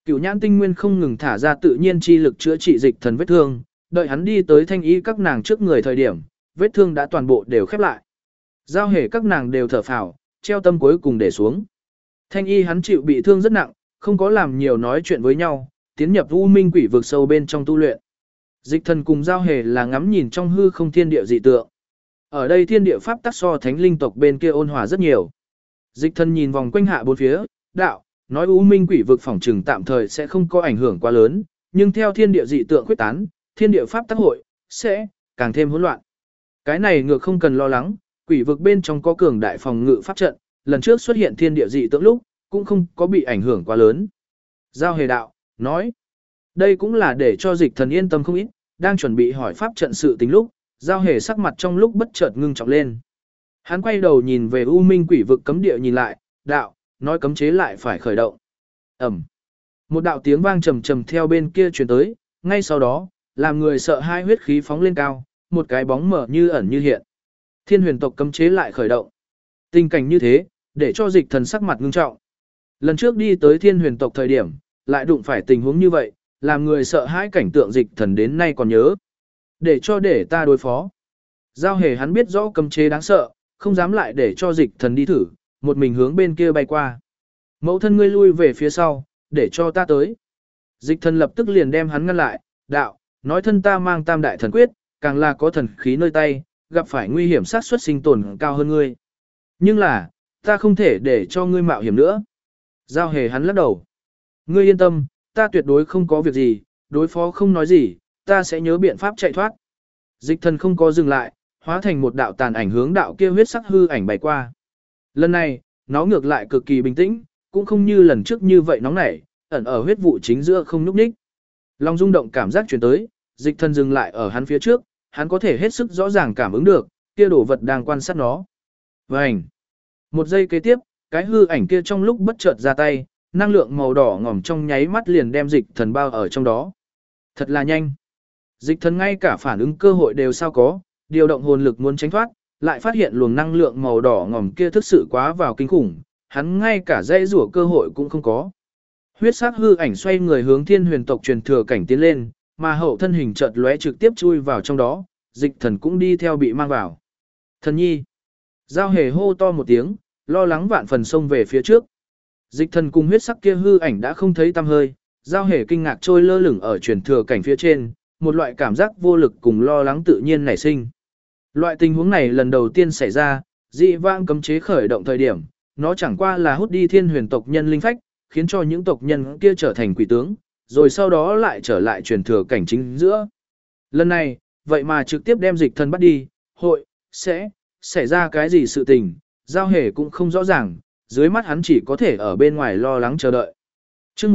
Cửu nhãn tinh nguyên không ngừng thả ra tự nhiên chi lực chữa trị dịch thần vết thương, đợi hắn đi tới thanh y các nàng trước người thời điểm, vết thương đã toàn bộ đều khép lại. Giao hề các nàng đều thở phào, treo tâm cuối cùng để xuống. Thanh y hắn chịu bị thương rất nặng, không có làm nhiều nói chuyện với nhau, tiến nhập u minh quỷ vực sâu bên trong tu luyện. Dịch thần cùng giao hề là ngắm nhìn trong hư không thiên địa dị tượng. Ở đây thiên địa pháp tắc so thánh linh tộc bên kia ôn hòa rất nhiều. Dịch thần nhìn vòng quanh hạ bốn phía, đạo, nói u minh quỷ vực phỏng trừng tạm thời sẽ không có ảnh hưởng quá lớn, nhưng theo thiên địa dị tượng quyết tán, thiên địa pháp tắc hội sẽ càng thêm hỗn loạn. Cái này ngược không cần lo lắng, quỷ vực bên trong có cường đại phòng ngự pháp trận, lần trước xuất hiện thiên địa dị tượng lúc, cũng không có bị ảnh hưởng quá lớn. Giao hề đạo, nói, đây cũng là để cho dịch thần yên tâm không ít, đang chuẩn bị hỏi pháp trận sự tình lúc, giao hề sắc mặt trong lúc bất chợt ngưng trọng lên. Hắn quay đầu nhìn về u minh quỷ vực cấm địa nhìn lại, đạo, nói cấm chế lại phải khởi động. Ẩm. Một đạo tiếng vang trầm trầm theo bên kia truyền tới, ngay sau đó, làm người sợ hai huyết khí phóng lên cao, một cái bóng mở như ẩn như hiện. Thiên huyền tộc cấm chế lại khởi động. Tình cảnh như thế, để cho dịch thần sắc mặt ngưng trọng. Lần trước đi tới thiên huyền tộc thời điểm, lại đụng phải tình huống như vậy, làm người sợ hãi cảnh tượng dịch thần đến nay còn nhớ. Để ta đối phó. Giao hề hắn biết rõ cấm chế đáng sợ, không dám lại để cho dịch thần đi thử, một mình hướng bên kia bay qua. Mẫu thân ngươi lui về phía sau, để cho ta tới. Dịch thần lập tức liền đem hắn ngăn lại, đạo, nói thân ta mang tam đại thần quyết, càng là có thần khí nơi tay, gặp phải nguy hiểm sát suất sinh tồn cao hơn ngươi. Nhưng là, ta không thể để cho ngươi mạo hiểm nữa. Giao hề hắn lắc đầu. Ngươi yên tâm, ta tuyệt đối không có việc gì, đối phó không nói gì, ta sẽ nhớ biện pháp chạy thoát. Dịch thần không có dừng lại, hóa thành một đạo tàn ảnh hướng đạo kia huyết sắc hư ảnh bay qua. Lần này, nó ngược lại cực kỳ bình tĩnh, cũng không như lần trước như vậy nóng nảy, ẩn ở huyết vụ chính giữa không nhúc nhích. Long rung động cảm giác truyền tới, dịch thần dừng lại ở hắn phía trước, hắn có thể hết sức rõ ràng cảm ứng được, kia đồ vật đang quan sát nó. Vành. Một giây kế tiếp, cái hư ảnh kia trong lúc bất chợt ra tay, năng lượng màu đỏ ngòm trong nháy mắt liền đem dịch thần bao ở trong đó. Thật là nhanh. Dịch thần ngay cả phản ứng cơ hội đều sao có, điều động hồn lực muốn tránh thoát, lại phát hiện luồng năng lượng màu đỏ ngòm kia thực sự quá vào kinh khủng, hắn ngay cả dây rủa cơ hội cũng không có. Huyết sắc hư ảnh xoay người hướng thiên huyền tộc truyền thừa cảnh tiến lên, mà hậu thân hình chợt lóe trực tiếp chui vào trong đó, dịch thần cũng đi theo bị mang vào. Thần nhi. Giao hề hô to một tiếng, lo lắng vạn phần xông về phía trước. Dịch thần cùng huyết sắc kia hư ảnh đã không thấy tăm hơi, giao hề kinh ngạc trôi lơ lửng ở truyền thừa cảnh phía trên, một loại cảm giác vô lực cùng lo lắng tự nhiên nảy sinh. Loại tình huống này lần đầu tiên xảy ra, dị vãng cấm chế khởi động thời điểm, nó chẳng qua là hút đi thiên huyền tộc nhân linh phách, khiến cho những tộc nhân kia trở thành quỷ tướng, rồi sau đó lại trở lại truyền thừa cảnh chính giữa. Lần này, vậy mà trực tiếp đem dịch thần bắt đi, sẽ xảy ra cái gì sự tình, giao hề cũng không rõ ràng, dưới mắt hắn chỉ có thể ở bên ngoài lo lắng chờ đợi. Chương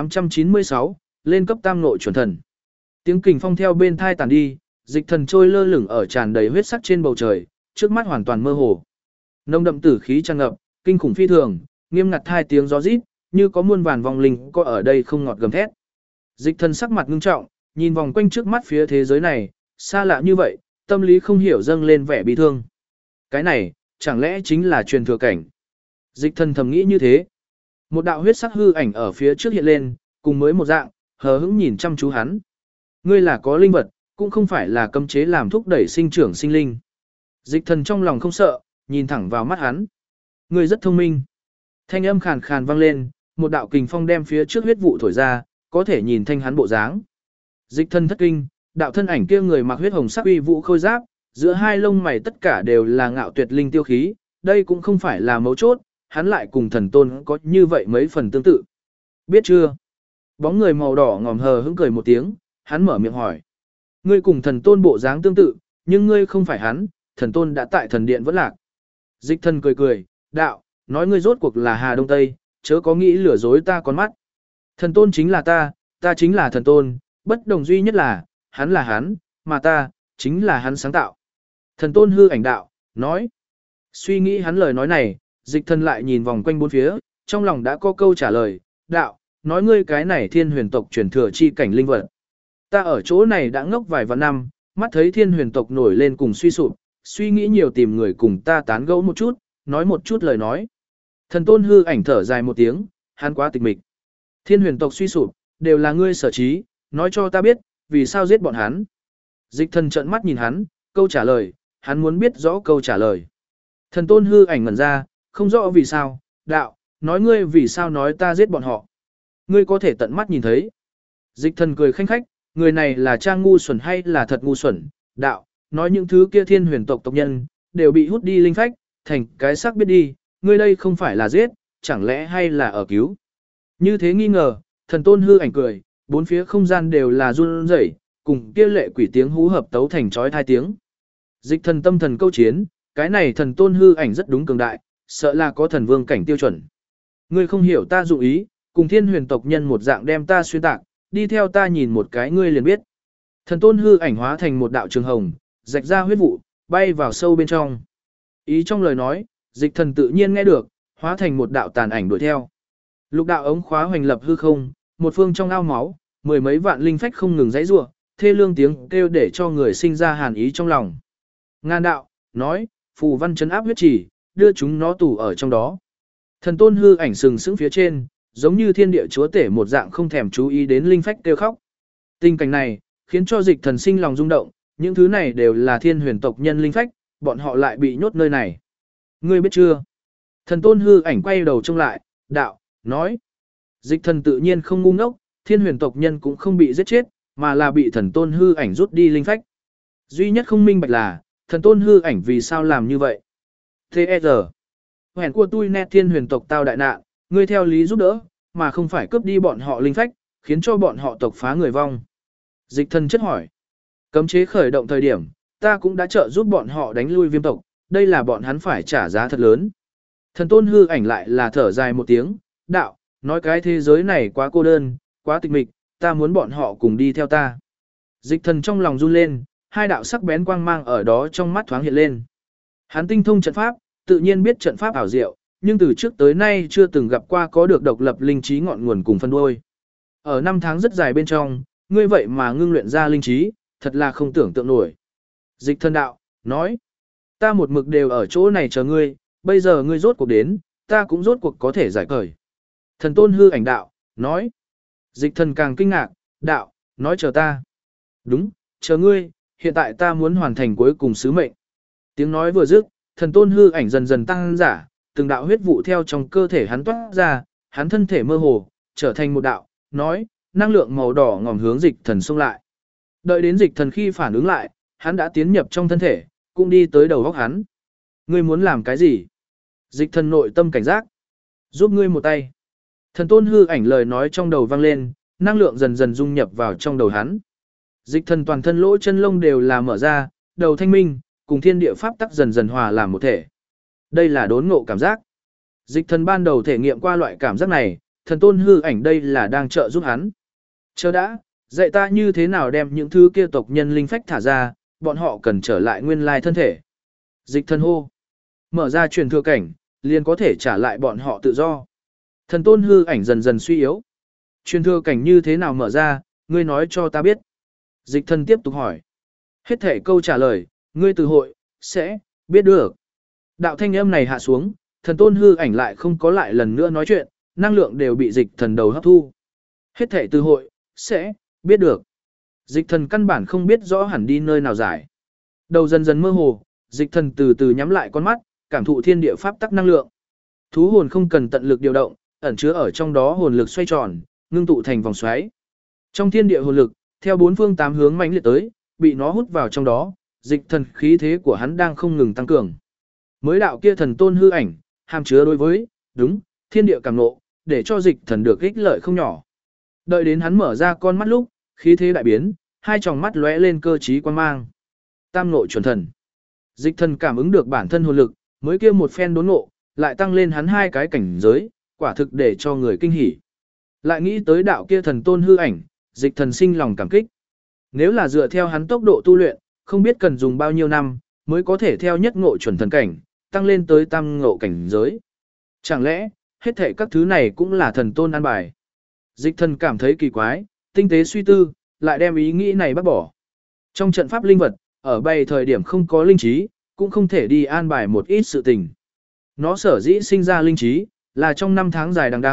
1896, lên cấp tam nội chuẩn thần. Tiếng kình phong theo bên thai tàn đi, dịch thần trôi lơ lửng ở tràn đầy huyết sắc trên bầu trời, trước mắt hoàn toàn mơ hồ. Nồng đậm tử khí tràn ngập, kinh khủng phi thường, nghiêm ngặt hai tiếng gió rít, như có muôn vàn vong linh có ở đây không ngọt gầm thét. Dịch thần sắc mặt ngưng trọng, nhìn vòng quanh trước mắt phía thế giới này, xa lạ như vậy, tâm lý không hiểu dâng lên vẻ bi thương. Cái này, chẳng lẽ chính là truyền thừa cảnh? Dịch thần thầm nghĩ như thế. Một đạo huyết sắc hư ảnh ở phía trước hiện lên, cùng mới một dạng, hờ hững nhìn chăm chú hắn. Ngươi là có linh vật, cũng không phải là cấm chế làm thúc đẩy sinh trưởng sinh linh. Dịch thần trong lòng không sợ, nhìn thẳng vào mắt hắn. Ngươi rất thông minh. Thanh âm khàn khàn vang lên, một đạo kình phong đem phía trước huyết vụ thổi ra, có thể nhìn thanh hắn bộ dáng. Dịch thần thất kinh, đạo thân ảnh kia người mặc huyết hồng sắc uy vũ khôi giáp, giữa hai lông mày tất cả đều là ngạo tuyệt linh tiêu khí, đây cũng không phải là mấu chốt, hắn lại cùng thần tôn có như vậy mấy phần tương tự. Biết chưa? Bóng người màu đỏ ngòm hờ hững cười một tiếng, hắn mở miệng hỏi. Ngươi cùng thần tôn bộ dáng tương tự, nhưng ngươi không phải hắn, thần tôn đã tại thần điện vẫn lạc. Dịch thần cười cười, đạo, nói ngươi rốt cuộc là Hà Đông Tây, chớ có nghĩ lừa dối ta con mắt. Thần tôn chính là ta chính là thần tôn, bất đồng duy nhất là hắn, mà ta, chính là hắn sáng tạo. Thần tôn hư ảnh đạo, nói. Suy nghĩ hắn lời nói này, dịch thần lại nhìn vòng quanh bốn phía, trong lòng đã có câu trả lời, đạo, nói ngươi cái này thiên huyền tộc truyền thừa chi cảnh linh vật. Ta ở chỗ này đã ngốc vài vạn năm, mắt thấy thiên huyền tộc nổi lên cùng suy sụp, suy nghĩ nhiều tìm người cùng ta tán gẫu một chút, nói một chút lời nói. Thần tôn hư ảnh thở dài một tiếng, hắn quá tịch mịch. Thiên huyền tộc suy sụp, đều là ngươi sở trí, nói cho ta biết, vì sao giết bọn hắn. Dịch thần trợn mắt nhìn hắn, câu trả lời, hắn muốn biết rõ câu trả lời. Thần tôn hư ảnh ngẩn ra, không rõ vì sao, đạo, nói ngươi vì sao nói ta giết bọn họ. Ngươi có thể tận mắt nhìn thấy. Dịch thần cười khanh khách, người này là trang ngu xuẩn hay là thật ngu xuẩn, đạo, nói những thứ kia thiên huyền tộc tộc nhân, đều bị hút đi linh phách, thành cái xác biết đi, ngươi đây không phải là giết, chẳng lẽ hay là ở cứu. Như thế nghi ngờ, thần tôn hư ảnh cười, bốn phía không gian đều là run rẩy, cùng kia lệ quỷ tiếng hú hợp tấu thành chói tai tiếng. Dịch thần tâm thần câu chiến, cái này thần tôn hư ảnh rất đúng cường đại, sợ là có thần vương cảnh tiêu chuẩn. Ngươi không hiểu ta dụng ý, cùng thiên huyền tộc nhân một dạng đem ta xuyên tạc, đi theo ta nhìn một cái ngươi liền biết. Thần tôn hư ảnh hóa thành một đạo trường hồng, rạch ra huyết vụ, bay vào sâu bên trong. Ý trong lời nói, dịch thần tự nhiên nghe được, hóa thành một đạo tàn ảnh đuổi theo. Lục đạo ống khóa hoành lập hư không, một phương trong ao máu, mười mấy vạn linh phách không ngừng giãy giụa, thê lương tiếng kêu để cho người sinh ra hàn ý trong lòng. Ngàn đạo, nói, phù văn chấn áp huyết chỉ, đưa chúng nó tù ở trong đó. Thần tôn hư ảnh sừng sững phía trên, giống như thiên địa chúa tể một dạng không thèm chú ý đến linh phách kêu khóc. Tình cảnh này, khiến cho dịch thần sinh lòng rung động, những thứ này đều là thiên huyền tộc nhân linh phách, bọn họ lại bị nhốt nơi này. Ngươi biết chưa? Thần tôn hư ảnh quay đầu trông lại, đạo, nói. Dịch thần tự nhiên không ngu ngốc, thiên huyền tộc nhân cũng không bị giết chết, mà là bị thần tôn hư ảnh rút đi linh phách. Duy nhất không minh bạch là, thần tôn hư ảnh vì sao làm như vậy. T.E.R. Hèn của tôi nét thiên huyền tộc tao đại nạn, ngươi theo lý giúp đỡ, mà không phải cướp đi bọn họ linh phách, khiến cho bọn họ tộc phá người vong. Dịch thần chất hỏi. Cấm chế khởi động thời điểm, ta cũng đã trợ giúp bọn họ đánh lui viêm tộc, đây là bọn hắn phải trả giá thật lớn. Thần tôn hư ảnh lại là thở dài một tiếng, đạo, nói cái thế giới này quá cô đơn, quá tịch mịch, ta muốn bọn họ cùng đi theo ta. Dịch thần trong lòng run lên, hai đạo sắc bén quang mang ở đó trong mắt thoáng hiện lên. Hắn tinh thông trận pháp, tự nhiên biết trận pháp ảo diệu, nhưng từ trước tới nay chưa từng gặp qua có được độc lập linh trí ngọn nguồn cùng phân đuôi. Ở năm tháng rất dài bên trong, ngươi vậy mà ngưng luyện ra linh trí, thật là không tưởng tượng nổi. Dịch thần đạo, nói, ta một mực đều ở chỗ này chờ ngươi, bây giờ ngươi rốt cuộc đến, ta cũng rốt cuộc có thể giải cởi. Thần tôn hư ảnh đạo, nói, dịch thần càng kinh ngạc, đạo, nói chờ ta. Đúng, chờ ngươi, hiện tại ta muốn hoàn thành cuối cùng sứ mệnh. Tiếng nói vừa dứt, thần tôn hư ảnh dần dần tăng giả, từng đạo huyết vụ theo trong cơ thể hắn toát ra, hắn thân thể mơ hồ, trở thành một đạo, nói, năng lượng màu đỏ ngòm hướng dịch thần xông lại. Đợi đến dịch thần khi phản ứng lại, hắn đã tiến nhập trong thân thể, cũng đi tới đầu góc hắn. Ngươi muốn làm cái gì? Dịch thần nội tâm cảnh giác. Giúp ngươi một tay. Thần tôn hư ảnh lời nói trong đầu vang lên, năng lượng dần dần dung nhập vào trong đầu hắn. Dịch thần toàn thân lỗ chân lông đều là mở ra, đầu thanh minh, cùng thiên địa pháp tắc dần dần hòa làm một thể. Đây là đốn ngộ cảm giác. Dịch thần ban đầu thể nghiệm qua loại cảm giác này, thần tôn hư ảnh đây là đang trợ giúp hắn. Chờ đã, dạy ta như thế nào đem những thứ kia tộc nhân linh phách thả ra, bọn họ cần trở lại nguyên lai thân thể. Dịch thần hô. Mở ra truyền thừa cảnh, liền có thể trả lại bọn họ tự do. Thần tôn hư ảnh dần dần suy yếu. Truyền thừa cảnh như thế nào mở ra, ngươi nói cho ta biết. Dịch thần tiếp tục hỏi. Hết thể câu trả lời, ngươi từ hội, sẽ, biết được. Đạo thanh âm này hạ xuống, thần tôn hư ảnh lại không có lại lần nữa nói chuyện, năng lượng đều bị dịch thần đầu hấp thu. Hết thể từ hội, sẽ, biết được. Dịch thần căn bản không biết rõ hẳn đi nơi nào giải. Đầu dần dần mơ hồ, dịch thần từ từ nhắm lại con mắt, cảm thụ thiên địa pháp tắc năng lượng. Thú hồn không cần tận lực điều động, ẩn chứa ở trong đó hồn lực xoay tròn, ngưng tụ thành vòng xoáy. Trong thiên địa hồn lực, theo bốn phương tám hướng mãnh liệt tới, bị nó hút vào trong đó, dịch thần khí thế của hắn đang không ngừng tăng cường. Mới đạo kia thần tôn hư ảnh, hàm chứa đối với, đúng, thiên địa cảm ngộ, để cho dịch thần được ích lợi không nhỏ. Đợi đến hắn mở ra con mắt lúc, khí thế đại biến, hai tròng mắt lóe lên cơ trí quan mang. Tam ngộ chuẩn thần. Dịch thần cảm ứng được bản thân hồn lực, mới kia một phen đốn ngộ, lại tăng lên hắn hai cái cảnh giới, quả thực để cho người kinh hỉ. Lại nghĩ tới đạo kia thần tôn hư ảnh, dịch thần sinh lòng cảm kích. Nếu là dựa theo hắn tốc độ tu luyện, không biết cần dùng bao nhiêu năm, mới có thể theo nhất ngộ chuẩn thần cảnh, tăng lên tới tam ngộ cảnh giới. Chẳng lẽ, hết thảy các thứ này cũng là thần tôn an bài. Dịch thần cảm thấy kỳ quái, tinh tế suy tư, lại đem ý nghĩ này bác bỏ. Trong trận pháp linh vật, ở bay thời điểm không có linh trí, cũng không thể đi an bài một ít sự tình. Nó sở dĩ sinh ra linh trí, là trong năm tháng dài đằng đẵng,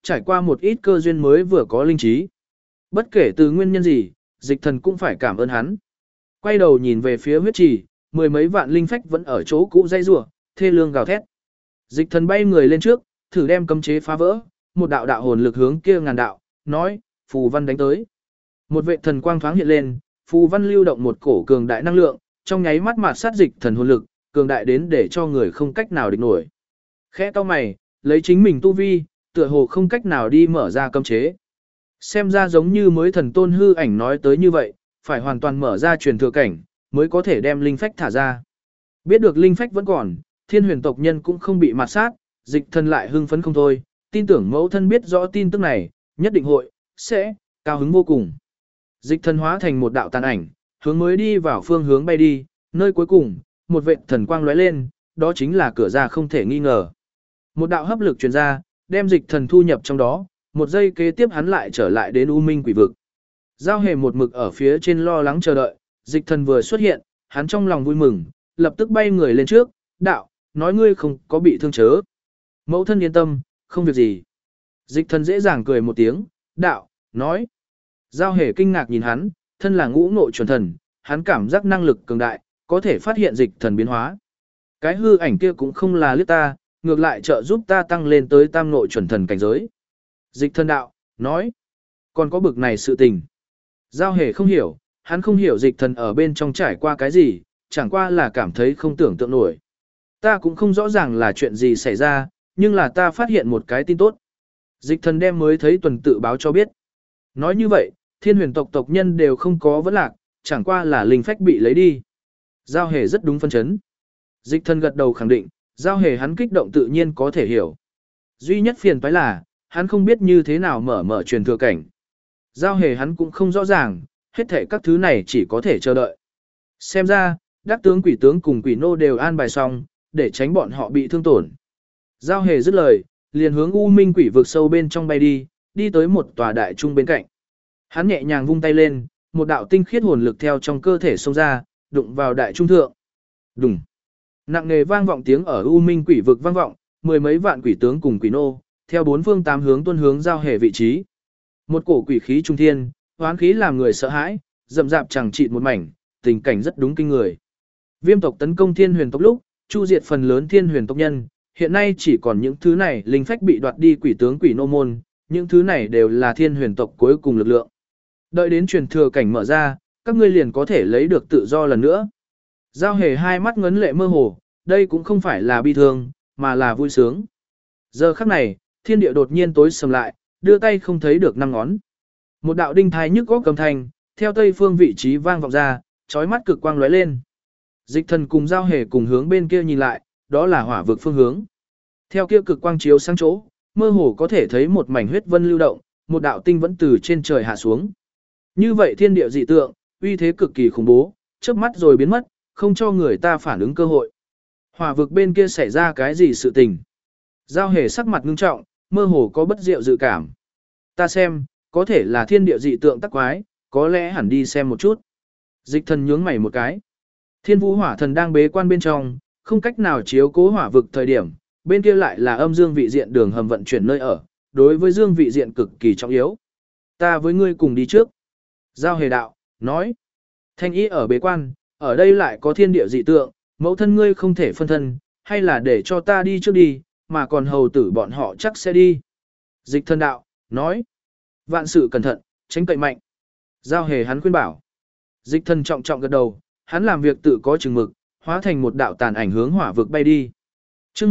trải qua một ít cơ duyên mới vừa có linh trí. Bất kể từ nguyên nhân gì, dịch thần cũng phải cảm ơn hắn. Quay đầu nhìn về phía huyết trì, mười mấy vạn linh phách vẫn ở chỗ cũ dây rủa, thê lương gào thét. Dịch thần bay người lên trước, thử đem cấm chế phá vỡ, một đạo đạo hồn lực hướng kia ngàn đạo, nói, phù văn đánh tới. Một vệ thần quang thoáng hiện lên, phù văn lưu động một cổ cường đại năng lượng, trong nháy mắt mạt sát dịch thần hồn lực, cường đại đến để cho người không cách nào địch nổi. Khẽ cau mày, lấy chính mình tu vi, tựa hồ không cách nào đi mở ra cấm chế. Xem ra giống như mới thần tôn hư ảnh nói tới như vậy, phải hoàn toàn mở ra truyền thừa cảnh, mới có thể đem linh phách thả ra. Biết được linh phách vẫn còn, thiên huyền tộc nhân cũng không bị mạt sát, dịch thần lại hưng phấn không thôi, tin tưởng mẫu thân biết rõ tin tức này, nhất định sẽ cao hứng vô cùng. Dịch thần hóa thành một đạo tàn ảnh, hướng mới đi vào phương hướng bay đi, nơi cuối cùng, một vệt thần quang lóe lên, đó chính là cửa ra không thể nghi ngờ. Một đạo hấp lực truyền ra, đem dịch thần thu nhập trong đó, một giây kế tiếp hắn lại trở lại đến U Minh quỷ vực. Giao hề một mực ở phía trên lo lắng chờ đợi, dịch thần vừa xuất hiện, hắn trong lòng vui mừng, lập tức bay người lên trước, đạo, nói ngươi không có bị thương chớ. Mẫu thân yên tâm, không việc gì. Dịch thần dễ dàng cười một tiếng, đạo, nói. Giao hề kinh ngạc nhìn hắn, thân là ngũ ngộ chuẩn thần, hắn cảm giác năng lực cường đại, có thể phát hiện dịch thần biến hóa. Cái hư ảnh kia cũng không là liếc ta, ngược lại trợ giúp ta tăng lên tới tam ngộ chuẩn thần cảnh giới. Dịch thần đạo, nói. Còn có bực này sự tình. Giao hề không hiểu, hắn không hiểu dịch thần ở bên trong trải qua cái gì, chẳng qua là cảm thấy không tưởng tượng nổi. Ta cũng không rõ ràng là chuyện gì xảy ra, nhưng là ta phát hiện một cái tin tốt. Dịch thần đem mới thấy tuần tự báo cho biết. Nói như vậy, thiên huyền tộc tộc nhân đều không có vấn lạc, chẳng qua là linh phách bị lấy đi. Giao hề rất đúng phân chấn. Dịch thần gật đầu khẳng định, giao hề hắn kích động tự nhiên có thể hiểu. Duy nhất phiền toái là, hắn không biết như thế nào mở truyền thừa cảnh. Giao hề hắn cũng không rõ ràng, hết thảy các thứ này chỉ có thể chờ đợi. Xem ra, đắc tướng quỷ tướng cùng quỷ nô đều an bài xong, để tránh bọn họ bị thương tổn. Giao hề dứt lời, liền hướng U Minh quỷ vực sâu bên trong bay đi, đi tới một tòa đại trung bên cạnh. Hắn nhẹ nhàng vung tay lên, một đạo tinh khiết hồn lực theo trong cơ thể xông ra, đụng vào đại trung thượng. Đùng. Nặng nề vang vọng tiếng ở U Minh quỷ vực vang vọng, mười mấy vạn quỷ tướng cùng quỷ nô, theo bốn phương tám hướng tuân hướng giao hề vị trí. Một cổ quỷ khí trung thiên, hoán khí làm người sợ hãi, rậm rạp chẳng chịt một mảnh, tình cảnh rất đúng kinh người. Viêm tộc tấn công thiên huyền tộc lúc, chu diệt phần lớn thiên huyền tộc nhân, hiện nay chỉ còn những thứ này linh phách bị đoạt đi quỷ tướng quỷ nô môn, những thứ này đều là thiên huyền tộc cuối cùng lực lượng. Đợi đến truyền thừa cảnh mở ra, các ngươi liền có thể lấy được tự do lần nữa. Giao hề hai mắt ngấn lệ mơ hồ, đây cũng không phải là bi thương, mà là vui sướng. Giờ khắc này, thiên địa đột nhiên tối sầm lại, đưa tay không thấy được năm ngón. Một đạo đinh thai nhức góc cầm thanh, theo tây phương vị trí vang vọng ra, chói mắt cực quang lóe lên. Dịch thần cùng giao hề cùng hướng bên kia nhìn lại, đó là hỏa vực phương hướng. Theo kia cực quang chiếu sang chỗ, mơ hồ có thể thấy một mảnh huyết vân lưu động, một đạo tinh vẫn từ trên trời hạ xuống. Như vậy thiên địa dị tượng, uy thế cực kỳ khủng bố, chớp mắt rồi biến mất, không cho người ta phản ứng cơ hội. Hỏa vực bên kia xảy ra cái gì sự tình? Giao hề sắc mặt ngưng trọng, mơ hồ có bất diệu dự cảm. Ta xem, có thể là thiên địa dị tượng tắc quái, có lẽ hẳn đi xem một chút. Dịch thần nhướng mày một cái. Thiên vũ hỏa thần đang bế quan bên trong, không cách nào chiếu cố hỏa vực thời điểm, bên kia lại là âm dương vị diện đường hầm vận chuyển nơi ở, đối với dương vị diện cực kỳ trọng yếu. Ta với ngươi cùng đi trước. Giao hề đạo, nói. Thanh ý ở bế quan, ở đây lại có thiên địa dị tượng, mẫu thân ngươi không thể phân thân, hay là để cho ta đi trước đi, mà còn hầu tử bọn họ chắc sẽ đi. Dịch thần đạo, nói. Vạn sự cẩn thận, tránh cậy mạnh. Giao hề hắn khuyên bảo. Dịch thần trọng trọng gật đầu, hắn làm việc tự có chừng mực, hóa thành một đạo tàn ảnh hướng hỏa vực bay đi. Chương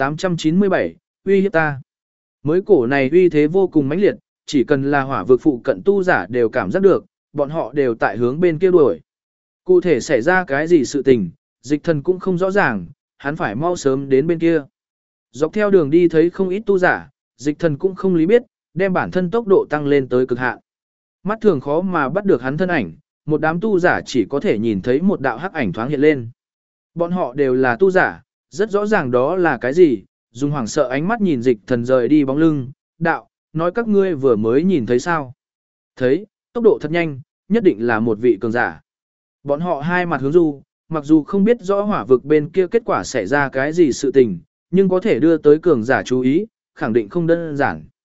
1897, uy hiếp ta. Mới cổ này uy thế vô cùng mãnh liệt, chỉ cần là hỏa vực phụ cận tu giả đều cảm giác được, bọn họ đều tại hướng bên kia đuổi. Cụ thể xảy ra cái gì sự tình, dịch thần cũng không rõ ràng, hắn phải mau sớm đến bên kia. Dọc theo đường đi thấy không ít tu giả, dịch thần cũng không lý biết, đem bản thân tốc độ tăng lên tới cực hạn. Mắt thường khó mà bắt được hắn thân ảnh, một đám tu giả chỉ có thể nhìn thấy một đạo hắc ảnh thoáng hiện lên. Bọn họ đều là tu giả, rất rõ ràng đó là cái gì, dùng hoảng sợ ánh mắt nhìn dịch thần rời đi bóng lưng, đạo, nói các ngươi vừa mới nhìn thấy sao. Thấy, tốc độ thật nhanh, nhất định là một vị cường giả. Bọn họ hai mặt hướng du, mặc dù không biết rõ hỏa vực bên kia kết quả xảy ra cái gì sự tình, nhưng có thể đưa tới cường giả chú ý, khẳng định không đơn giản.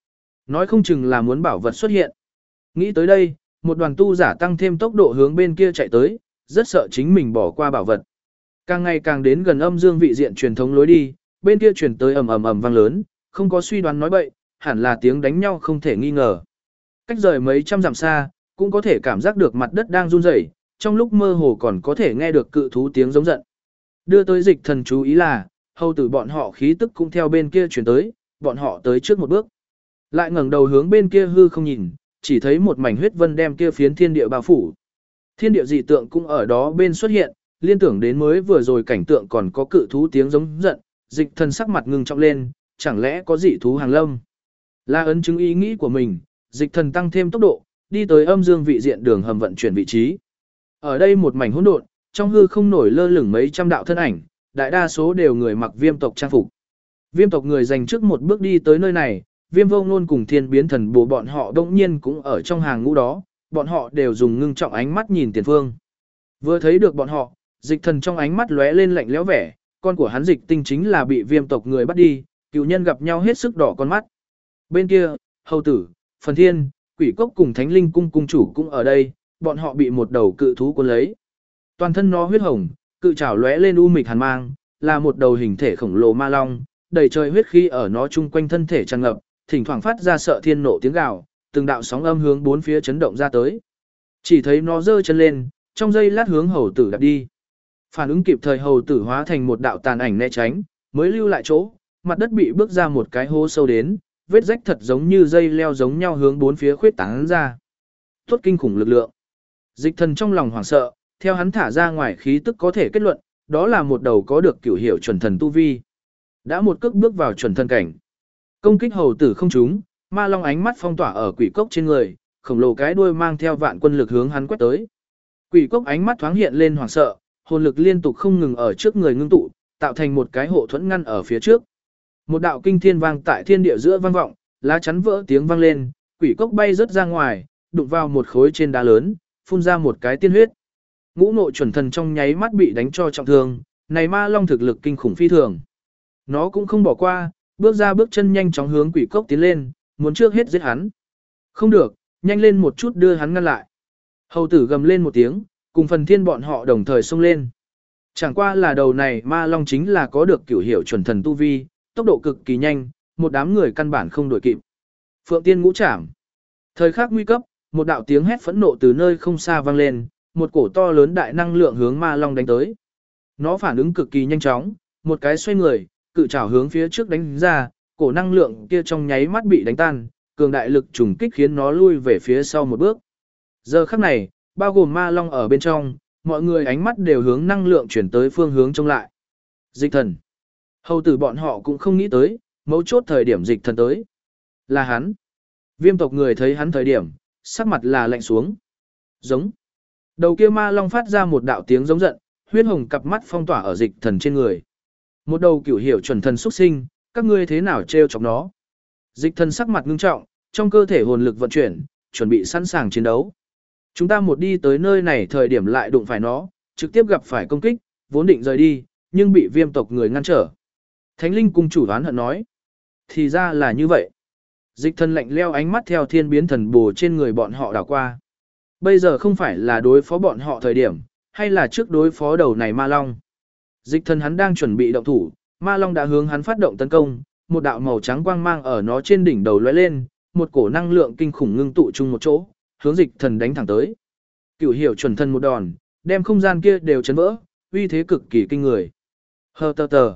Nói không chừng là muốn bảo vật xuất hiện. Nghĩ tới đây, một đoàn tu giả tăng thêm tốc độ hướng bên kia chạy tới, rất sợ chính mình bỏ qua bảo vật. Càng ngày càng đến gần âm dương vị diện truyền thống lối đi, bên kia truyền tới ầm ầm ầm vang lớn, không có suy đoán nói bậy, hẳn là tiếng đánh nhau không thể nghi ngờ. Cách rời mấy trăm dặm xa, cũng có thể cảm giác được mặt đất đang run rẩy, trong lúc mơ hồ còn có thể nghe được cự thú tiếng giống giận. Đưa tới Dịch Thần chú ý là, hầu tử bọn họ khí tức cũng theo bên kia truyền tới, bọn họ tới trước một bước. Lại ngẩng đầu hướng bên kia hư không nhìn, chỉ thấy một mảnh huyết vân đem kia phiến thiên địa bao phủ. Thiên địa dị tượng cũng ở đó bên xuất hiện, liên tưởng đến mới vừa rồi cảnh tượng còn có cự thú tiếng giống giận, Dịch Thần sắc mặt ngưng trọng lên, chẳng lẽ có dị thú hàng lâm. Là ấn chứng ý nghĩ của mình, Dịch Thần tăng thêm tốc độ, đi tới âm dương vị diện đường hầm vận chuyển vị trí. Ở đây một mảnh hỗn độn, trong hư không nổi lơ lửng mấy trăm đạo thân ảnh, đại đa số đều người mặc viêm tộc trang phục. Viêm tộc người dành trước một bước đi tới nơi này, Viêm Vô Ngôn cùng Thiên Biến Thần Bồ bọn họ đương nhiên cũng ở trong hàng ngũ đó, bọn họ đều dùng ngưng trọng ánh mắt nhìn tiền phương. Vừa thấy được bọn họ, Dịch Thần trong ánh mắt lóe lên lạnh lẽo vẻ, con của hắn Dịch Tinh chính là bị viêm tộc người bắt đi, cựu nhân gặp nhau hết sức đỏ con mắt. Bên kia, hầu tử, Phần Thiên, Quỷ Cốc cùng Thánh Linh cung cung chủ cũng ở đây, bọn họ bị một đầu cự thú cuốn lấy. Toàn thân nó huyết hồng, cự trảo lóe lên u mịch hàn mang, là một đầu hình thể khổng lồ ma long, đầy trời huyết khí ở nó chung quanh thân thể tràn ngập, thỉnh thoảng phát ra sợ thiên nộ tiếng gào, từng đạo sóng âm hướng bốn phía chấn động ra tới. Chỉ thấy nó giơ chân lên, trong giây lát hướng hầu tử đạp đi. Phản ứng kịp thời, hầu tử hóa thành một đạo tàn ảnh né tránh, mới lưu lại chỗ, mặt đất bị bước ra một cái hố sâu đến, vết rách thật giống như dây leo giống nhau hướng bốn phía khuyết tán ra. Tốt kinh khủng lực lượng. Dịch Thần trong lòng hoảng sợ, theo hắn thả ra ngoài khí tức có thể kết luận, đó là một đầu có được cửu hiểu chuẩn thần tu vi. Đã một cước bước vào chuẩn thần cảnh. Công kích hầu tử không trúng, ma long ánh mắt phong tỏa ở quỷ cốc trên người, khổng lồ cái đuôi mang theo vạn quân lực hướng hắn quét tới. Quỷ cốc ánh mắt thoáng hiện lên hoảng sợ, hồn lực liên tục không ngừng ở trước người ngưng tụ, tạo thành một cái hộ thuẫn ngăn ở phía trước. Một đạo kinh thiên vang tại thiên địa giữa vang vọng, lá chắn vỡ tiếng vang lên, quỷ cốc bay rớt ra ngoài, đụng vào một khối trên đá lớn, phun ra một cái tiên huyết. Ngũ Ngộ chuẩn thần trong nháy mắt bị đánh cho trọng thương, này ma long thực lực kinh khủng phi thường. Nó cũng không bỏ qua, bước ra bước chân nhanh chóng hướng quỷ cốc tiến lên, muốn trước hết giết hắn. Không được, nhanh lên một chút đưa hắn ngăn lại. Hầu tử gầm lên một tiếng, cùng Phần Thiên bọn họ đồng thời xông lên. Chẳng qua là đầu này ma long chính là có được cửu hiểu chuẩn thần tu vi, tốc độ cực kỳ nhanh, một đám người căn bản không đuổi kịp. Phượng Tiên Ngũ Trảm. Thời khắc nguy cấp, một đạo tiếng hét phẫn nộ từ nơi không xa vang lên, một cổ to lớn đại năng lượng hướng ma long đánh tới. Nó phản ứng cực kỳ nhanh chóng, một cái xoay người, cự trảo hướng phía trước đánh ra, cổ năng lượng kia trong nháy mắt bị đánh tan, cường đại lực trùng kích khiến nó lui về phía sau một bước. Giờ khắc này, bao gồm ma long ở bên trong, mọi người ánh mắt đều hướng năng lượng chuyển tới phương hướng trông lại. Dịch Thần. Hầu tử bọn họ cũng không nghĩ tới, mấu chốt thời điểm Dịch Thần tới. Là hắn. Viêm tộc người thấy hắn thời điểm, sắc mặt là lạnh xuống. Giống. Đầu kia ma long phát ra một đạo tiếng giống giận, huyết hồng cặp mắt phong tỏa ở Dịch Thần trên người. Một đầu cửu hiểu chuẩn thần xuất sinh, các ngươi thế nào trêu chọc nó? Dịch Thần sắc mặt ngưng trọng, trong cơ thể hồn lực vận chuyển, chuẩn bị sẵn sàng chiến đấu. Chúng ta một đi tới nơi này thời điểm lại đụng phải nó, trực tiếp gặp phải công kích, vốn định rời đi, nhưng bị viêm tộc người ngăn trở. Thánh Linh cung chủ đoán hận nói. Thì ra là như vậy. Dịch Thần lạnh leo ánh mắt theo Thiên Biến Thần Bồ trên người bọn họ đảo qua. Bây giờ không phải là đối phó bọn họ thời điểm, hay là trước đối phó đầu này ma long. Dịch Thần hắn đang chuẩn bị động thủ, ma long đã hướng hắn phát động tấn công, một đạo màu trắng quang mang ở nó trên đỉnh đầu lóe lên, một cổ năng lượng kinh khủng ngưng tụ chung một chỗ, hướng Dịch Thần đánh thẳng tới. Cửu hiểu chuẩn thần một đòn, đem không gian kia đều chấn vỡ, uy thế cực kỳ kinh người. Hờ tờ tờ.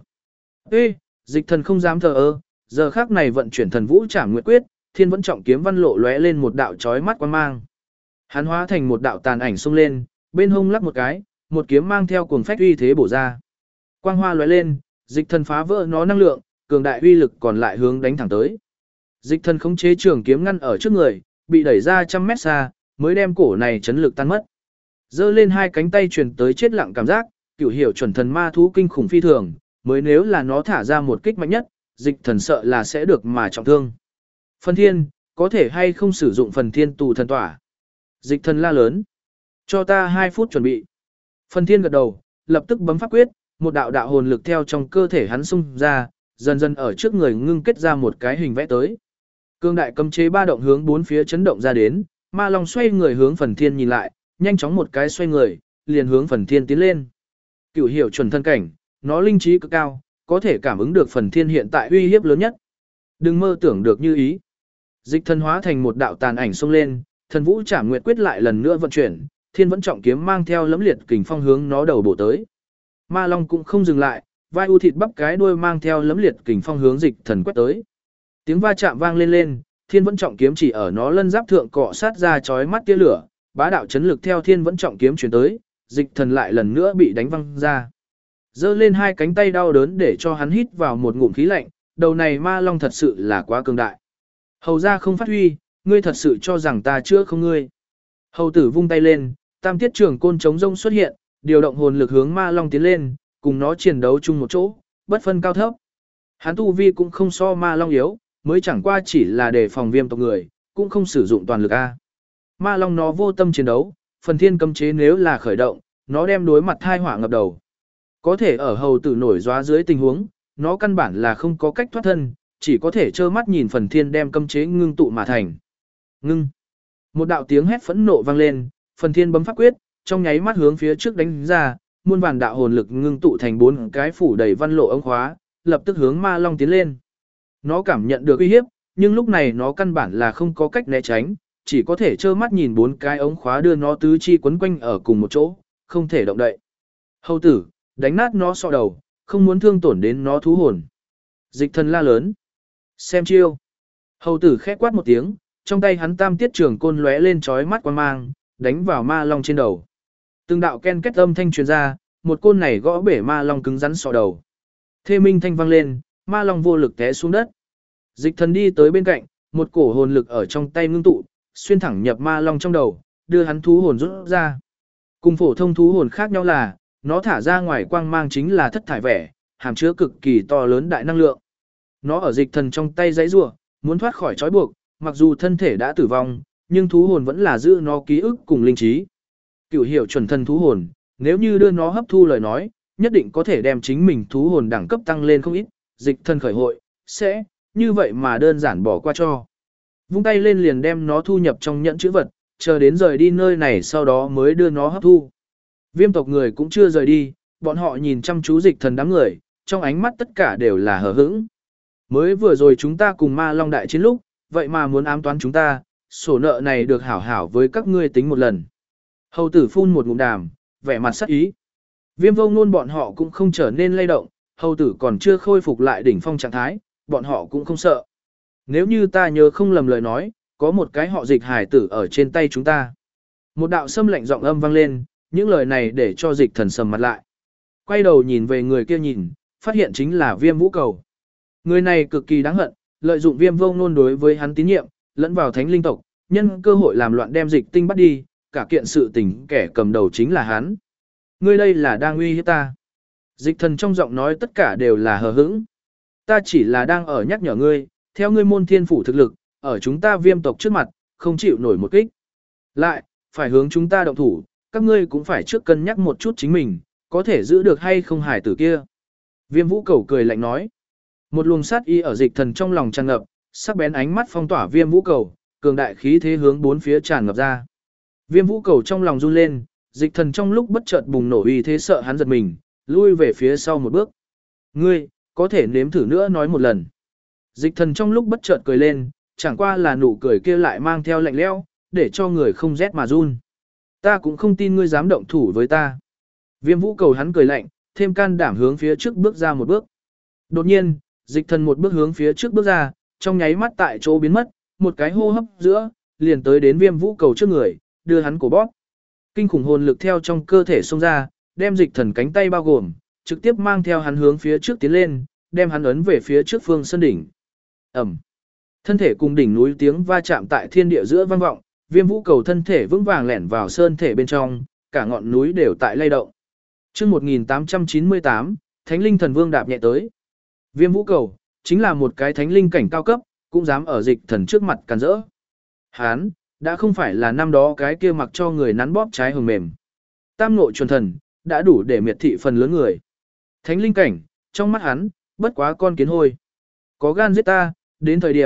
Ê, Dịch Thần không dám thờ ơ, giờ khắc này vận chuyển thần vũ trảm nguyệt quyết, thiên vẫn trọng kiếm văn lộ lóe lên một đạo chói mắt quang mang. Hắn hóa thành một đạo tàn ảnh xông lên, bên hông lắc một cái, một kiếm mang theo cuồng phách uy thế bổ ra. Quang hoa lóe lên, Dịch Thần phá vỡ nó năng lượng, cường đại uy lực còn lại hướng đánh thẳng tới. Dịch Thần khống chế trường kiếm ngăn ở trước người, bị đẩy ra trăm mét xa, mới đem cổ này chấn lực tan mất. Giơ lên hai cánh tay truyền tới chết lặng cảm giác, cửu hiểu chuẩn thần ma thú kinh khủng phi thường, mới nếu là nó thả ra một kích mạnh nhất, Dịch Thần sợ là sẽ được mà trọng thương. Phần Thiên, có thể hay không sử dụng Phần Thiên tù thần tỏa? Dịch Thần la lớn. Cho ta 2 phút chuẩn bị. Phần Thiên gật đầu, lập tức bấm pháp quyết, một đạo đạo hồn lực theo trong cơ thể hắn xung ra, dần dần ở trước người ngưng kết ra một cái hình vẽ tới. Cương đại cấm chế ba động hướng bốn phía chấn động ra đến, ma long xoay người hướng Phần Thiên nhìn lại, nhanh chóng một cái xoay người, liền hướng Phần Thiên tiến lên. Cửu hiểu chuẩn thân cảnh, nó linh trí cực cao, có thể cảm ứng được Phần Thiên hiện tại uy hiếp lớn nhất. Đừng mơ tưởng được như ý. Dịch thần hóa thành một đạo tàn ảnh xông lên, thần vũ trảm nguyệt quyết lại lần nữa vận chuyển, thiên vẫn trọng kiếm mang theo lẫm liệt kình phong hướng nó đầu bổ tới. Ma long cũng không dừng lại, vai u thịt bắp cái đuôi mang theo lẫm liệt kình phong hướng dịch thần quét tới. Tiếng va chạm vang lên lên, thiên vẫn trọng kiếm chỉ ở nó lân giáp thượng cọ sát ra chói mắt tia lửa, bá đạo chấn lực theo thiên vẫn trọng kiếm truyền tới, dịch thần lại lần nữa bị đánh văng ra. Giơ lên hai cánh tay đau đớn để cho hắn hít vào một ngụm khí lạnh, đầu này ma long thật sự là quá cường đại. Hầu ra không phát huy, ngươi thật sự cho rằng ta chữa không ngươi. Hầu tử vung tay lên, tam tiết trường côn chống rông xuất hiện, điều động hồn lực hướng ma long tiến lên, cùng nó chiến đấu chung một chỗ, bất phân cao thấp. Hắn tu vi cũng không so ma long yếu, mới chẳng qua chỉ là để phòng viêm tộc người, cũng không sử dụng toàn lực A. Ma long nó vô tâm chiến đấu, Phần Thiên cấm chế nếu là khởi động, nó đem đối mặt thai hỏa ngập đầu. Có thể ở hầu tử nổi gióa dưới tình huống, nó căn bản là không có cách thoát thân, chỉ có thể trơ mắt nhìn Phần Thiên đem cấm chế ngưng tụ mà thành. Ngưng. Một đạo tiếng hét phẫn nộ vang lên, Phần Thiên bấm pháp quyết, trong nháy mắt hướng phía trước đánh ra, muôn vàn đạo hồn lực ngưng tụ thành 4 cái phủ đầy văn lộ ống khóa, lập tức hướng ma long tiến lên. Nó cảm nhận được uy hiếp, nhưng lúc này nó căn bản là không có cách né tránh, chỉ có thể trơ mắt nhìn 4 cái ống khóa đưa nó tứ chi quấn quanh ở cùng một chỗ, không thể động đậy. Hầu tử, đánh nát nó sọ đầu, không muốn thương tổn đến nó thú hồn. Dịch thần la lớn. Xem chiêu. Hầu tử khẽ quát một tiếng, trong tay hắn tam tiết trường côn lóe lên chói mắt quang mang, đánh vào ma long trên đầu. Từng đạo ken kết âm thanh truyền ra, một côn này gõ bể ma long cứng rắn sọ đầu. Thê minh thanh vang lên, ma long vô lực té xuống đất. Dịch thần đi tới bên cạnh, một cổ hồn lực ở trong tay ngưng tụ, xuyên thẳng nhập ma long trong đầu, đưa hắn thú hồn rút ra. Cùng phổ thông thú hồn khác nhau là, nó thả ra ngoài quang mang chính là thất thải vẻ, hàm chứa cực kỳ to lớn đại năng lượng. Nó ở dịch thần trong tay giãy giụa, muốn thoát khỏi trói buộc, mặc dù thân thể đã tử vong, nhưng thú hồn vẫn là giữ nó ký ức cùng linh trí. Cửu hiểu chuẩn thân thú hồn, nếu như đưa nó hấp thu lời nói, nhất định có thể đem chính mình thú hồn đẳng cấp tăng lên không ít, dịch thần khởi hội, sẽ, như vậy mà đơn giản bỏ qua cho. Vung tay lên liền đem nó thu nhập trong nhẫn chữ vật, chờ đến rời đi nơi này sau đó mới đưa nó hấp thu. Viêm tộc người cũng chưa rời đi, bọn họ nhìn chăm chú dịch thần đám người, trong ánh mắt tất cả đều là hờ hững. Mới vừa rồi chúng ta cùng ma long đại chiến lúc, vậy mà muốn ám toán chúng ta, sổ nợ này được hảo hảo với các ngươi tính một lần. Hầu tử phun một ngụm đàm, vẻ mặt sắc ý. Viêm vô ngôn bọn họ cũng không trở nên lay động, hầu tử còn chưa khôi phục lại đỉnh phong trạng thái, bọn họ cũng không sợ. Nếu như ta nhớ không lầm lời nói, có một cái họ dịch hải tử ở trên tay chúng ta. Một đạo xâm lạnh giọng âm vang lên, những lời này để cho dịch thần sầm mặt lại. Quay đầu nhìn về người kia nhìn, phát hiện chính là viêm vũ cầu. Người này cực kỳ đáng hận, lợi dụng viêm vô ngôn đối với hắn tín nhiệm, lẫn vào thánh linh tộc, nhân cơ hội làm loạn đem dịch tinh bắt đi, cả kiện sự tình kẻ cầm đầu chính là hắn. Ngươi đây là đang uy hiếp ta. Dịch thần trong giọng nói tất cả đều là hờ hững. Ta chỉ là đang ở nhắc nhở ngươi, theo ngươi môn thiên phủ thực lực, ở chúng ta viêm tộc trước mặt, không chịu nổi một kích. Lại, phải hướng chúng ta động thủ, các ngươi cũng phải trước cân nhắc một chút chính mình, có thể giữ được hay không hải tử kia. Viêm vũ cầu cười lạnh nói. Một luồng sát y ở dịch thần trong lòng tràn ngập, sắc bén ánh mắt phong tỏa viêm vũ cầu, cường đại khí thế hướng bốn phía tràn ngập ra. Viêm vũ cầu trong lòng run lên, dịch thần trong lúc bất chợt bùng nổ uy thế sợ hắn giật mình, lui về phía sau một bước. Ngươi, có thể nếm thử nữa nói một lần. Dịch thần trong lúc bất chợt cười lên, chẳng qua là nụ cười kia lại mang theo lạnh lẽo, để cho người không rét mà run. Ta cũng không tin ngươi dám động thủ với ta. Viêm vũ cầu hắn cười lạnh, thêm can đảm hướng phía trước bước ra một bước. Đột nhiên, dịch thần một bước hướng phía trước bước ra, trong nháy mắt tại chỗ biến mất, một cái hô hấp giữa, liền tới đến viêm vũ cầu trước người, đưa hắn cổ bóp. Kinh khủng hồn lực theo trong cơ thể xông ra, đem dịch thần cánh tay bao gồm, trực tiếp mang theo hắn hướng phía trước tiến lên, đem hắn ấn về phía trước phương sơn đỉnh. Ẩm. Thân thể cùng đỉnh núi tiếng va chạm tại thiên địa giữa vang vọng, viêm vũ cầu thân thể vững vàng lẻn vào sơn thể bên trong, cả ngọn núi đều tại lay động. Chương 1898, Thánh linh thần vương đạp nhẹ tới. Viêm vũ cầu chính là một cái thánh linh cảnh cao cấp, cũng dám ở dịch thần trước mặt càn rỡ. Hán đã không phải là năm đó cái kia mặc cho người nắn bóp trái hồng mềm. Tam nội chuẩn thần đã đủ để miệt thị phần lớn người. Thánh linh cảnh, trong mắt hắn, bất quá con kiến hôi. Có gan giết ta, đến thời điểm,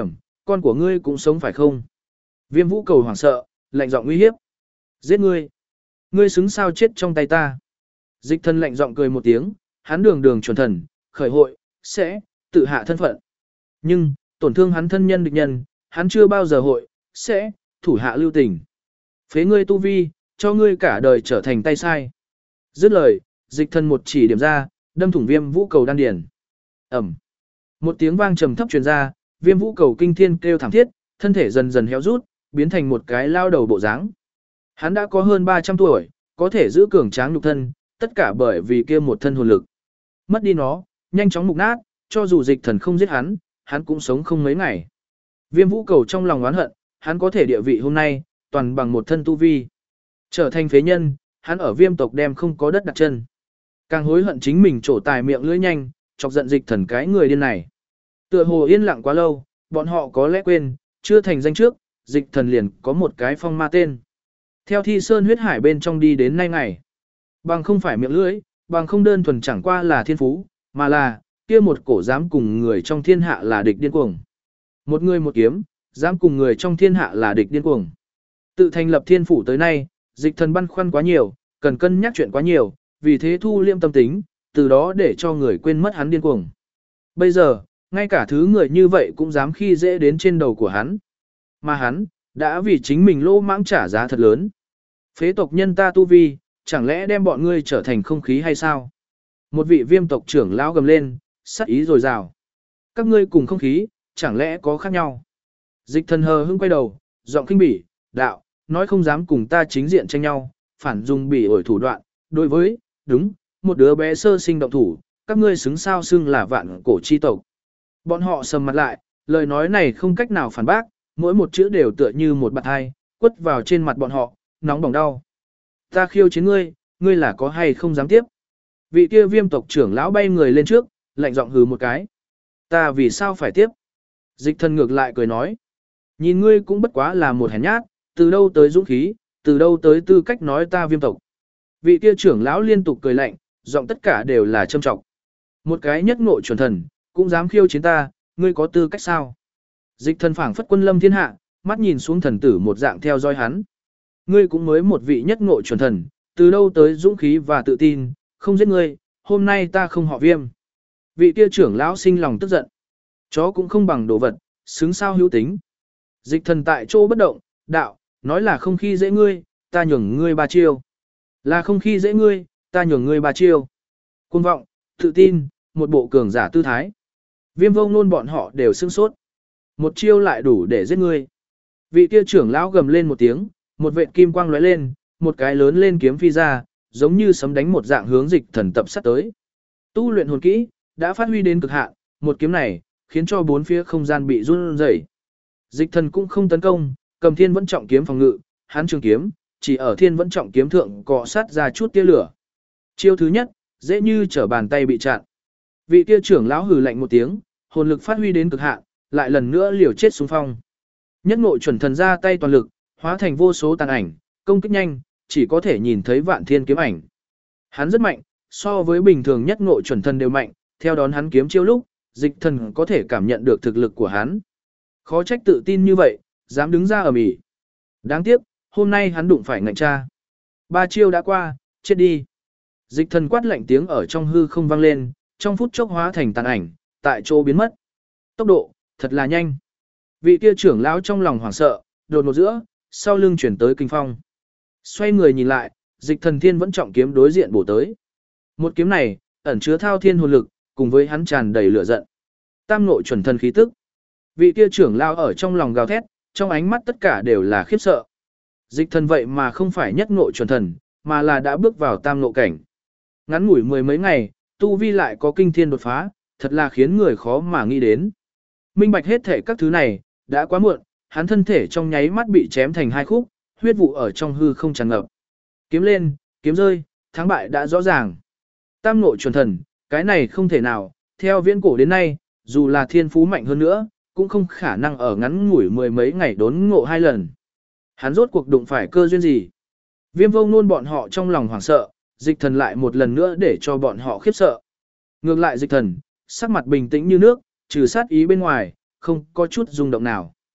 con của ngươi cũng sống phải không? Viêm Vũ Cầu hoảng sợ, lạnh giọng uy hiếp. Giết ngươi! Ngươi xứng sao chết trong tay ta? Dịch Thần lạnh giọng cười một tiếng, hắn đường đường chuẩn thần, khởi hội, sẽ tự hạ thân phận. Nhưng, tổn thương hắn thân nhân địch nhân, hắn chưa bao giờ hội, sẽ thủ hạ lưu tình. Phế ngươi tu vi, cho ngươi cả đời trở thành tay sai. Dứt lời, Dịch Thần một chỉ điểm ra, đâm thủng Viêm Vũ Cầu đan điền. Ầm. Một tiếng vang trầm thấp truyền ra, Viêm Vũ Cầu kinh thiên kêu thảm thiết, thân thể dần dần héo rút, biến thành một cái lao đầu bộ dáng. Hắn đã có hơn 300 tuổi, có thể giữ cường tráng nhục thân, tất cả bởi vì kia một thân hồn lực. Mất đi nó, nhanh chóng mục nát, cho dù Dịch Thần không giết hắn, hắn cũng sống không mấy ngày. Viêm Vũ Cầu trong lòng oán hận, hắn có thể địa vị hôm nay, toàn bằng một thân tu vi. Trở thành phế nhân, hắn ở Viêm tộc đem không có đất đặt chân. Càng hối hận chính mình trổ tài miệng lưỡi nhanh, chọc giận Dịch Thần cái người điên này. Tựa hồ yên lặng quá lâu, bọn họ có lẽ quên, chưa thành danh trước, Dịch Thần liền có một cái phong ma tên. Theo Thi Sơn huyết hải bên trong đi đến nay ngày. Bằng không phải miệng lưỡi, bằng không đơn thuần chẳng qua là thiên phú, mà là kia một cổ dám cùng người trong thiên hạ là địch điên cuồng. Một người một kiếm, dám cùng người trong thiên hạ là địch điên cuồng. Tự thành lập thiên phủ tới nay, Dịch Thần băn khoăn quá nhiều, cần cân nhắc chuyện quá nhiều, vì thế thu liêm tâm tính, từ đó để cho người quên mất hắn điên cuồng. Bây giờ, ngay cả thứ người như vậy cũng dám khi dễ đến trên đầu của hắn. Mà hắn, đã vì chính mình lỗ mãng trả giá thật lớn. Phế tộc nhân ta tu vi, chẳng lẽ đem bọn ngươi trở thành không khí hay sao? Một vị Viêm tộc trưởng lão gầm lên, sắc ý dồi dào. Các ngươi cùng không khí, chẳng lẽ có khác nhau? Dịch Thần hờ hững quay đầu, giọng khinh bỉ, đạo, nói không dám cùng ta chính diện tranh nhau, phản dùng bỉ ổi thủ đoạn, đối với, đúng, một đứa bé sơ sinh động thủ, các ngươi xứng sao xưng là vạn cổ chi tộc. Bọn họ sầm mặt lại, lời nói này không cách nào phản bác, mỗi một chữ đều tựa như một bạt hai, quất vào trên mặt bọn họ, nóng bỏng đau. Ta khiêu chiến ngươi, ngươi là có hay không dám tiếp? Vị kia Viêm tộc trưởng lão bay người lên trước, lạnh giọng hừ một cái. Ta vì sao phải tiếp? Dịch Thần ngược lại cười nói. Nhìn ngươi cũng bất quá là một hèn nhát, từ đâu tới dũng khí, từ đâu tới tư cách nói ta Viêm tộc. Vị kia trưởng lão liên tục cười lạnh, giọng tất cả đều là châm trọng. Một cái nhất ngộ chuẩn thần, cũng dám khiêu chiến ta, ngươi có tư cách sao? Dịch Thần phảng phất quân lâm thiên hạ, mắt nhìn xuống thần tử một dạng theo dõi hắn. Ngươi cũng mới một vị nhất ngộ chuẩn thần, từ đâu tới dũng khí và tự tin, không giết ngươi, hôm nay ta không họ Viêm. Vị kia trưởng lão sinh lòng tức giận. Chó cũng không bằng đồ vật, xứng sao hữu tính. Dịch Thần tại chỗ bất động, đạo, nói là không khi dễ ngươi, ta nhường ngươi 3 chiêu. Là không khi dễ ngươi, ta nhường ngươi 3 chiêu. Cuồng vọng, tự tin, một bộ cường giả tư thái. Viêm Vô Ngôn bọn họ đều sửng sốt. Một chiêu lại đủ để giết ngươi. Vị kia trưởng lão gầm lên một tiếng, một vệt kim quang lóe lên, một cái lớn lên kiếm phi ra, giống như sấm đánh một dạng hướng Dịch Thần tập sát tới. Tu luyện hồn kỹ đã phát huy đến cực hạn, một kiếm này khiến cho bốn phía không gian bị run rẩy. Dịch Thần cũng không tấn công, cầm Thiên Vẫn Trọng kiếm phòng ngự, hắn trường kiếm chỉ ở Thiên Vẫn Trọng kiếm thượng cọ sát ra chút tia lửa. Chiêu thứ nhất, dễ như trở bàn tay bị chặn. Vị kia trưởng lão hừ lạnh một tiếng, hồn lực phát huy đến cực hạn, lại lần nữa liều chết xung phong. Nhất ngộ chuẩn thần ra tay toàn lực, hóa thành vô số tàn ảnh, công kích nhanh, chỉ có thể nhìn thấy vạn thiên kiếm ảnh. Hắn rất mạnh, so với bình thường nhất ngộ chuẩn thần đều mạnh, theo đón hắn kiếm chiêu lúc, Dịch Thần có thể cảm nhận được thực lực của hắn. Khó trách tự tin như vậy, dám đứng ra ầm ĩ. Đáng tiếc, hôm nay hắn đụng phải ngạnh cha. 3 chiêu đã qua, chết đi. Dịch Thần quát lạnh tiếng ở trong hư không vang lên, trong phút chốc hóa thành tàn ảnh, tại chỗ biến mất. Tốc độ, thật là nhanh. Vị kia trưởng lão trong lòng hoảng sợ, đột ngột giữa, sau lưng chuyển tới kinh phong. Xoay người nhìn lại, Dịch Thần Thiên Vẫn Trọng kiếm đối diện bổ tới. Một kiếm này, ẩn chứa thao thiên hồn lực, cùng với hắn tràn đầy lửa giận. Tam ngộ chuẩn thần khí tức. Vị kia trưởng lão ở trong lòng gào thét, trong ánh mắt tất cả đều là khiếp sợ. Dịch Thần vậy mà không phải nhất ngộ chuẩn thần, mà là đã bước vào tam ngộ cảnh. Ngắn ngủi 10 mấy ngày, tu vi lại có kinh thiên đột phá, thật là khiến người khó mà nghĩ đến. Minh bạch hết thể các thứ này, đã quá muộn, hắn thân thể trong nháy mắt bị chém thành 2 khúc, huyết vụ ở trong hư không tràn ngập. Kiếm lên, kiếm rơi, thắng bại đã rõ ràng. Tam ngộ chuẩn thần, cái này không thể nào, theo viễn cổ đến nay, dù là thiên phú mạnh hơn nữa, cũng không khả năng ở ngắn ngủi 10 mấy ngày đốn ngộ 2 lần. Hắn rốt cuộc đụng phải cơ duyên gì? Viêm Vô Ngôn bọn họ trong lòng hoảng sợ, Dịch Thần lại một lần nữa để cho bọn họ khiếp sợ. Ngược lại Dịch Thần, sắc mặt bình tĩnh như nước, trừ sát ý bên ngoài, không có chút rung động nào.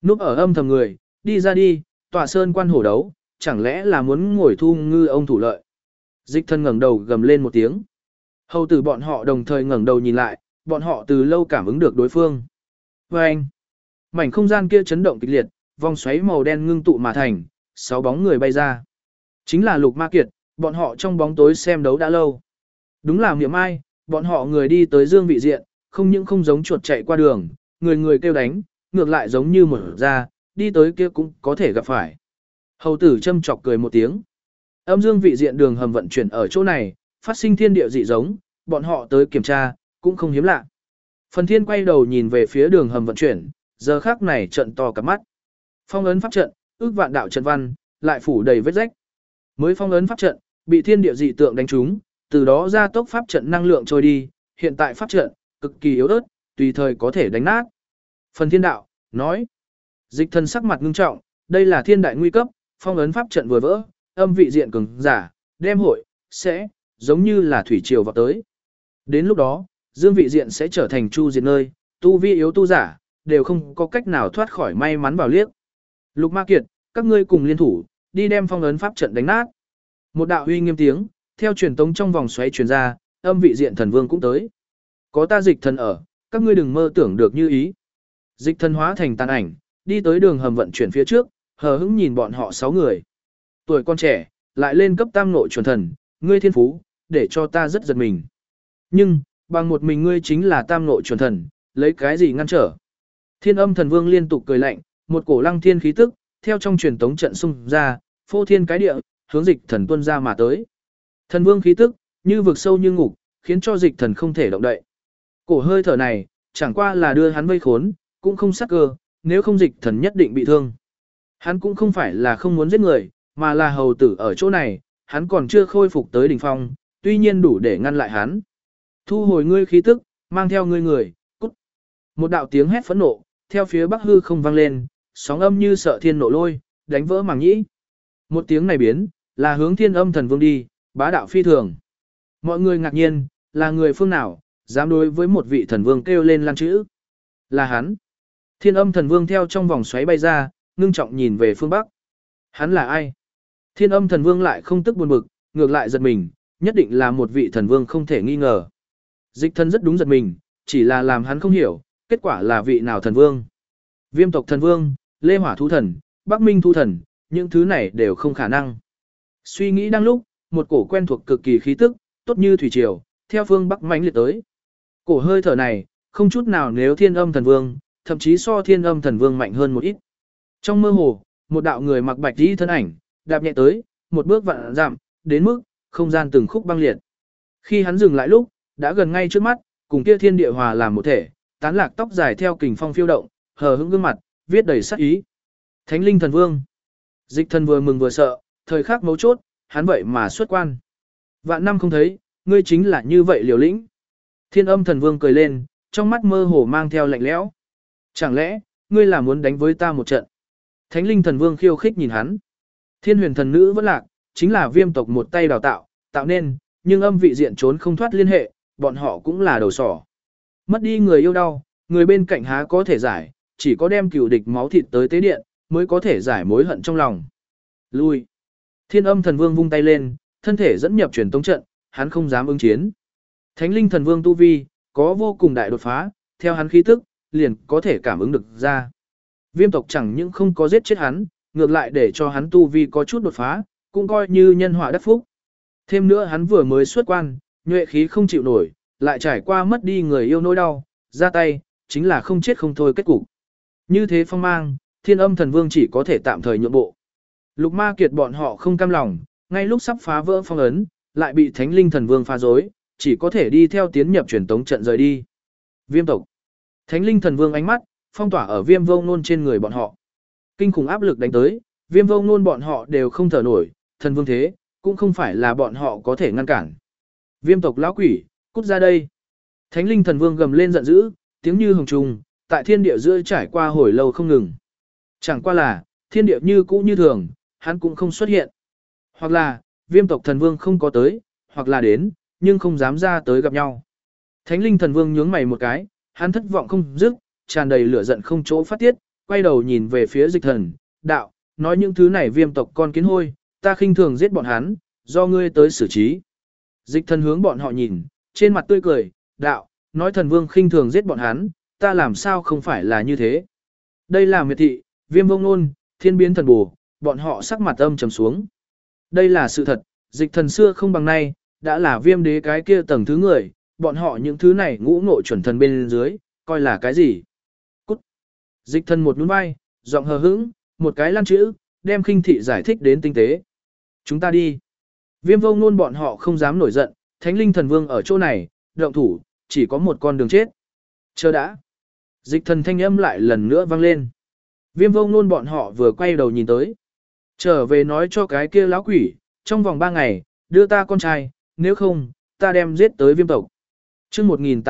Núp ở âm thầm người, đi ra đi, tọa sơn quan hổ đấu, chẳng lẽ là muốn ngồi thu ngư ông thủ lợi. Dịch thần ngẩng đầu gầm lên một tiếng. Hầu tử bọn họ đồng thời ngẩng đầu nhìn lại, bọn họ từ lâu cảm ứng được đối phương. Và anh, mảnh không gian kia chấn động kịch liệt, vòng xoáy màu đen ngưng tụ mà thành, 6 bóng người bay ra. Chính là Lục Ma Kiệt, bọn họ trong bóng tối xem đấu đã lâu. Đúng là miệng ai, bọn họ người đi tới Dương Vị Diện, không những không giống chuột chạy qua đường, người người kêu đánh, ngược lại giống như một ra, đi tới kia cũng có thể gặp phải. Hầu tử châm chọc cười một tiếng. Âm Dương Vị Diện đường hầm vận chuyển ở chỗ này, phát sinh thiên địa dị giống, bọn họ tới kiểm tra, cũng không hiếm lạ. Phần Thiên quay đầu nhìn về phía đường hầm vận chuyển, giờ khắc này trận to cả mắt. Phong ấn pháp trận, ước vạn đạo trận văn, lại phủ đầy vết rách. Mới phong ấn pháp trận, bị thiên địa dị tượng đánh trúng, từ đó ra tốc pháp trận năng lượng trôi đi, hiện tại pháp trận cực kỳ yếu ớt, tùy thời có thể đánh nát. Phần Thiên đạo nói, Dịch thần sắc mặt ngưng trọng, đây là thiên đại nguy cấp, phong ấn pháp trận vừa vỡ, âm vị diện cường giả, đem hội sẽ giống như là thủy triều vào tới. Đến lúc đó, Dương vị diện sẽ trở thành chu diệt nơi, tu vi yếu tu giả đều không có cách nào thoát khỏi may mắn vào liếc. Lục Ma Kiệt, các ngươi cùng liên thủ, đi đem phong ấn pháp trận đánh nát. Một đạo uy nghiêm tiếng, theo truyền tống trong vòng xoáy truyền ra, âm vị diện thần vương cũng tới. Có ta Dịch thần ở, các ngươi đừng mơ tưởng được như ý. Dịch thần hóa thành tàn ảnh, đi tới đường hầm vận chuyển phía trước, hờ hững nhìn bọn họ 6 người. Tuổi con trẻ, lại lên cấp tam nội chuẩn thần, ngươi thiên phú, để cho ta rất giật mình. Nhưng, bằng một mình ngươi chính là tam nội chuẩn thần, lấy cái gì ngăn trở? Thiên âm thần vương liên tục cười lạnh, một cổ lăng thiên khí tức, theo trong truyền tống trận xung ra, phô thiên cái địa, hướng Dịch thần tuôn ra mà tới. Thần vương khí tức, như vực sâu như ngục, khiến cho Dịch thần không thể động đậy. Cổ hơi thở này, chẳng qua là đưa hắn vây khốn, cũng không sát cơ, nếu không Dịch thần nhất định bị thương. Hắn cũng không phải là không muốn giết người, mà là hầu tử ở chỗ này, hắn còn chưa khôi phục tới đỉnh phong, tuy nhiên đủ để ngăn lại hắn. Thu hồi ngươi khí tức, mang theo ngươi người, cút. Một đạo tiếng hét phẫn nộ, theo phía bắc hư không vang lên, sóng âm như sợ thiên nộ lôi, đánh vỡ màng nhĩ. Một tiếng này biến, là hướng thiên âm thần vương đi, bá đạo phi thường. Mọi người ngạc nhiên, là người phương nào, dám đối với một vị thần vương kêu lên lan chữ. Là hắn. Thiên âm thần vương theo trong vòng xoáy bay ra, ngưng trọng nhìn về phương bắc. Hắn là ai? Thiên âm thần vương lại không tức buồn bực, ngược lại giật mình, nhất định là một vị thần vương không thể nghi ngờ. Dịch thần rất đúng giật mình, chỉ là làm hắn không hiểu, kết quả là vị nào thần vương. Viêm tộc thần vương, Lê Hỏa thú thần, Bắc Minh thú thần, những thứ này đều không khả năng. Suy nghĩ đang lúc, một cổ quen thuộc cực kỳ khí tức, tốt như thủy triều, theo phương Bắc mãnh liệt tới. Cổ hơi thở này, không chút nào nếu thiên âm thần vương, thậm chí so thiên âm thần vương mạnh hơn một ít. Trong mơ hồ, một đạo người mặc bạch y thân ảnh, đạp nhẹ tới, một bước vạn dặm, đến mức không gian từng khúc băng liệt. Khi hắn dừng lại lúc, đã gần ngay trước mắt, cùng kia thiên địa hòa làm một thể, tán lạc tóc dài theo kình phong phiêu động, hờ hững gương mặt, viết đầy sát ý. Thánh linh thần vương. Dịch thần vừa mừng vừa sợ, thời khắc mấu chốt, hắn vậy mà xuất quan. Vạn năm không thấy, ngươi chính là như vậy liều lĩnh. Thiên âm thần vương cười lên, trong mắt mơ hồ mang theo lạnh lẽo. Chẳng lẽ, ngươi là muốn đánh với ta một trận? Thánh linh thần vương khiêu khích nhìn hắn. Thiên huyền thần nữ vẫn lạc, chính là viêm tộc một tay đào tạo, tạo nên, nhưng âm vị diện trốn không thoát liên hệ, bọn họ cũng là đầu sỏ. Mất đi người yêu đau, người bên cạnh há có thể giải, chỉ có đem cựu địch máu thịt tới tế điện, mới có thể giải mối hận trong lòng. Lui. Thiên âm thần vương vung tay lên, thân thể dẫn nhập truyền tống trận, hắn không dám ứng chiến. Thánh linh thần vương tu vi, có vô cùng đại đột phá, theo hắn khí tức, liền có thể cảm ứng được ra. Viêm tộc chẳng những không có giết chết hắn, ngược lại để cho hắn tu vi có chút đột phá, cũng coi như nhân họa đắc phúc. Thêm nữa hắn vừa mới xuất quan, nhuệ khí không chịu nổi, lại trải qua mất đi người yêu nỗi đau, ra tay, chính là không chết không thôi kết cục. Như thế phong mang, thiên âm thần vương chỉ có thể tạm thời nhượng bộ. Lục Ma Kiệt bọn họ không cam lòng, ngay lúc sắp phá vỡ phong ấn, lại bị thánh linh thần vương phá rối, chỉ có thể đi theo tiến nhập truyền tống trận rời đi. Viêm tộc. Thánh linh thần vương ánh mắt, phong tỏa ở viêm vô ngôn trên người bọn họ. Kinh khủng áp lực đánh tới, viêm vô ngôn bọn họ đều không thở nổi, thần vương thế, cũng không phải là bọn họ có thể ngăn cản. Viêm tộc lão quỷ, cút ra đây. Thánh linh thần vương gầm lên giận dữ, tiếng như hồng trùng, tại thiên địa giữa trải qua hồi lâu không ngừng. Chẳng qua là, thiên địa như cũ như thường, hắn cũng không xuất hiện. Hoặc là, viêm tộc thần vương không có tới, hoặc là đến, nhưng không dám ra tới gặp nhau. Thánh linh thần vương nhướng mày một cái, hắn thất vọng không dứt, tràn đầy lửa giận không chỗ phát tiết, quay đầu nhìn về phía dịch thần, đạo, nói những thứ này viêm tộc con kiến hôi, ta khinh thường giết bọn hắn, do ngươi tới xử trí. Dịch thần hướng bọn họ nhìn, trên mặt tươi cười, đạo, nói thần vương khinh thường giết bọn hắn, ta làm sao không phải là như thế. Đây là miệt thị, viêm vông nôn, thiên biến thần bù, bọn họ sắc mặt âm trầm xuống. Đây là sự thật, dịch thần xưa không bằng nay, đã là viêm đế cái kia tầng thứ người, bọn họ những thứ này ngũ ngộ chuẩn thần bên dưới, coi là cái gì. Cút. Dịch thần một nhún vai, giọng hờ hững, một cái lăn chữ, đem khinh thị giải thích đến tinh tế. Chúng ta đi. Viêm vô ngôn bọn họ không dám nổi giận, thánh linh thần vương ở chỗ này, động thủ, chỉ có một con đường chết. Chờ đã. Dịch thần thanh âm lại lần nữa vang lên. Viêm vô ngôn bọn họ vừa quay đầu nhìn tới. Trở về nói cho cái kia lão quỷ, trong vòng 3 ngày, đưa ta con trai, nếu không, ta đem giết tới viêm tộc. chương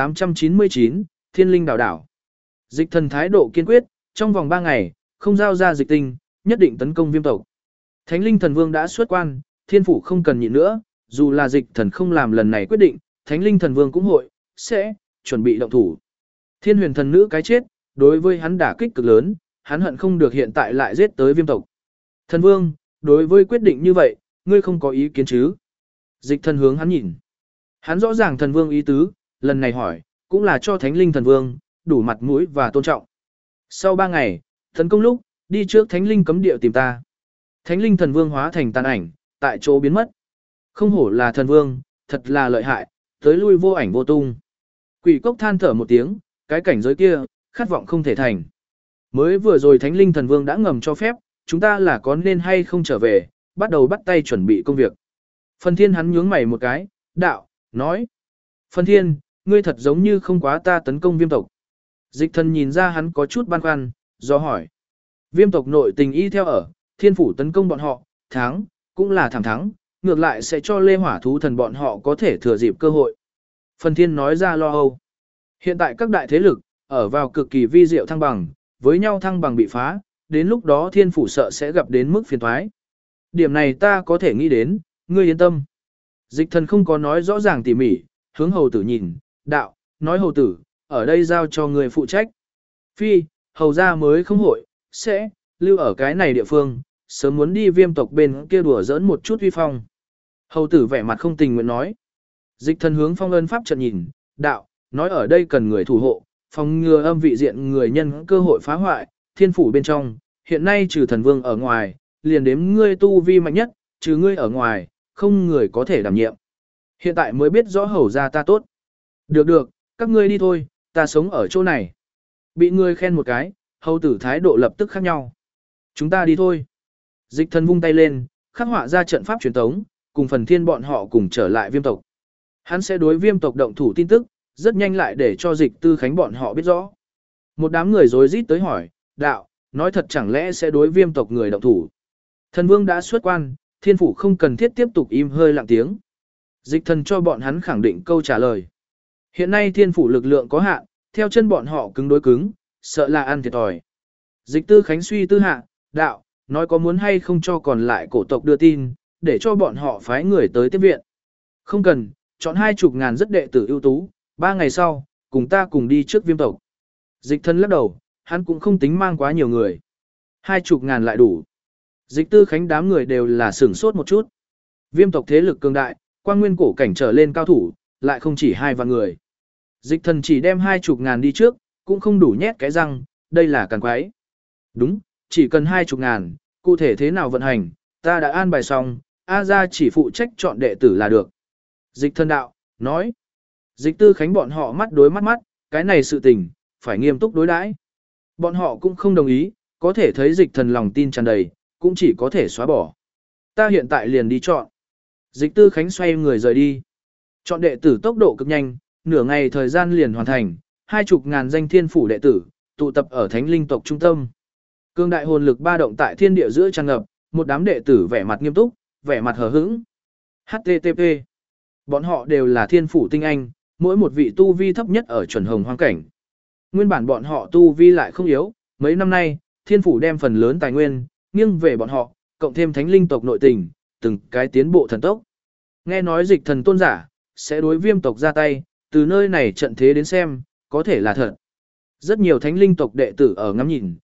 1899, Thiên linh đảo đảo. Dịch thần thái độ kiên quyết, trong vòng 3 ngày, không giao ra dịch tinh, nhất định tấn công viêm tộc. Thánh linh thần vương đã xuất quan, thiên phủ không cần nhịn nữa, dù là dịch thần không làm lần này quyết định, thánh linh thần vương cũng hội, sẽ, chuẩn bị động thủ. Thiên huyền thần nữ cái chết, đối với hắn đả kích cực lớn, hắn hận không được hiện tại lại giết tới viêm tộc. Thần vương, đối với quyết định như vậy, ngươi không có ý kiến chứ? Dịch thần hướng hắn nhìn. Hắn rõ ràng thần vương ý tứ, lần này hỏi, cũng là cho thánh linh thần vương, đủ mặt mũi và tôn trọng. Sau 3 ngày, tấn công lúc, đi trước thánh linh cấm địa tìm ta. Thánh linh thần vương hóa thành tàn ảnh, tại chỗ biến mất. Không hổ là thần vương, thật là lợi hại, tới lui vô ảnh vô tung. Quỷ cốc than thở một tiếng, cái cảnh giới kia, khát vọng không thể thành. Mới vừa rồi thánh linh thần vương đã ngầm cho phép, chúng ta là có nên hay không trở về, bắt đầu bắt tay chuẩn bị công việc. Phần thiên hắn nhướng mày một cái, đạo, nói. Phần thiên, ngươi thật giống như không quá ta tấn công viêm tộc. Dịch thần nhìn ra hắn có chút băn khoăn, do hỏi. Viêm tộc nội tình y theo ở, thiên phủ tấn công bọn họ, thắng, cũng là thẳng thắng, ngược lại sẽ cho lê hỏa thú thần bọn họ có thể thừa dịp cơ hội. Phần thiên nói ra lo âu. Hiện tại các đại thế lực, ở vào cực kỳ vi diệu thăng bằng, với nhau thăng bằng bị phá, đến lúc đó thiên phủ sợ sẽ gặp đến mức phiền thoái. Điểm này ta có thể nghĩ đến, ngươi yên tâm. Dịch thần không có nói rõ ràng tỉ mỉ, hướng hầu tử nhìn, đạo, nói hầu tử, ở đây giao cho người phụ trách. Phi, hầu ra mới không hội, sẽ, lưu ở cái này địa phương, sớm muốn đi viêm tộc bên kia đùa giỡn một chút uy phong. Hầu tử vẻ mặt không tình nguyện nói. Dịch thần hướng phong ân pháp trận nhìn, đạo, nói ở đây cần người thủ hộ, phòng ngừa âm vị diện người nhân cơ hội phá hoại, thiên phủ bên trong, hiện nay trừ thần vương ở ngoài, liền đếm ngươi tu vi mạnh nhất, trừ ngươi ở ngoài, không người có thể đảm nhiệm. Hiện tại mới biết rõ hầu ra ta tốt. Được được, các ngươi đi thôi, ta sống ở chỗ này. Bị ngươi khen một cái, hầu tử thái độ lập tức khác nhau. Chúng ta đi thôi. Dịch thần vung tay lên, khắc họa ra trận pháp truyền tống, cùng phần thiên bọn họ cùng trở lại viêm tộc. Hắn sẽ đối viêm tộc động thủ tin tức, rất nhanh lại để cho dịch tư khánh bọn họ biết rõ. Một đám người rối rít tới hỏi, đạo, nói thật chẳng lẽ sẽ đối viêm tộc người động thủ. Thần vương đã xuất quan, thiên phủ không cần thiết tiếp tục im hơi lặng tiếng. Dịch thần cho bọn hắn khẳng định câu trả lời. Hiện nay thiên phủ lực lượng có hạn, theo chân bọn họ cứng đối cứng, sợ là ăn thiệt thòi. Dịch tư khánh suy tư hạ, đạo, nói có muốn hay không cho còn lại cổ tộc đưa tin, để cho bọn họ phái người tới tiếp viện. Không cần, chọn 20.000 rất đệ tử ưu tú, 3 ngày sau, cùng ta cùng đi trước viêm tộc. Dịch thân lắc đầu, hắn cũng không tính mang quá nhiều người. 20.000 lại đủ. Dịch tư khánh đám người đều là sửng sốt một chút. Viêm tộc thế lực cường đại, quan nguyên cổ cảnh trở lên cao thủ, lại không chỉ 2 vạn người. Dịch thần chỉ đem 20.000 đi trước, cũng không đủ nhét cái răng, đây là càng quái. Đúng, chỉ cần 20.000, cụ thể thế nào vận hành, ta đã an bài xong, A gia chỉ phụ trách chọn đệ tử là được. Dịch thân đạo, nói. Dịch tư khánh bọn họ mắt đối mắt mắt, cái này sự tình, phải nghiêm túc đối đãi. Bọn họ cũng không đồng ý, có thể thấy dịch thần lòng tin tràn đầy, cũng chỉ có thể xóa bỏ. Ta hiện tại liền đi chọn. Dịch tư khánh xoay người rời đi. Chọn đệ tử tốc độ cực nhanh, nửa ngày thời gian liền hoàn thành, 20.000 danh thiên phủ đệ tử, tụ tập ở thánh linh tộc trung tâm. Cương đại hồn lực ba động tại thiên địa giữa tràn ngập, một đám đệ tử vẻ mặt nghiêm túc, vẻ mặt hờ hững. HTTP. Bọn họ đều là thiên phủ tinh anh, mỗi một vị tu vi thấp nhất ở chuẩn hồng hoang cảnh. Nguyên bản bọn họ tu vi lại không yếu, mấy năm nay, thiên phủ đem phần lớn tài nguyên, nghiêng về bọn họ, cộng thêm thánh linh tộc nội tình, từng cái tiến bộ thần tốc. Nghe nói dịch thần tôn giả, sẽ đối viêm tộc ra tay, từ nơi này trận thế đến xem, có thể là thật. Rất nhiều thánh linh tộc đệ tử ở ngắm nhìn,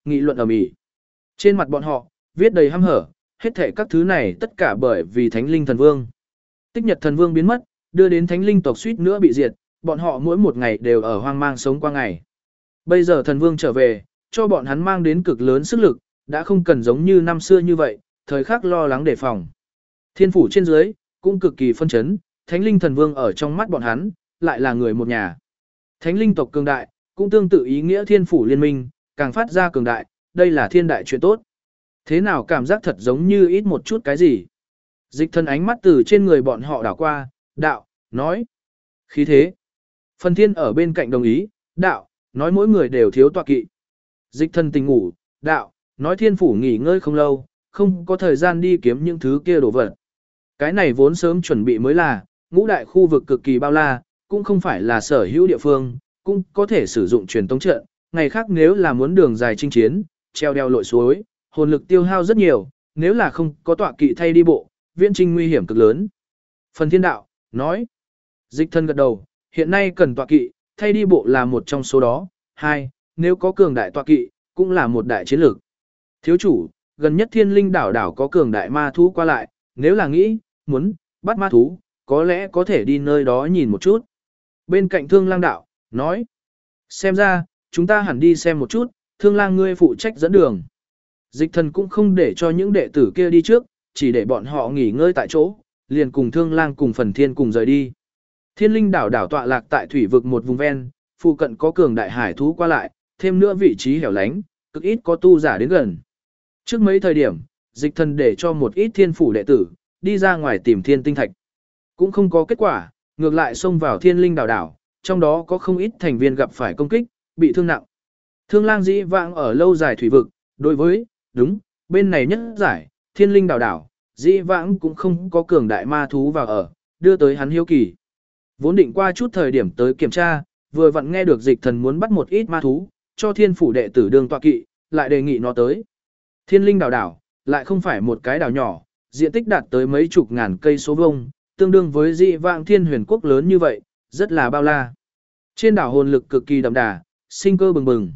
nghị luận ầm ĩ. Trên mặt bọn họ, viết đầy hăm hở, hết thảy các thứ này tất cả bởi vì Thánh Linh Thần Vương. Tích Nhật Thần Vương biến mất, đưa đến Thánh Linh tộc suýt nữa bị diệt, bọn họ mỗi một ngày đều ở hoang mang sống qua ngày. Bây giờ Thần Vương trở về, cho bọn hắn mang đến cực lớn sức lực, đã không cần giống như năm xưa như vậy, thời khắc lo lắng đề phòng. Thiên phủ trên dưới, cũng cực kỳ phân chấn, Thánh Linh Thần Vương ở trong mắt bọn hắn, lại là người một nhà. Thánh Linh tộc cường đại, cũng tương tự ý nghĩa thiên phủ liên minh, càng phát ra cường đại, đây là thiên đại chuyện tốt. Thế nào cảm giác thật giống như ít một chút cái gì? Dịch Thần ánh mắt từ trên người bọn họ đảo qua, đạo, nói. Khí thế. Phần Thiên ở bên cạnh đồng ý, đạo, nói mỗi người đều thiếu tọa kỵ. Dịch Thần tỉnh ngủ, đạo, nói thiên phủ nghỉ ngơi không lâu, không có thời gian đi kiếm những thứ kia đồ vật. Cái này vốn sớm chuẩn bị mới là, ngũ đại khu vực cực kỳ bao la, cũng không phải là sở hữu địa phương, cũng có thể sử dụng truyền tống trận. Ngày khác nếu là muốn đường dài chinh chiến, treo đeo lội suối, hồn lực tiêu hao rất nhiều, nếu là không có tọa kỵ thay đi bộ, viễn trinh nguy hiểm cực lớn. Phần Thiên đạo, nói. Dịch Thần gật đầu, hiện nay cần tọa kỵ, thay đi bộ là một trong số đó. Hai, nếu có cường đại tọa kỵ, cũng là một đại chiến lược. Thiếu chủ, gần nhất Thiên Linh đảo đảo có cường đại ma thú qua lại, nếu là nghĩ, muốn, bắt ma thú, có lẽ có thể đi nơi đó nhìn một chút. Bên cạnh Thương Lang đạo, nói. Xem ra, chúng ta hẳn đi xem một chút, Thương Lang ngươi phụ trách dẫn đường. Dịch Thần cũng không để cho những đệ tử kia đi trước, chỉ để bọn họ nghỉ ngơi tại chỗ, liền cùng Thương Lang cùng Phần Thiên cùng rời đi. Thiên Linh đảo đảo tọa lạc tại thủy vực một vùng ven, phụ cận có cường đại hải thú qua lại, thêm nữa vị trí hẻo lánh, cực ít có tu giả đến gần. Trước mấy thời điểm, Dịch Thần để cho một ít thiên phủ đệ tử đi ra ngoài tìm thiên tinh thạch. Cũng không có kết quả, ngược lại xông vào Thiên Linh đảo đảo, trong đó có không ít thành viên gặp phải công kích, bị thương nặng. Thương Lang dĩ vãng ở lâu dài thủy vực, đối với, đúng, bên này nhất giải, Thiên Linh đảo đảo, dĩ vãng cũng không có cường đại ma thú vào ở, đưa tới hắn hiếu kỳ. Vốn định qua chút thời điểm tới kiểm tra, vừa vặn nghe được Dịch Thần muốn bắt một ít ma thú, cho thiên phủ đệ tử đường tọa kỵ, lại đề nghị nó tới. Thiên Linh đảo đảo, lại không phải một cái đảo nhỏ, diện tích đạt tới mấy chục ngàn cây số vuông, tương đương với dị vãng Thiên Huyền quốc lớn như vậy, rất là bao la. Trên đảo hồn lực cực kỳ đậm đà, sinh cơ bừng bừng.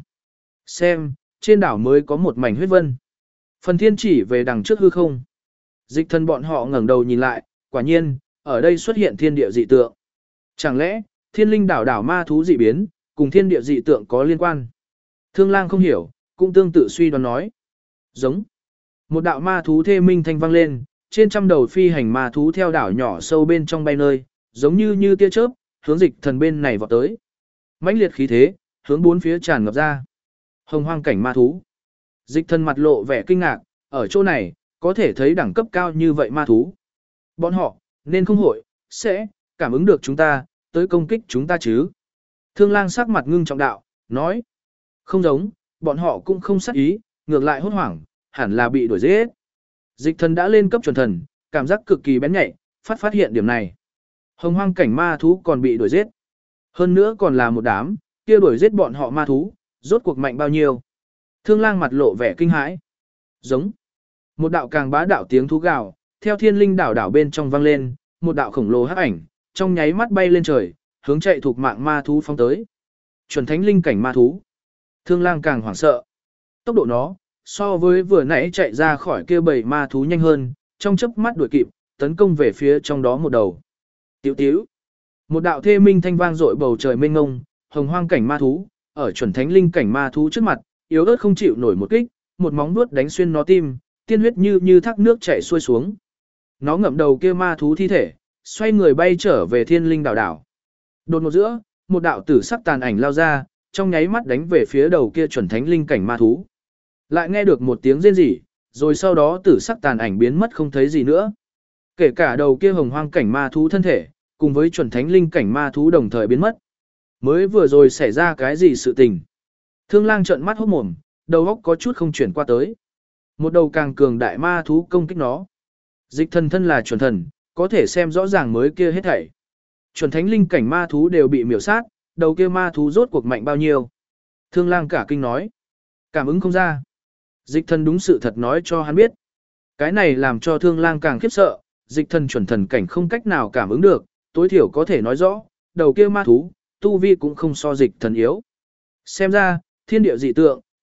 Xem, trên đảo mới có một mảnh huyết vân. Phần Thiên chỉ về đằng trước hư không. Dịch Thần bọn họ ngẩng đầu nhìn lại, quả nhiên, ở đây xuất hiện thiên địa dị tượng. Chẳng lẽ, Thiên Linh đảo đảo ma thú dị biến, cùng thiên địa dị tượng có liên quan? Thương Lang không hiểu, cũng tương tự suy đoán nói. Giống. Một đạo ma thú thê minh thanh vang lên, trên trăm đầu phi hành ma thú theo đảo nhỏ sâu bên trong bay nơi, giống như tia chớp, hướng Dịch Thần bên này vọt tới. Mãnh liệt khí thế, hướng bốn phía tràn ngập ra. Hồng hoang cảnh ma thú. Dịch Thần mặt lộ vẻ kinh ngạc, ở chỗ này, có thể thấy đẳng cấp cao như vậy ma thú. Bọn họ, nên không hội, sẽ, cảm ứng được chúng ta, tới công kích chúng ta chứ. Thương Lang sắc mặt ngưng trọng đạo, nói. Không giống, bọn họ cũng không sát ý, ngược lại hốt hoảng, hẳn là bị đuổi giết. Dịch Thần đã lên cấp chuẩn thần, cảm giác cực kỳ bén nhạy, phát hiện điểm này. Hồng hoang cảnh ma thú còn bị đuổi giết. Hơn nữa còn là một đám, kia đuổi giết bọn họ ma thú, rốt cuộc mạnh bao nhiêu. Thương Lang mặt lộ vẻ kinh hãi. Giống. Một đạo càng bá đạo tiếng thú gào, theo Thiên Linh đảo đảo bên trong vang lên, một đạo khổng lồ hắc ảnh, trong nháy mắt bay lên trời, hướng chạy thuộc mạng ma thú phóng tới. Chuẩn thánh linh cảnh ma thú. Thương Lang càng hoảng sợ. Tốc độ nó, so với vừa nãy chạy ra khỏi kia bầy ma thú nhanh hơn, trong chớp mắt đuổi kịp, tấn công về phía trong đó một đầu. Tiểu tiểu. Một đạo thê minh thanh vang dội bầu trời mênh mông, hồng hoang cảnh ma thú, ở chuẩn thánh linh cảnh ma thú trước mặt, yếu ớt không chịu nổi một kích, một móng vuốt đánh xuyên nó tim, tiên huyết như thác nước chảy xuôi xuống. Nó ngậm đầu kia ma thú thi thể, xoay người bay trở về Thiên Linh đảo đảo. Đột ngột giữa, một đạo tử sắc tàn ảnh lao ra, trong nháy mắt đánh về phía đầu kia chuẩn thánh linh cảnh ma thú. Lại nghe được một tiếng rên rỉ, rồi sau đó tử sắc tàn ảnh biến mất không thấy gì nữa. Kể cả đầu kia hồng hoang cảnh ma thú thân thể, cùng với chuẩn thánh linh cảnh ma thú đồng thời biến mất. Mới vừa rồi xảy ra cái gì sự tình? Thương Lang trợn mắt hốt mồm, đầu óc có chút không chuyển qua tới. Một đầu càng cường đại ma thú công kích nó. Dịch Thần thân là chuẩn thần, có thể xem rõ ràng mới kia hết thảy. Chuẩn thánh linh cảnh ma thú đều bị miểu sát, đầu kia ma thú rốt cuộc mạnh bao nhiêu? Thương Lang cả kinh nói. Cảm ứng không ra. Dịch Thần đúng sự thật nói cho hắn biết. Cái này làm cho Thương Lang càng khiếp sợ, Dịch Thần chuẩn thần cảnh không cách nào cảm ứng được, tối thiểu có thể nói rõ, đầu kia ma thú, tu vi cũng không so Dịch Thần yếu. Xem ra, thiên địa dị tượng,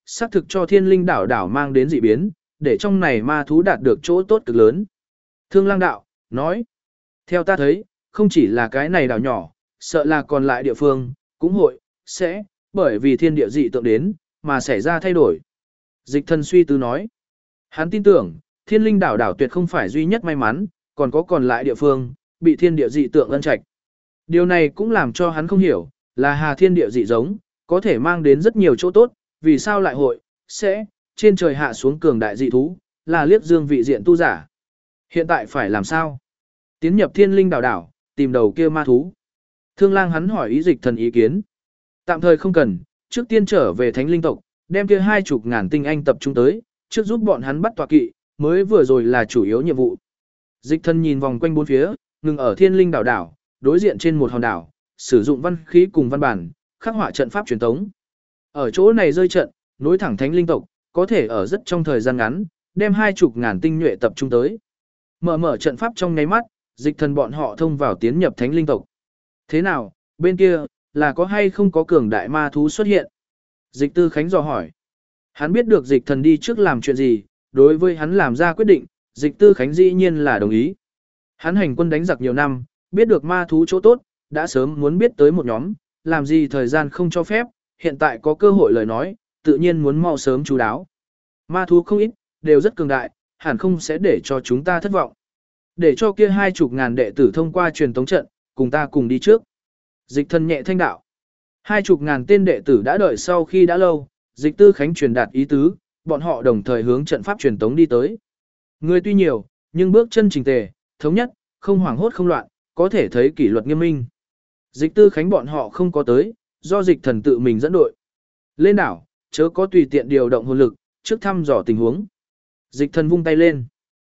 xác thực cho Thiên Linh đảo đảo mang đến dị biến, để trong này ma thú đạt được chỗ tốt cực lớn. Thương Lang đạo, nói, theo ta thấy, không chỉ là cái này đảo nhỏ, sợ là còn lại địa phương, cũng sẽ, bởi vì thiên địa dị tượng đến, mà xảy ra thay đổi. Dịch Thần suy tư nói, hắn tin tưởng, Thiên Linh đảo đảo tuyệt không phải duy nhất may mắn, còn có còn lại địa phương, bị thiên địa dị tượng ân trạch. Điều này cũng làm cho hắn không hiểu, là hà thiên địa dị giống, có thể mang đến rất nhiều chỗ tốt, vì sao lại sẽ, trên trời hạ xuống cường đại dị thú, là liếc dương vị diện tu giả. Hiện tại phải làm sao? Tiến nhập Thiên Linh đảo đảo, tìm đầu kia ma thú. Thương Lang hắn hỏi ý Dịch Thần ý kiến. Tạm thời không cần, trước tiên trở về Thánh Linh tộc, đem kia 20.000 tinh anh tập trung tới, trước giúp bọn hắn bắt tọa kỵ, mới vừa rồi là chủ yếu nhiệm vụ. Dịch Thần nhìn vòng quanh bốn phía, ngừng ở Thiên Linh đảo đảo, đối diện trên một hòn đảo, sử dụng văn khí cùng văn bản, khắc họa trận pháp truyền tống. Ở chỗ này rơi trận, nối thẳng Thánh Linh tộc, có thể ở rất trong thời gian ngắn, đem 20.000 tinh nhuệ tập trung tới. Mở trận pháp trong nháy mắt, Dịch Thần bọn họ thông vào tiến nhập Thánh Linh tộc. Thế nào, bên kia, là có hay không có cường đại ma thú xuất hiện? Dịch Tư Khánh dò hỏi. Hắn biết được Dịch Thần đi trước làm chuyện gì, đối với hắn làm ra quyết định, Dịch Tư Khánh dĩ nhiên là đồng ý. Hắn hành quân đánh giặc nhiều năm, biết được ma thú chỗ tốt, đã sớm muốn biết tới một nhóm, làm gì thời gian không cho phép, hiện tại có cơ hội lời nói, tự nhiên muốn mau sớm chú đáo. Ma thú không ít, đều rất cường đại, hẳn không sẽ để cho chúng ta thất vọng. Để cho kia 20.000 đệ tử thông qua truyền tống trận, cùng ta cùng đi trước. Dịch Thần nhẹ thanh đạo. 20.000 tên đệ tử đã đợi sau khi đã lâu, Dịch Tư Khánh truyền đạt ý tứ, bọn họ đồng thời hướng trận pháp truyền tống đi tới. Người tuy nhiều, nhưng bước chân chỉnh tề, thống nhất, không hoảng hốt không loạn, có thể thấy kỷ luật nghiêm minh. Dịch Tư Khánh bọn họ không có tới, do Dịch Thần tự mình dẫn đội. Lên đảo, chớ có tùy tiện điều động hồn lực, trước thăm dò tình huống. Dịch Thần vung tay lên.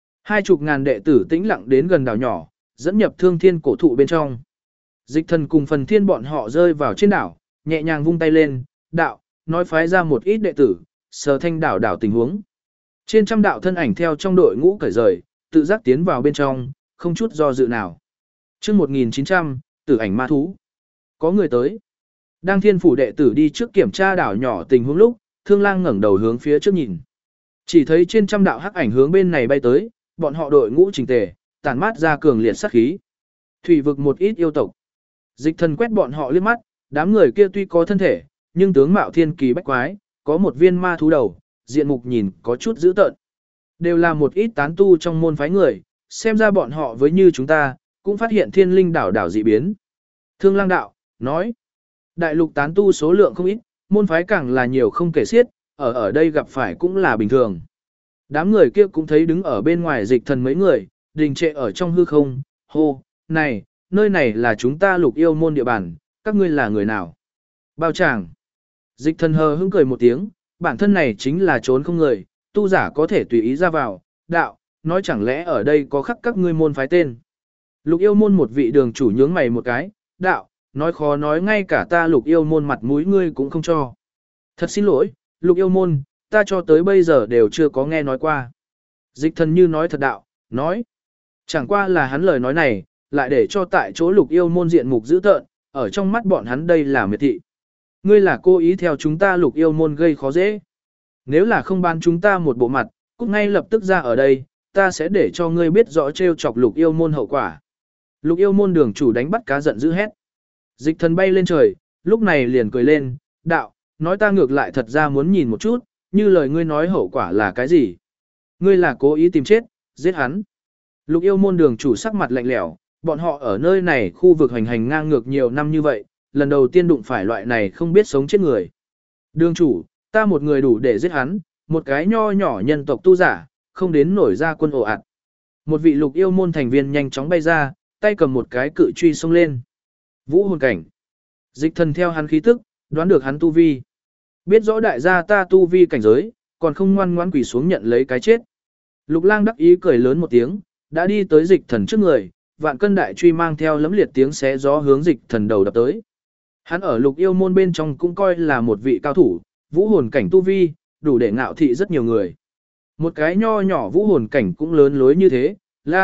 20.000 đệ tử tĩnh lặng đến gần đảo nhỏ, dẫn nhập Thương Thiên cổ thụ bên trong. Dịch Thần cùng Phần Thiên bọn họ rơi vào trên đảo, nhẹ nhàng vung tay lên, đạo, nói phái ra một ít đệ tử, sờ thanh đảo đảo tình huống. Trên trăm đạo thân ảnh theo trong đội ngũ cởi rời, tự giác tiến vào bên trong, không chút do dự nào. Trước 1900, tử ảnh ma thú. Có người tới. Đang Thiên phủ đệ tử đi trước kiểm tra đảo nhỏ tình huống lúc, Thương Lang ngẩng đầu hướng phía trước nhìn. Chỉ thấy trên trăm đạo hắc ảnh hướng bên này bay tới, bọn họ đội ngũ chỉnh tề, tản mát ra cường liệt sát khí. Thủy vực một ít yêu tộc. Dịch Thần quét bọn họ liếc mắt, đám người kia tuy có thân thể, nhưng tướng mạo thiên kỳ bách quái, có một viên ma thú đầu, diện mục nhìn có chút dữ tợn. Đều là một ít tán tu trong môn phái người, xem ra bọn họ với như chúng ta, cũng phát hiện Thiên Linh đảo đảo dị biến. Thương Lang đạo, nói, đại lục tán tu số lượng không ít, môn phái càng là nhiều không kể xiết, ở đây gặp phải cũng là bình thường. Đám người kia cũng thấy đứng ở bên ngoài Dịch Thần mấy người, đình trệ ở trong hư không, hô, này, nơi này là chúng ta Lục Yêu môn địa bàn, các ngươi là người nào? Bao chàng. Dịch Thần hờ hững cười một tiếng, bản thân này chính là trốn không người, tu giả có thể tùy ý ra vào, đạo, nói chẳng lẽ ở đây có khắc các ngươi môn phái tên. Lục Yêu môn một vị đường chủ nhướng mày một cái, đạo, nói khó nói ngay cả ta Lục Yêu môn mặt mũi ngươi cũng không cho. Thật xin lỗi, Lục Yêu môn, ta cho tới bây giờ đều chưa có nghe nói qua. Dịch Thần như nói thật đạo, nói. Chẳng qua là hắn lời nói này, lại để cho tại chỗ Lục Yêu môn diện mục dữ tợn, ở trong mắt bọn hắn đây là miệt thị. Ngươi là cố ý theo chúng ta Lục Yêu môn gây khó dễ. Nếu là không ban chúng ta một bộ mặt, cút ngay lập tức ra ở đây, ta sẽ để cho ngươi biết rõ trêu chọc Lục Yêu môn hậu quả. Lục Yêu môn đường chủ đánh bắt cá giận dữ hét. Dịch Thần bay lên trời, lúc này liền cười lên, đạo, nói ta ngược lại thật ra muốn nhìn một chút, như lời ngươi nói hậu quả là cái gì. Ngươi là cố ý tìm chết, giết hắn. Lục Yêu môn đường chủ sắc mặt lạnh lẽo, bọn họ ở nơi này khu vực hành hành ngang ngược nhiều năm như vậy, lần đầu tiên đụng phải loại này không biết sống chết người. Đường chủ, ta một người đủ để giết hắn, một cái nho nhỏ nhân tộc tu giả, không đến nổi ra quân ồ ạt. Một vị Lục Yêu môn thành viên nhanh chóng bay ra, tay cầm một cái cự truy xông lên. Vũ hồn cảnh. Dịch Thần theo hắn khí tức, đoán được hắn tu vi. Biết rõ đại gia ta tu vi cảnh giới, còn không ngoan ngoãn quỳ xuống nhận lấy cái chết. Lục Lang đắc ý cười lớn một tiếng, đã đi tới Dịch Thần trước người, vạn cân đại truy mang theo lấm liệt tiếng xé gió hướng Dịch Thần đầu đập tới. Hắn ở Lục Yêu môn bên trong cũng coi là một vị cao thủ, vũ hồn cảnh tu vi, đủ để ngạo thị rất nhiều người. Một cái nho nhỏ vũ hồn cảnh cũng lớn lối như thế,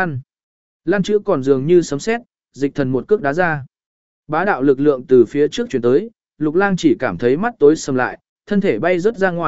Lan chữ còn dường như sấm sét, Dịch Thần một cước đá ra. Bá đạo lực lượng từ phía trước truyền tới, Lục Lang chỉ cảm thấy mắt tối sầm lại, thân thể bay rất ra ngoài,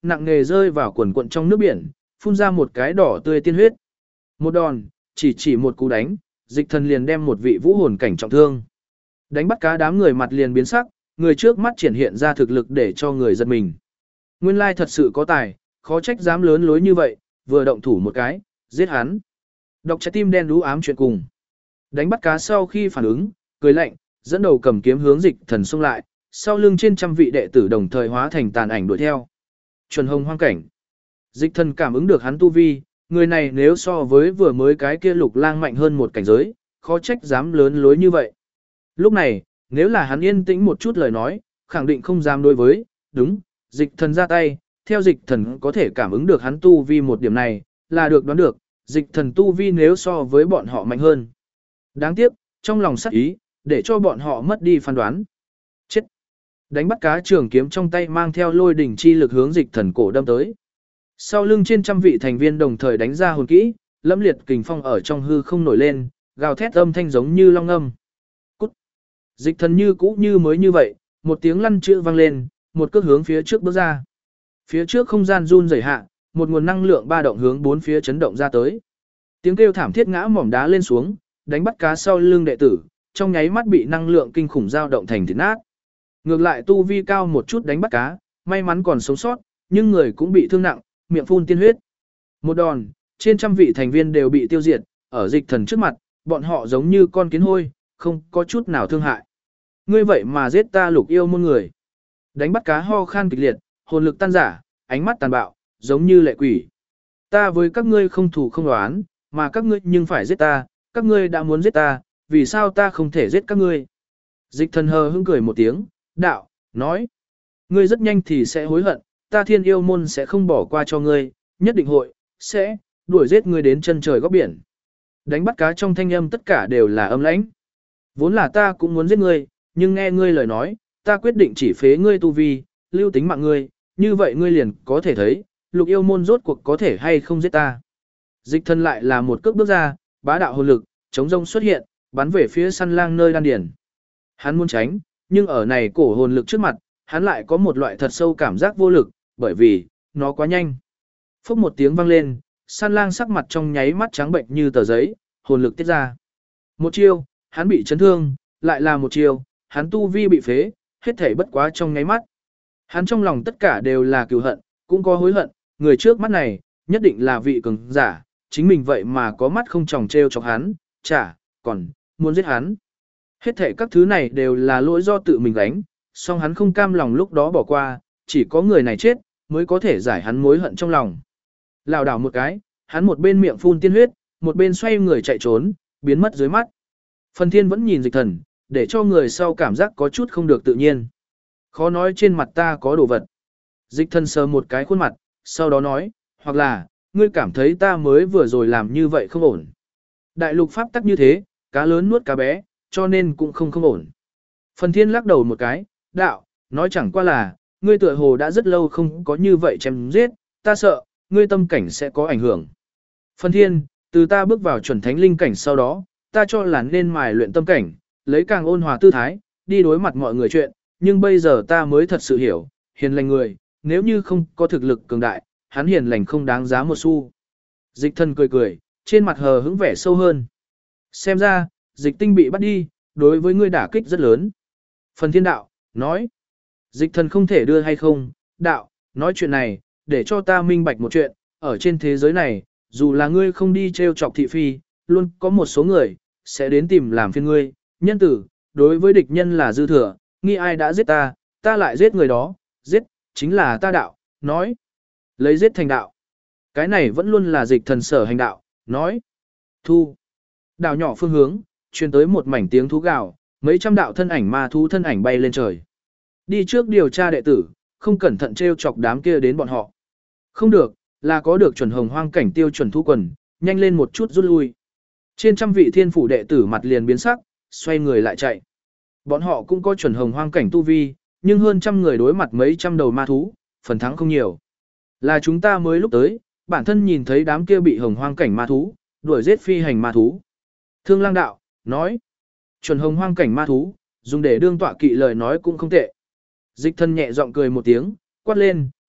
nặng nề rơi vào quần quận trong nước biển, phun ra một cái đỏ tươi tiên huyết. Một đòn, chỉ một cú đánh, dịch thần liền đem một vị vũ hồn cảnh trọng thương. Đánh bắt cá đám người mặt liền biến sắc, người trước mắt triển hiện ra thực lực để cho người giật mình. Nguyên lai thật sự có tài, khó trách dám lớn lối như vậy, vừa động thủ một cái, giết hắn. Đọc trái tim đen đú ám chuyện cùng. Đánh bắt cá sau khi phản ứng, cười lạnh, dẫn đầu cầm kiếm hướng dịch thần xông lại, sau lưng trên trăm vị đệ tử đồng thời hóa thành tàn ảnh đuổi theo. Chuẩn hồng hoang cảnh. Dịch thần cảm ứng được hắn tu vi, người này nếu so với vừa mới cái kia lục lang mạnh hơn một cảnh giới, khó trách dám lớn lối như vậy. Lúc này, nếu là hắn yên tĩnh một chút lời nói, khẳng định không dám đối với, đúng, dịch thần ra tay, theo dịch thần có thể cảm ứng được hắn tu vi một điểm này, là được đoán được, dịch thần tu vi nếu so với bọn họ mạnh hơn. Đáng tiếc, trong lòng sắc ý, để cho bọn họ mất đi phán đoán. Chết! Đánh bắt cá trường kiếm trong tay mang theo lôi đỉnh chi lực hướng dịch thần cổ đâm tới. Sau lưng trên trăm vị thành viên đồng thời đánh ra hồn kỹ, lâm liệt kình phong ở trong hư không nổi lên, gào thét âm thanh giống như long âm. Cút! Dịch thần như cũ như mới như vậy, một tiếng lăn chữ vang lên, một cước hướng phía trước bước ra. Phía trước không gian run rẩy hạ, một nguồn năng lượng ba động hướng bốn phía chấn động ra tới. Tiếng kêu thảm thiết ngã mỏm đá lên xuống, đánh bắt cá sau lưng đệ tử, trong nháy mắt bị năng lượng kinh khủng dao động thành thịt nát. Ngược lại tu vi cao một chút đánh bắt cá, may mắn còn sống sót, nhưng người cũng bị thương nặng, miệng phun tiên huyết. Một đòn, trên trăm vị thành viên đều bị tiêu diệt, ở dịch thần trước mặt, bọn họ giống như con kiến hôi, không có chút nào thương hại. Ngươi vậy mà giết ta Lục Yêu môn người. Đánh bắt cá ho khan kịch liệt, hồn lực tan rã, ánh mắt tàn bạo, giống như lệ quỷ. Ta với các ngươi không thù không oán, mà các ngươi nhưng phải giết ta, các ngươi đã muốn giết ta, vì sao ta không thể giết các ngươi? Dịch thần hờ hững cười một tiếng, đạo, nói. Ngươi rất nhanh thì sẽ hối hận, ta Thiên Yêu môn sẽ không bỏ qua cho ngươi, nhất định hội, sẽ, đuổi giết ngươi đến chân trời góc biển. Đánh bắt cá trong thanh âm tất cả đều là âm lãnh. Vốn là ta cũng muốn giết ngươi, nhưng nghe ngươi lời nói, ta quyết định chỉ phế ngươi tu vi, lưu tính mạng ngươi, như vậy ngươi liền có thể thấy, Lục Yêu môn rốt cuộc có thể hay không giết ta. Dịch thần lại là một cước bước ra, bá đạo hồn lực, chống rông xuất hiện, bắn về phía săn lang nơi đan điền. Hắn muốn tránh, nhưng ở này cổ hồn lực trước mặt, hắn lại có một loại thật sâu cảm giác vô lực, bởi vì, nó quá nhanh. Phốc một tiếng vang lên, săn lang sắc mặt trong nháy mắt trắng bệnh như tờ giấy, hồn lực tiết ra. Một chiêu, hắn bị chấn thương, lại là một chiêu, hắn tu vi bị phế, hết thảy bất quá trong nháy mắt. Hắn trong lòng tất cả đều là cừu hận, cũng có hối hận, người trước mắt này, nhất định là vị cường giả, chính mình vậy mà có mắt không tròng treo chọc hắn, còn, muốn giết hắn. Hết thảy các thứ này đều là lỗi do tự mình gánh, song hắn không cam lòng lúc đó bỏ qua, chỉ có người này chết, mới có thể giải hắn mối hận trong lòng. Lảo đảo một cái, hắn một bên miệng phun tiên huyết, một bên xoay người chạy trốn, biến mất dưới mắt. Phần Thiên vẫn nhìn dịch thần, để cho người sau cảm giác có chút không được tự nhiên. Khó nói trên mặt ta có đồ vật. Dịch thần sờ một cái khuôn mặt, sau đó nói, hoặc là, ngươi cảm thấy ta mới vừa rồi làm như vậy không ổn. Đại lục pháp tắc như thế, cá lớn nuốt cá bé, cho nên cũng không ổn. Phần Thiên lắc đầu một cái, đạo, nói chẳng qua là, ngươi tựa hồ đã rất lâu không có như vậy chém giết, ta sợ, ngươi tâm cảnh sẽ có ảnh hưởng. Phần Thiên, từ ta bước vào chuẩn thánh linh cảnh sau đó, ta cho là nên mài luyện tâm cảnh, lấy càng ôn hòa tư thái, đi đối mặt mọi người chuyện, nhưng bây giờ ta mới thật sự hiểu, hiền lành người, nếu như không có thực lực cường đại, hắn hiền lành không đáng giá một xu. Dịch thần cười cười, trên mặt hờ hững vẻ sâu hơn. Xem ra, dịch tinh bị bắt đi, đối với ngươi đả kích rất lớn. Phần Thiên đạo, nói. Dịch thần không thể đưa hay không, đạo, nói chuyện này, để cho ta minh bạch một chuyện, ở trên thế giới này, dù là ngươi không đi treo chọc thị phi, luôn có một số người, sẽ đến tìm làm phiền ngươi, nhân tử, đối với địch nhân là dư thừa, nghi ai đã giết ta, ta lại giết người đó, giết, chính là ta đạo, nói. Lấy giết thành đạo. Cái này vẫn luôn là dịch thần sở hành đạo, nói. Thu. Đảo nhỏ phương hướng, truyền tới một mảnh tiếng thú gào, mấy trăm đạo thân ảnh ma thú thân ảnh bay lên trời. Đi trước điều tra đệ tử, không cẩn thận treo chọc đám kia đến bọn họ. Không được, là có được chuẩn hồng hoang cảnh tiêu chuẩn thu quần, nhanh lên một chút rút lui. Trên trăm vị thiên phủ đệ tử mặt liền biến sắc, xoay người lại chạy. Bọn họ cũng có chuẩn hồng hoang cảnh tu vi, nhưng hơn trăm người đối mặt mấy trăm đầu ma thú, phần thắng không nhiều. Là chúng ta mới lúc tới, bản thân nhìn thấy đám kia bị hồng hoang cảnh ma thú, đuổi giết phi hành ma thú. Thương Lang đạo, nói, chuẩn hồng hoang cảnh ma thú, dùng để đương tọa kỵ lời nói cũng không tệ. Dịch thân nhẹ giọng cười một tiếng, quát lên,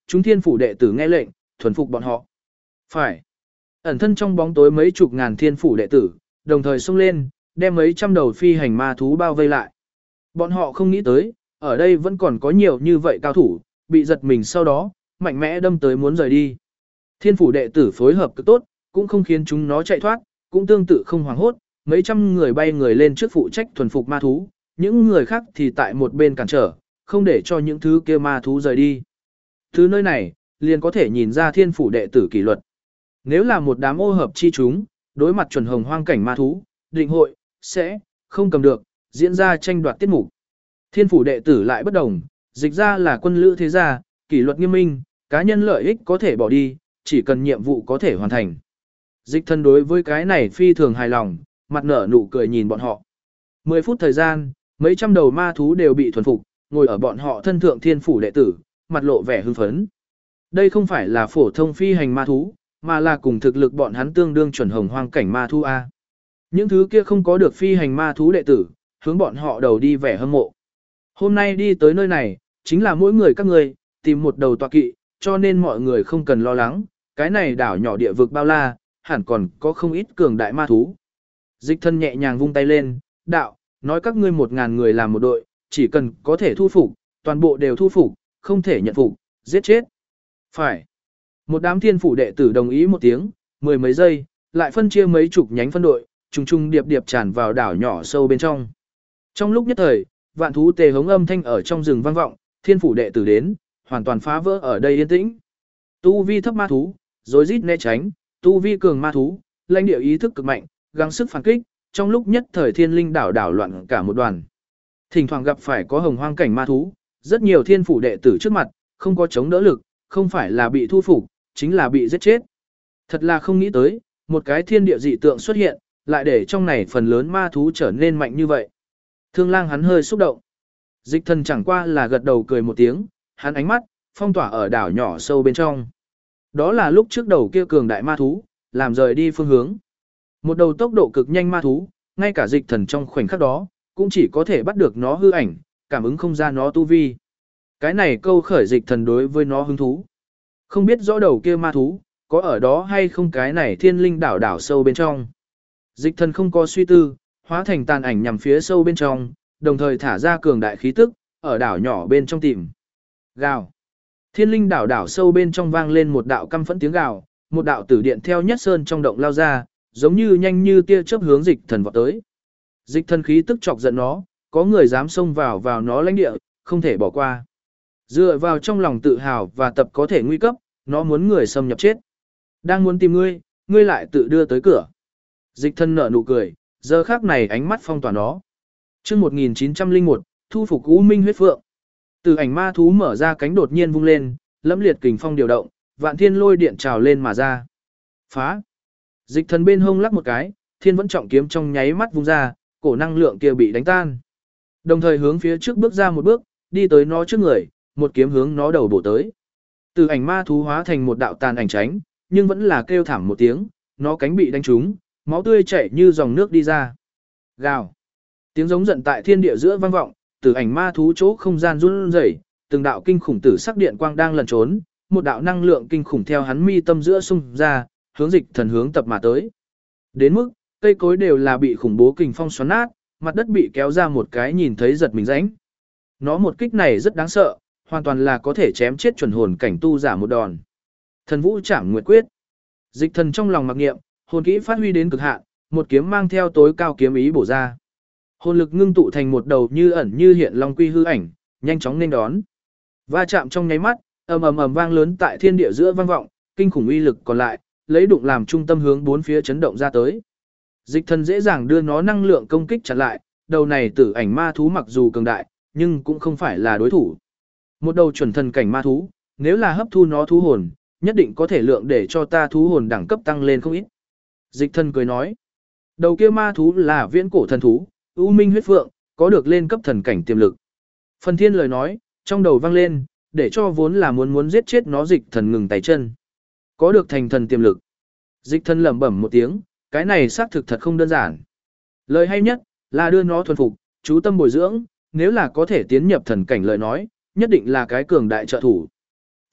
chúng thiên phủ đệ tử nghe lệnh, thuần phục bọn họ. Phải. Ẩn thân trong bóng tối mấy chục ngàn thiên phủ đệ tử, đồng thời xông lên, đem mấy trăm đầu phi hành ma thú bao vây lại. Bọn họ không nghĩ tới, ở đây vẫn còn có nhiều như vậy cao thủ, bị giật mình sau đó, mạnh mẽ đâm tới muốn rời đi. Thiên phủ đệ tử phối hợp cực tốt, cũng không khiến chúng nó chạy thoát, cũng tương tự không hoảng hốt, mấy trăm người bay người lên trước phụ trách thuần phục ma thú, những người khác thì tại một bên cản trở, không để cho những thứ kia ma thú rời đi. Từ nơi này, liền có thể nhìn ra thiên phủ đệ tử kỷ luật. Nếu là một đám ô hợp chi chúng, đối mặt chuẩn hồng hoang cảnh ma thú, định hội, sẽ, không cầm được, diễn ra tranh đoạt tiết mục. Thiên phủ đệ tử lại bất đồng, dịch ra là quân lữ thế gia, kỷ luật nghiêm minh, cá nhân lợi ích có thể bỏ đi, chỉ cần nhiệm vụ có thể hoàn thành. Dịch thân đối với cái này phi thường hài lòng, mặt nở nụ cười nhìn bọn họ. 10 phút thời gian, mấy trăm đầu ma thú đều bị thuần phục, ngồi ở bọn họ thân thượng thiên phủ đệ tử, mặt lộ vẻ hưng phấn. Đây không phải là phổ thông phi hành ma thú, mà là cùng thực lực bọn hắn tương đương chuẩn hồng hoang cảnh ma thú A. Những thứ kia không có được phi hành ma thú đệ tử, hướng bọn họ đầu đi vẻ hâm mộ. Hôm nay đi tới nơi này, chính là mỗi người các người, tìm một đầu tọa kỵ, cho nên mọi người không cần lo lắng, cái này đảo nhỏ địa vực bao la, hẳn còn có không ít cường đại ma thú. Dịch thân nhẹ nhàng vung tay lên, đạo, nói các ngươi 1000 người làm một đội, chỉ cần có thể thu phục, toàn bộ đều thu phục, không thể nhận phục, giết chết. Phải. Một đám thiên phủ đệ tử đồng ý một tiếng, 10 mấy giây, lại phân chia mấy chục nhánh phân đội, trùng trùng điệp điệp tràn vào đảo nhỏ sâu bên trong. Trong lúc nhất thời, vạn thú tề hống âm thanh ở trong rừng vang vọng, thiên phủ đệ tử đến, hoàn toàn phá vỡ ở đây yên tĩnh. Tu vi thấp ma thú, rối rít né tránh, tu vi cường ma thú, lãnh địa ý thức cực mạnh, gắng sức phản kích, trong lúc nhất thời thiên linh đảo đảo loạn cả một đoàn. Thỉnh thoảng gặp phải có hồng hoang cảnh ma thú, rất nhiều thiên phủ đệ tử trước mặt, không có chống đỡ lực, không phải là bị thu phục, chính là bị giết chết. Thật là không nghĩ tới, một cái thiên địa dị tượng xuất hiện, lại để trong này phần lớn ma thú trở nên mạnh như vậy. Thương lang hắn hơi xúc động. Dịch thần chẳng qua là gật đầu cười một tiếng, hắn ánh mắt, phong tỏa ở đảo nhỏ sâu bên trong. Đó là lúc trước đầu kia cường đại ma thú, làm rời đi phương hướng. Một đầu tốc độ cực nhanh ma thú, ngay cả dịch thần trong khoảnh khắc đó, cũng chỉ có thể bắt được nó hư ảnh, cảm ứng không ra nó tu vi. Cái này câu khởi dịch thần đối với nó hứng thú. Không biết rõ đầu kia ma thú, có ở đó hay không cái này thiên linh đảo đảo sâu bên trong. Dịch thần không có suy tư, hóa thành tàn ảnh nhằm phía sâu bên trong, đồng thời thả ra cường đại khí tức, ở đảo nhỏ bên trong tìm. Gào. Thiên linh đảo đảo sâu bên trong vang lên một đạo căm phẫn tiếng gào, một đạo tử điện theo nhất sơn trong động lao ra, giống như nhanh như tia chớp hướng dịch thần vọt tới. Dịch thần khí tức chọc giận nó, có người dám xông vào nó lãnh địa, không thể bỏ qua. Dựa vào trong lòng tự hào và tập có thể nguy cấp, nó muốn người xâm nhập chết. Đang muốn tìm ngươi, ngươi lại tự đưa tới cửa. Dịch thần nở nụ cười, giờ khác này ánh mắt phong tỏa nó. Trước 1901, thu phục U Minh huyết phượng. Từ ảnh ma thú mở ra cánh đột nhiên vung lên, lẫm liệt kình phong điều động, vạn thiên lôi điện trào lên mà ra. Phá. Dịch thần bên hông lắc một cái, thiên vẫn trọng kiếm trong nháy mắt vung ra, cổ năng lượng kia bị đánh tan. Đồng thời hướng phía trước bước ra một bước, đi tới nó trước người, một kiếm hướng nó đầu bổ tới. Từ ảnh ma thú hóa thành một đạo tàn ảnh tránh, nhưng vẫn là kêu thảm một tiếng, nó cánh bị đánh trúng, máu tươi chảy như dòng nước đi ra. Gào. Tiếng giống giận tại thiên địa giữa vang vọng, từ ảnh ma thú chỗ không gian run rẩy, từng đạo kinh khủng tử sắc điện quang đang lẩn trốn, một đạo năng lượng kinh khủng theo hắn mi tâm giữa xung ra, hướng dịch thần hướng tập mà tới. Đến mức, cây cối đều là bị khủng bố kình phong xoắn nát, mặt đất bị kéo ra một cái nhìn thấy giật mình rãnh. Nó một kích này rất đáng sợ, hoàn toàn là có thể chém chết chuẩn hồn cảnh tu giả một đòn. Thần vũ trảm nguyệt quyết. Dịch thần trong lòng mặc niệm, hồn kỹ phát huy đến cực hạn, một kiếm mang theo tối cao kiếm ý bổ ra. Hồn lực ngưng tụ thành một đầu như ẩn như hiện long quy hư ảnh, nhanh chóng nên đón. Va chạm trong nháy mắt, ầm ầm ầm vang lớn tại thiên địa giữa vang vọng, kinh khủng uy lực còn lại, lấy đụng làm trung tâm hướng bốn phía chấn động ra tới. Dịch thần dễ dàng đưa nó năng lượng công kích chặn lại, đầu này tử ảnh ma thú mặc dù cường đại, nhưng cũng không phải là đối thủ. Một đầu chuẩn thần cảnh ma thú, nếu là hấp thu nó thú hồn, nhất định có thể lượng để cho ta thú hồn đẳng cấp tăng lên không ít. Dịch thần cười nói, đầu kia ma thú là viễn cổ thần thú, U Minh huyết phượng, có được lên cấp thần cảnh tiềm lực. Phần thiên lời nói, trong đầu vang lên, để cho vốn là muốn giết chết nó dịch thần ngừng tay chân. Có được thành thần tiềm lực. Dịch thần lẩm bẩm một tiếng, cái này xác thực thật không đơn giản. Lời hay nhất, là đưa nó thuần phục, chú tâm bồi dưỡng, nếu là có thể tiến nhập thần cảnh lời nói, nhất định là cái cường đại trợ thủ.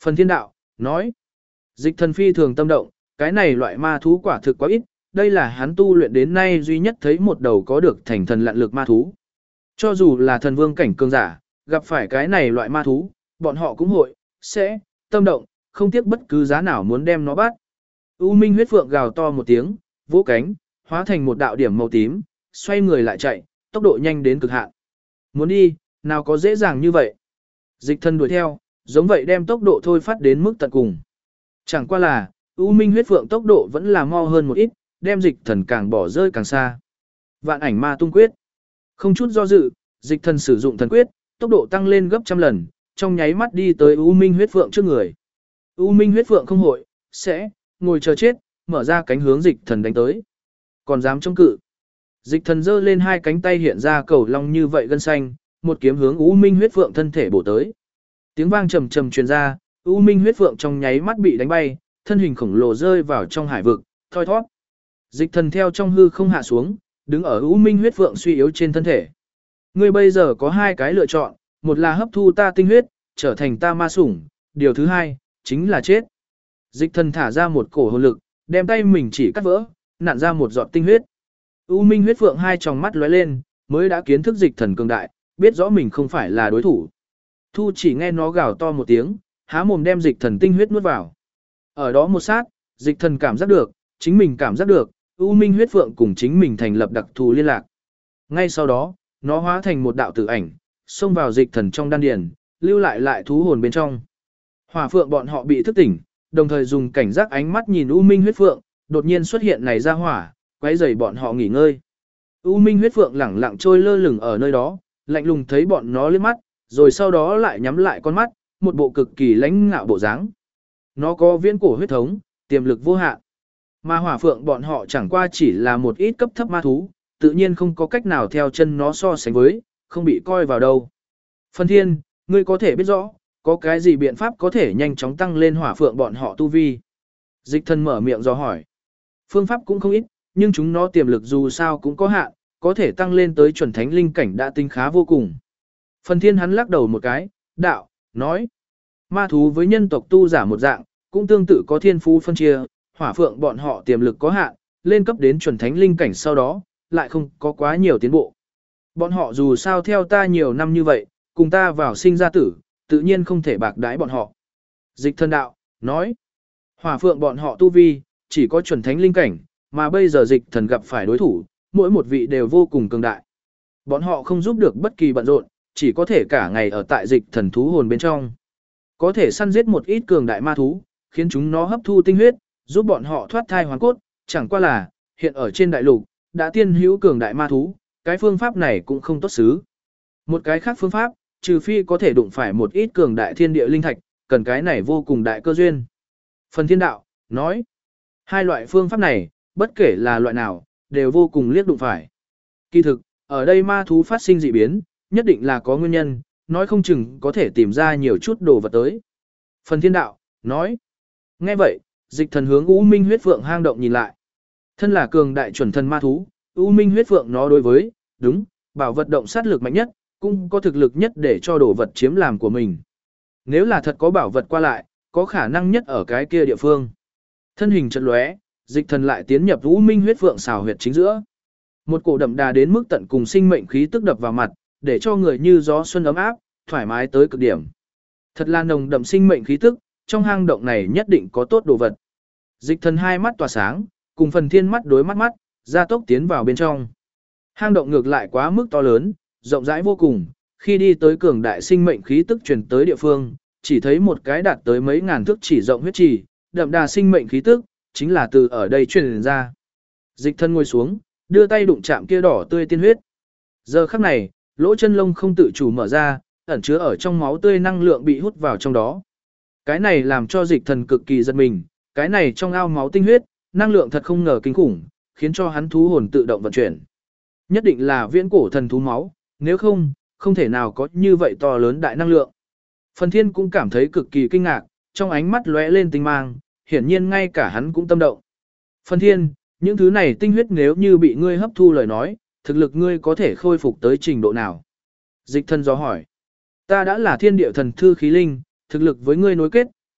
Phần Thiên đạo, nói. Dịch thần phi thường tâm động, cái này loại ma thú quả thực quá ít, đây là hắn tu luyện đến nay duy nhất thấy một đầu có được thành thần lạn lực ma thú. Cho dù là thần vương cảnh cường giả, gặp phải cái này loại ma thú, bọn họ cũng sẽ tâm động, không tiếc bất cứ giá nào muốn đem nó bắt. U Minh huyết phượng gào to một tiếng, vỗ cánh, hóa thành một đạo điểm màu tím, xoay người lại chạy, tốc độ nhanh đến cực hạn. Muốn đi, nào có dễ dàng như vậy. Dịch thần đuổi theo, giống vậy đem tốc độ thôi phát đến mức tận cùng. Chẳng qua là, U Minh huyết phượng tốc độ vẫn là mau hơn một ít, đem dịch thần càng bỏ rơi càng xa. Vạn ảnh ma tung quyết. Không chút do dự, dịch thần sử dụng thần quyết, tốc độ tăng lên gấp trăm lần, trong nháy mắt đi tới U Minh huyết phượng trước người. U Minh huyết phượng không sẽ ngồi chờ chết, mở ra cánh hướng dịch thần đánh tới. Còn dám chống cự. Dịch thần giơ lên hai cánh tay hiện ra cầu long như vậy gân xanh, một kiếm hướng U Minh huyết phượng thân thể bổ tới. Tiếng vang trầm trầm truyền ra, U Minh huyết phượng trong nháy mắt bị đánh bay, thân hình khổng lồ rơi vào trong hải vực, thoi thoát. Dịch thần theo trong hư không hạ xuống, đứng ở U Minh huyết phượng suy yếu trên thân thể. Ngươi bây giờ có hai cái lựa chọn, một là hấp thu ta tinh huyết, trở thành ta ma sủng, điều thứ hai, chính là chết. Dịch thần thả ra một cổ hồn lực, đem tay mình chỉ cắt vỡ, nặn ra một giọt tinh huyết. U Minh huyết phượng hai tròng mắt lóe lên, mới đã kiến thức dịch thần cường đại, biết rõ mình không phải là đối thủ. Thu chỉ nghe nó gào to một tiếng, há mồm đem dịch thần tinh huyết nuốt vào. Ở đó một sát, dịch thần cảm giác được, chính mình cảm giác được, U Minh huyết phượng cùng chính mình thành lập đặc thù liên lạc. Ngay sau đó, nó hóa thành một đạo tử ảnh, xông vào dịch thần trong đan điền, lưu lại thú hồn bên trong. Hỏa phượng bọn họ bị thức tỉnh, đồng thời dùng cảnh giác ánh mắt nhìn U Minh huyết phượng, đột nhiên xuất hiện này ra hỏa, quấy rầy bọn họ nghỉ ngơi. U Minh huyết phượng lẳng lặng trôi lơ lửng ở nơi đó, lạnh lùng thấy bọn nó liếc mắt, rồi sau đó lại nhắm lại con mắt, một bộ cực kỳ lãnh ngạo bộ dáng. Nó có viễn cổ huyết thống, tiềm lực vô hạn. Mà hỏa phượng bọn họ chẳng qua chỉ là một ít cấp thấp ma thú, tự nhiên không có cách nào theo chân nó so sánh với, không bị coi vào đâu. Phần Thiên, ngươi có thể biết rõ, có cái gì biện pháp có thể nhanh chóng tăng lên hỏa phượng bọn họ tu vi? Dịch thần mở miệng do hỏi. Phương pháp cũng không ít, nhưng chúng nó tiềm lực dù sao cũng có hạn, có thể tăng lên tới chuẩn thánh linh cảnh đã tinh khá vô cùng. Phần Thiên hắn lắc đầu một cái, đạo, nói. Ma thú với nhân tộc tu giả một dạng, cũng tương tự có thiên phú phân chia, hỏa phượng bọn họ tiềm lực có hạn, lên cấp đến chuẩn thánh linh cảnh sau đó, lại không có quá nhiều tiến bộ. Bọn họ dù sao theo ta nhiều năm như vậy, cùng ta vào sinh ra tử, tự nhiên không thể bạc đãi bọn họ. Dịch thần đạo, nói. Hỏa phượng bọn họ tu vi, chỉ có chuẩn thánh linh cảnh, mà bây giờ dịch thần gặp phải đối thủ, mỗi một vị đều vô cùng cường đại. Bọn họ không giúp được bất kỳ bận rộn, chỉ có thể cả ngày ở tại dịch thần thú hồn bên trong. Có thể săn giết một ít cường đại ma thú, khiến chúng nó hấp thu tinh huyết, giúp bọn họ thoát thai hoàn cốt, chẳng qua là, hiện ở trên đại lục, đã tiên hữu cường đại ma thú, cái phương pháp này cũng không tốt xứ. Một cái khác phương pháp, trừ phi có thể đụng phải một ít cường đại thiên địa linh thạch, cần cái này vô cùng đại cơ duyên. Phần Thiên đạo, nói, hai loại phương pháp này, bất kể là loại nào, đều vô cùng liếc đụng phải. Kỳ thực, ở đây ma thú phát sinh dị biến, nhất định là có nguyên nhân, nói không chừng có thể tìm ra nhiều chút đồ vật tới. Phần Thiên đạo, nói, nghe vậy, dịch thần hướng U Minh huyết phượng hang động nhìn lại. Thân là cường đại chuẩn thần ma thú, U Minh huyết phượng nó đối với, đúng, bảo vật động sát lực mạnh nhất, cũng có thực lực nhất để cho đồ vật chiếm làm của mình. Nếu là thật có bảo vật qua lại, có khả năng nhất ở cái kia địa phương. Thân hình chợt lóe, dịch thần lại tiến nhập U Minh huyết phượng xào huyệt chính giữa. Một cổ đậm đà đến mức tận cùng sinh mệnh khí tức đập vào mặt, để cho người như gió xuân ấm áp, thoải mái tới cực điểm. Thật là nồng đậm sinh mệnh khí tức, trong hang động này nhất định có tốt đồ vật. Dịch thần hai mắt tỏa sáng, cùng Phần Thiên mắt đối mắt, ra tốc tiến vào bên trong. Hang động ngược lại quá mức to lớn, rộng rãi vô cùng, khi đi tới cường đại sinh mệnh khí tức truyền tới địa phương, chỉ thấy một cái đạt tới mấy ngàn thước chỉ rộng huyết trì, đậm đà sinh mệnh khí tức, chính là từ ở đây truyền ra. Dịch thân ngồi xuống, đưa tay đụng chạm kia đỏ tươi tiên huyết. Giờ khắc này, lỗ chân lông không tự chủ mở ra, ẩn chứa ở trong máu tươi năng lượng bị hút vào trong đó. Cái này làm cho dịch thần cực kỳ giật mình, cái này trong ao máu tinh huyết, năng lượng thật không ngờ kinh khủng, khiến cho hắn thú hồn tự động vận chuyển. Nhất định là viễn cổ thần thú máu, nếu không, không thể nào có như vậy to lớn đại năng lượng. Phần Thiên cũng cảm thấy cực kỳ kinh ngạc, trong ánh mắt lóe lên tinh mang, hiển nhiên ngay cả hắn cũng tâm động. Phần Thiên, những thứ này tinh huyết nếu như bị ngươi hấp thu lời nói, thực lực ngươi có thể khôi phục tới trình độ nào? Dịch thần do hỏi. Ta đã là thiên địa thần thư khí linh, thực lực với ngươi nối kết,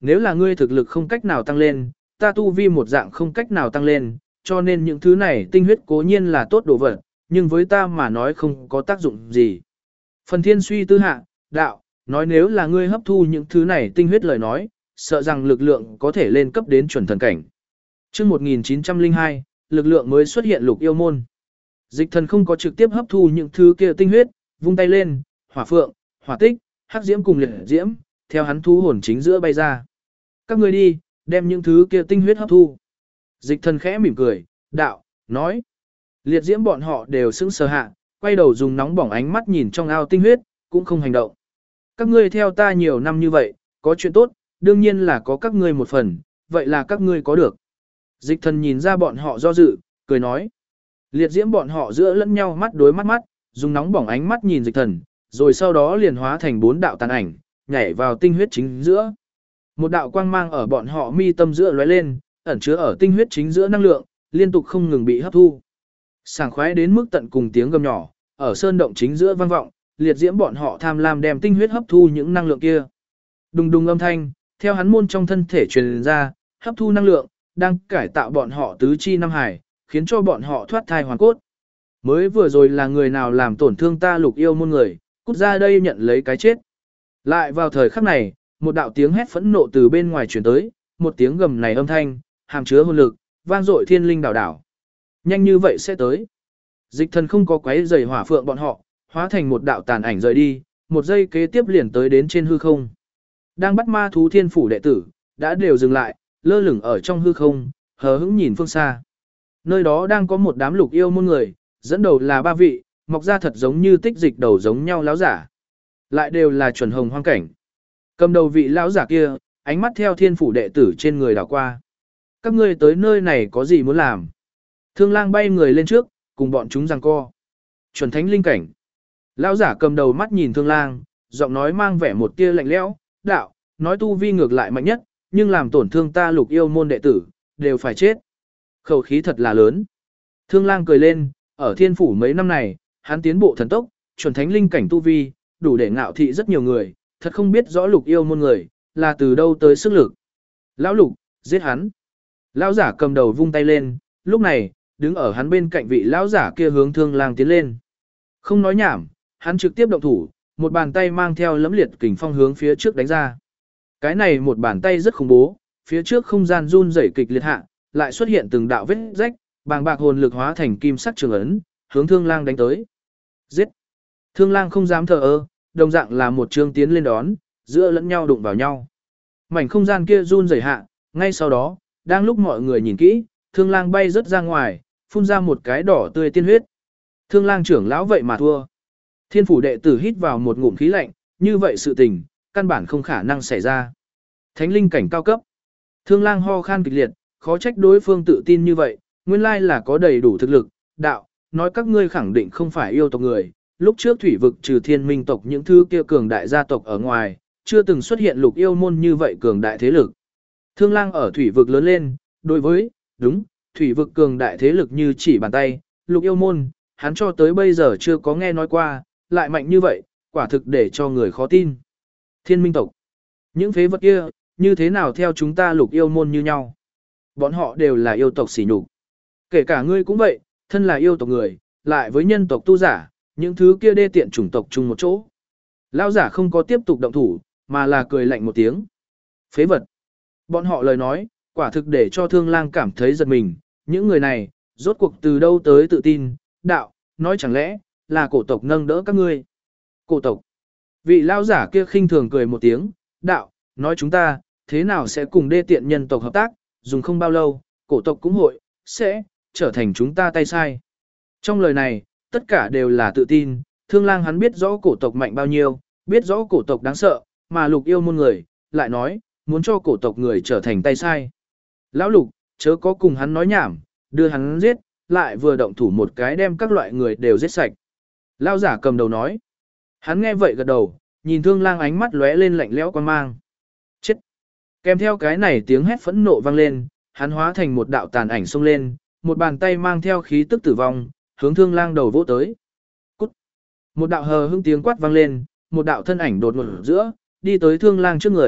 nếu là ngươi thực lực không cách nào tăng lên, ta tu vi một dạng không cách nào tăng lên, cho nên những thứ này tinh huyết cố nhiên là tốt đồ vật, nhưng với ta mà nói không có tác dụng gì. Phần thiên suy tư hạ, đạo, nói nếu là ngươi hấp thu những thứ này tinh huyết lời nói, sợ rằng lực lượng có thể lên cấp đến chuẩn thần cảnh. Trước 1902, lực lượng mới xuất hiện lục yêu môn. Dịch thần không có trực tiếp hấp thu những thứ kia tinh huyết, vung tay lên, hỏa phượng, hỏa tích, hắc diễm cùng liệt diễm, theo hắn thu hồn chính giữa bay ra. Các ngươi đi, đem những thứ kia tinh huyết hấp thu. Dịch thần khẽ mỉm cười, đạo, nói. Liệt diễm bọn họ đều sững sờ hạ, quay đầu dùng nóng bỏng ánh mắt nhìn trong ao tinh huyết, cũng không hành động. Các ngươi theo ta nhiều năm như vậy, có chuyện tốt, đương nhiên là có các ngươi một phần, vậy là các ngươi có được. Dịch thần nhìn ra bọn họ do dự, cười nói. Liệt diễm bọn họ giữa lẫn nhau mắt đối mắt mắt, dùng nóng bỏng ánh mắt nhìn dịch thần, rồi sau đó liền hóa thành 4 đạo tàn ảnh, nhảy vào tinh huyết chính giữa. Một đạo quang mang ở bọn họ mi tâm giữa lóe lên, ẩn chứa ở tinh huyết chính giữa năng lượng, liên tục không ngừng bị hấp thu. Sảng khoái đến mức tận cùng tiếng gầm nhỏ, ở sơn động chính giữa vang vọng, liệt diễm bọn họ tham lam đem tinh huyết hấp thu những năng lượng kia. Đùng đùng âm thanh, theo hắn môn trong thân thể truyền ra, hấp thu năng lượng, đang cải tạo bọn họ tứ chi năm hải, khiến cho bọn họ thoát thai hoàn cốt. Mới vừa rồi là người nào làm tổn thương ta lục yêu môn người, cút ra đây nhận lấy cái chết. Lại vào thời khắc này, một đạo tiếng hét phẫn nộ từ bên ngoài truyền tới, một tiếng gầm này âm thanh, hàm chứa hồn lực, vang dội thiên linh đảo đảo. Nhanh như vậy sẽ tới. Dịch thần không có quấy rầy hỏa phượng bọn họ, hóa thành một đạo tàn ảnh rời đi, một giây kế tiếp liền tới đến trên hư không. Đang bắt ma thú thiên phủ đệ tử, đã đều dừng lại, lơ lửng ở trong hư không, hờ hững nhìn phương xa. Nơi đó đang có một đám lục yêu môn người, dẫn đầu là 3 vị, mọc ra thật giống như tích dịch đầu giống nhau láo giả. Lại đều là chuẩn hồng hoang cảnh. Cầm đầu vị lão giả kia, ánh mắt theo thiên phủ đệ tử trên người đảo qua. Các ngươi tới nơi này có gì muốn làm? Thương lang bay người lên trước, cùng bọn chúng giằng co. Chuẩn thánh linh cảnh. Lão giả cầm đầu mắt nhìn thương lang, giọng nói mang vẻ một tia lạnh lẽo, đạo, nói tu vi ngược lại mạnh nhất, nhưng làm tổn thương ta lục yêu môn đệ tử, đều phải chết. Khẩu khí thật là lớn. Thương lang cười lên, ở thiên phủ mấy năm này, hắn tiến bộ thần tốc, chuẩn thánh linh cảnh tu vi, đủ để ngạo thị rất nhiều người, thật không biết rõ lục yêu môn người, là từ đâu tới sức lực. Lão lục, giết hắn. Lão giả cầm đầu vung tay lên, lúc này, đứng ở hắn bên cạnh vị lão giả kia hướng thương lang tiến lên. Không nói nhảm, hắn trực tiếp động thủ, một bàn tay mang theo lẫm liệt kình phong hướng phía trước đánh ra. Cái này một bàn tay rất khủng bố, phía trước không gian run rẩy kịch liệt hạ, lại xuất hiện từng đạo vết rách, bàng bạc hồn lực hóa thành kim sắc trường ấn, hướng thương lang đánh tới. Giết! Thương lang không dám thờ ơ, đồng dạng là một chương tiến lên đón, giữa lẫn nhau đụng vào nhau. Mảnh không gian kia run rẩy hạ, ngay sau đó, đang lúc mọi người nhìn kỹ, thương lang bay rất ra ngoài, phun ra một cái đỏ tươi tiên huyết. Thương lang trưởng lão vậy mà thua. Thiên phủ đệ tử hít vào một ngụm khí lạnh, như vậy sự tình, căn bản không khả năng xảy ra. Thánh linh cảnh cao cấp. Thương lang ho khan kịch liệt, khó trách đối phương tự tin như vậy, nguyên lai là có đầy đủ thực lực. Đạo, nói các ngươi khẳng định không phải yêu tộc người, lúc trước thủy vực trừ thiên minh tộc những thứ kia cường đại gia tộc ở ngoài, chưa từng xuất hiện lục yêu môn như vậy cường đại thế lực. Thương lang ở thủy vực lớn lên, đối với, đúng, thủy vực cường đại thế lực như chỉ bàn tay, lục yêu môn, hắn cho tới bây giờ chưa có nghe nói qua, lại mạnh như vậy, quả thực để cho người khó tin. Thiên minh tộc, những phế vật kia, như thế nào theo chúng ta lục yêu môn như nhau? Bọn họ đều là yêu tộc sỉ nhục. Kể cả ngươi cũng vậy, thân là yêu tộc người, lại với nhân tộc tu giả, những thứ kia đê tiện chủng tộc chung một chỗ. Lão giả không có tiếp tục động thủ, mà là cười lạnh một tiếng. Phế vật. Bọn họ lời nói, quả thực để cho thương lang cảm thấy giật mình, những người này, rốt cuộc từ đâu tới tự tin, đạo, nói chẳng lẽ, là cổ tộc nâng đỡ các ngươi. Cổ tộc. Vị lão giả kia khinh thường cười một tiếng, đạo, nói chúng ta, thế nào sẽ cùng đê tiện nhân tộc hợp tác, dùng không bao lâu, cổ tộc cũng hội, sẽ, trở thành chúng ta tay sai. Trong lời này, tất cả đều là tự tin, thương lang hắn biết rõ cổ tộc mạnh bao nhiêu, biết rõ cổ tộc đáng sợ, mà lục yêu môn người, lại nói, muốn cho cổ tộc người trở thành tay sai. Lão lục, chớ có cùng hắn nói nhảm, đưa hắn giết, lại vừa động thủ một cái đem các loại người đều giết sạch. Lão giả cầm đầu nói. Hắn nghe vậy gật đầu, nhìn thương lang ánh mắt lóe lên lạnh lẽo quan mang. Chết! Kèm theo cái này tiếng hét phẫn nộ vang lên, hắn hóa thành một đạo tàn ảnh xông lên, một bàn tay mang theo khí tức tử vong, hướng thương lang đầu vỗ tới. Cút! Một đạo hờ hững tiếng quát vang lên, một đạo thân ảnh đột ngột giữa, đi tới thương lang trước người,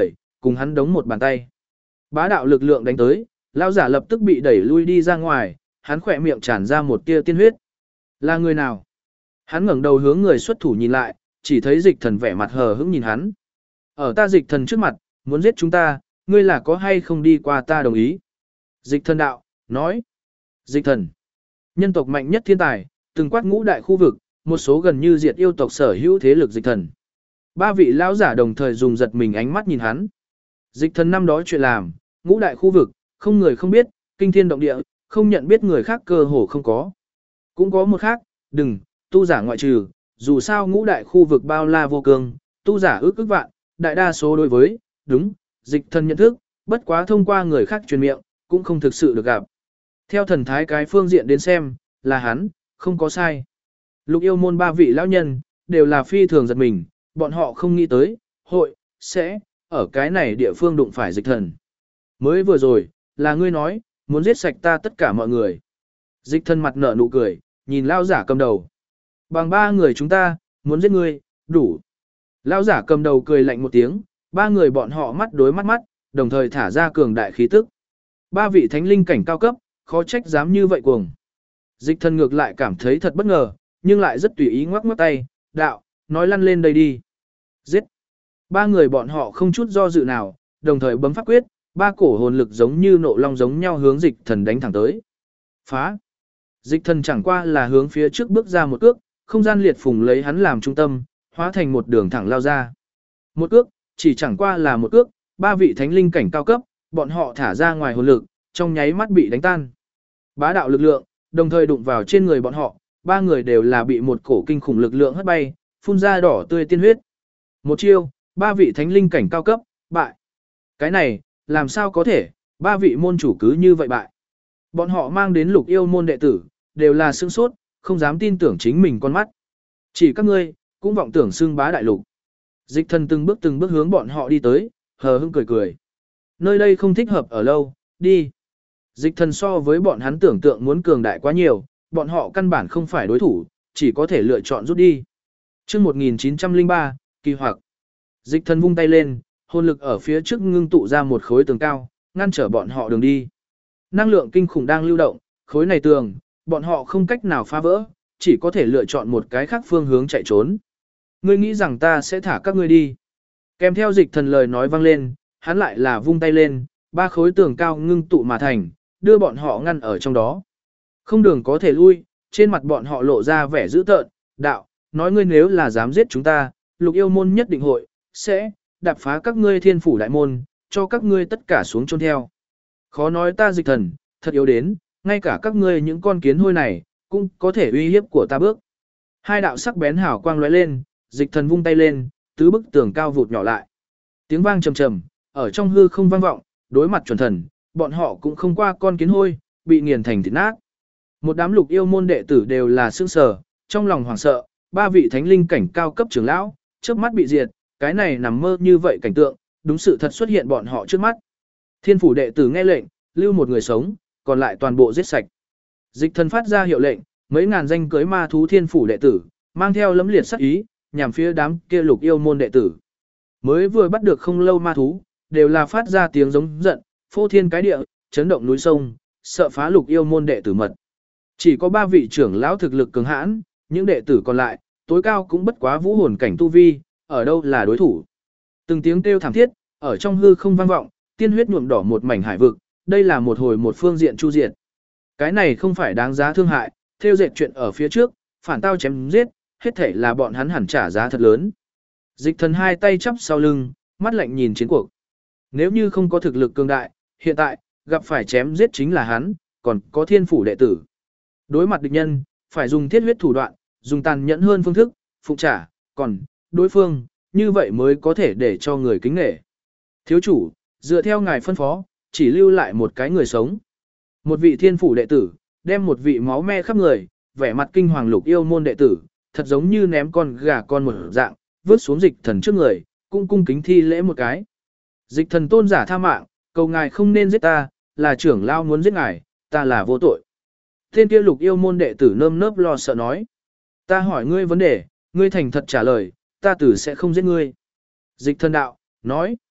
cùng hắn đống một bàn tay. Bá đạo lực lượng đánh tới, lão giả lập tức bị đẩy lui đi ra ngoài, hắn khỏe miệng tràn ra một tia tiên huyết. Là người nào? Hắn ngẩng đầu hướng người xuất thủ nhìn lại, chỉ thấy Dịch Thần vẻ mặt hờ hững nhìn hắn. Ở ta Dịch Thần trước mặt, muốn giết chúng ta, ngươi là có hay không đi qua ta đồng ý. Dịch Thần đạo, nói. Dịch Thần, nhân tộc mạnh nhất thiên tài, từng quát ngũ đại khu vực, một số gần như diệt yêu tộc sở hữu thế lực Dịch Thần. Ba vị lão giả đồng thời dùng giật mình ánh mắt nhìn hắn. Dịch Thần năm đó chuyện làm, ngũ đại khu vực, không người không biết, kinh thiên động địa, không nhận biết người khác cơ hồ không có. Cũng có một khác, đừng, tu giả ngoại trừ, dù sao ngũ đại khu vực bao la vô cương, tu giả ước vạn, đại đa số đối với, đúng, Dịch Thần nhận thức, bất quá thông qua người khác truyền miệng, cũng không thực sự được gặp. Theo thần thái cái phương diện đến xem, là hắn, không có sai. Lục Yêu môn ba vị lão nhân, đều là phi thường giật mình, bọn họ không nghĩ tới, hội, sẽ, ở cái này địa phương đụng phải Dịch Thần. Mới vừa rồi, là ngươi nói, muốn giết sạch ta tất cả mọi người. Dịch Thần mặt nở nụ cười, nhìn lão giả cầm đầu. Bằng ba người chúng ta, muốn giết ngươi, đủ. Lão giả cầm đầu cười lạnh một tiếng, ba người bọn họ mắt đối mắt, đồng thời thả ra cường đại khí tức. Ba vị thánh linh cảnh cao cấp, khó trách dám như vậy cuồng. Dịch Thần ngược lại cảm thấy thật bất ngờ, nhưng lại rất tùy ý ngoắc ngoắc tay, đạo, nói lăn lên đây đi. Giết. Ba người bọn họ không chút do dự nào, đồng thời bấm pháp quyết, ba cổ hồn lực giống như nộ long giống nhau hướng Dịch Thần đánh thẳng tới. Phá. Dịch Thần chẳng qua là hướng phía trước bước ra một cước, không gian liệt phùng lấy hắn làm trung tâm, hóa thành một đường thẳng lao ra. Một cước, chỉ chẳng qua là một cước, ba vị thánh linh cảnh cao cấp, bọn họ thả ra ngoài hồn lực, trong nháy mắt bị đánh tan. Bá đạo lực lượng, đồng thời đụng vào trên người bọn họ, ba người đều là bị một cổ kinh khủng lực lượng hất bay, phun ra đỏ tươi tiên huyết. Một chiêu, ba vị thánh linh cảnh cao cấp, bại. Cái này, làm sao có thể, ba vị môn chủ cứ như vậy bại. Bọn họ mang đến Lục Yêu môn đệ tử, đều là sửng sốt, không dám tin tưởng chính mình con mắt. Chỉ các ngươi, cũng vọng tưởng xưng bá đại lục. Dịch Thần từng bước hướng bọn họ đi tới, hờ hững cười cười. Nơi đây không thích hợp ở lâu, đi. Dịch Thần so với bọn hắn tưởng tượng muốn cường đại quá nhiều, bọn họ căn bản không phải đối thủ, chỉ có thể lựa chọn rút đi. Trước 1903, kỳ hoặc. Dịch Thần vung tay lên, hồn lực ở phía trước ngưng tụ ra một khối tường cao, ngăn trở bọn họ đường đi. Năng lượng kinh khủng đang lưu động, khối này tường, bọn họ không cách nào phá vỡ, chỉ có thể lựa chọn một cái khác phương hướng chạy trốn. Ngươi nghĩ rằng ta sẽ thả các ngươi đi. Kèm theo Dịch Thần lời nói vang lên, hắn lại là vung tay lên, ba khối tường cao ngưng tụ mà thành, đưa bọn họ ngăn ở trong đó. Không đường có thể lui, trên mặt bọn họ lộ ra vẻ dữ tợn, đạo, nói ngươi nếu là dám giết chúng ta, Lục Yêu môn nhất định hội, sẽ, đạp phá các ngươi thiên phủ đại môn, cho các ngươi tất cả xuống chôn theo. Khó nói ta Dịch Thần, thật yếu đến, ngay cả các ngươi những con kiến hôi này, cũng có thể uy hiếp của ta bước. Hai đạo sắc bén hào quang lóe lên, Dịch Thần vung tay lên, tứ bức tường cao vụt nhỏ lại. Tiếng vang trầm trầm, ở trong hư không vang vọng, đối mặt chuẩn thần, bọn họ cũng không qua con kiến hôi, bị nghiền thành thịt nát. Một đám Lục Yêu môn đệ tử đều là sững sờ, trong lòng hoảng sợ, ba vị thánh linh cảnh cao cấp trưởng lão, trước mắt bị diệt, cái này nằm mơ như vậy cảnh tượng, đúng sự thật xuất hiện bọn họ trước mắt. Thiên phủ đệ tử nghe lệnh, lưu một người sống, còn lại toàn bộ giết sạch. Dịch Thần phát ra hiệu lệnh, mấy ngàn danh cưới ma thú thiên phủ đệ tử, mang theo lấm liệt sát ý, nhằm phía đám kia Lục Yêu môn đệ tử. Mới vừa bắt được không lâu ma thú, đều là phát ra tiếng giống giận, phô thiên cái địa, chấn động núi sông, sợ phá Lục Yêu môn đệ tử mật. Chỉ có ba vị trưởng lão thực lực cường hãn, những đệ tử còn lại, tối cao cũng bất quá vũ hồn cảnh tu vi, ở đâu là đối thủ. Từng tiếng kêu thảm thiết, ở trong hư không vang vọng, tiên huyết nhuộm đỏ một mảnh hải vực, đây là một hồi một phương diện chu diệt. Cái này không phải đáng giá thương hại, theo dệt chuyện ở phía trước, phản tao chém giết, hết thể là bọn hắn hẳn trả giá thật lớn. Dịch Thần hai tay chắp sau lưng, mắt lạnh nhìn chiến cuộc. Nếu như không có thực lực cường đại, hiện tại, gặp phải chém giết chính là hắn, còn có thiên phủ đệ tử. Đối mặt địch nhân, phải dùng thiết huyết thủ đoạn, dùng tàn nhẫn hơn phương thức, phụng trả, còn, đối phương, như vậy mới có thể để cho người kính nể. Thiếu chủ, dựa theo ngài phân phó, chỉ lưu lại một cái người sống. Một vị thiên phủ đệ tử, đem một vị máu me khắp người, vẻ mặt kinh hoàng Lục Yêu môn đệ tử, thật giống như ném con gà con một dạng, vứt xuống Dịch Thần trước người, cung kính thi lễ một cái. Dịch Thần tôn giả tha mạng, cầu ngài không nên giết ta, là trưởng lao muốn giết ngài, ta là vô tội. Tên kia Lục Yêu môn đệ tử nơm nớp lo sợ nói. Ta hỏi ngươi vấn đề, ngươi thành thật trả lời, ta tử sẽ không giết ngươi. Dịch Thần đạo, nói.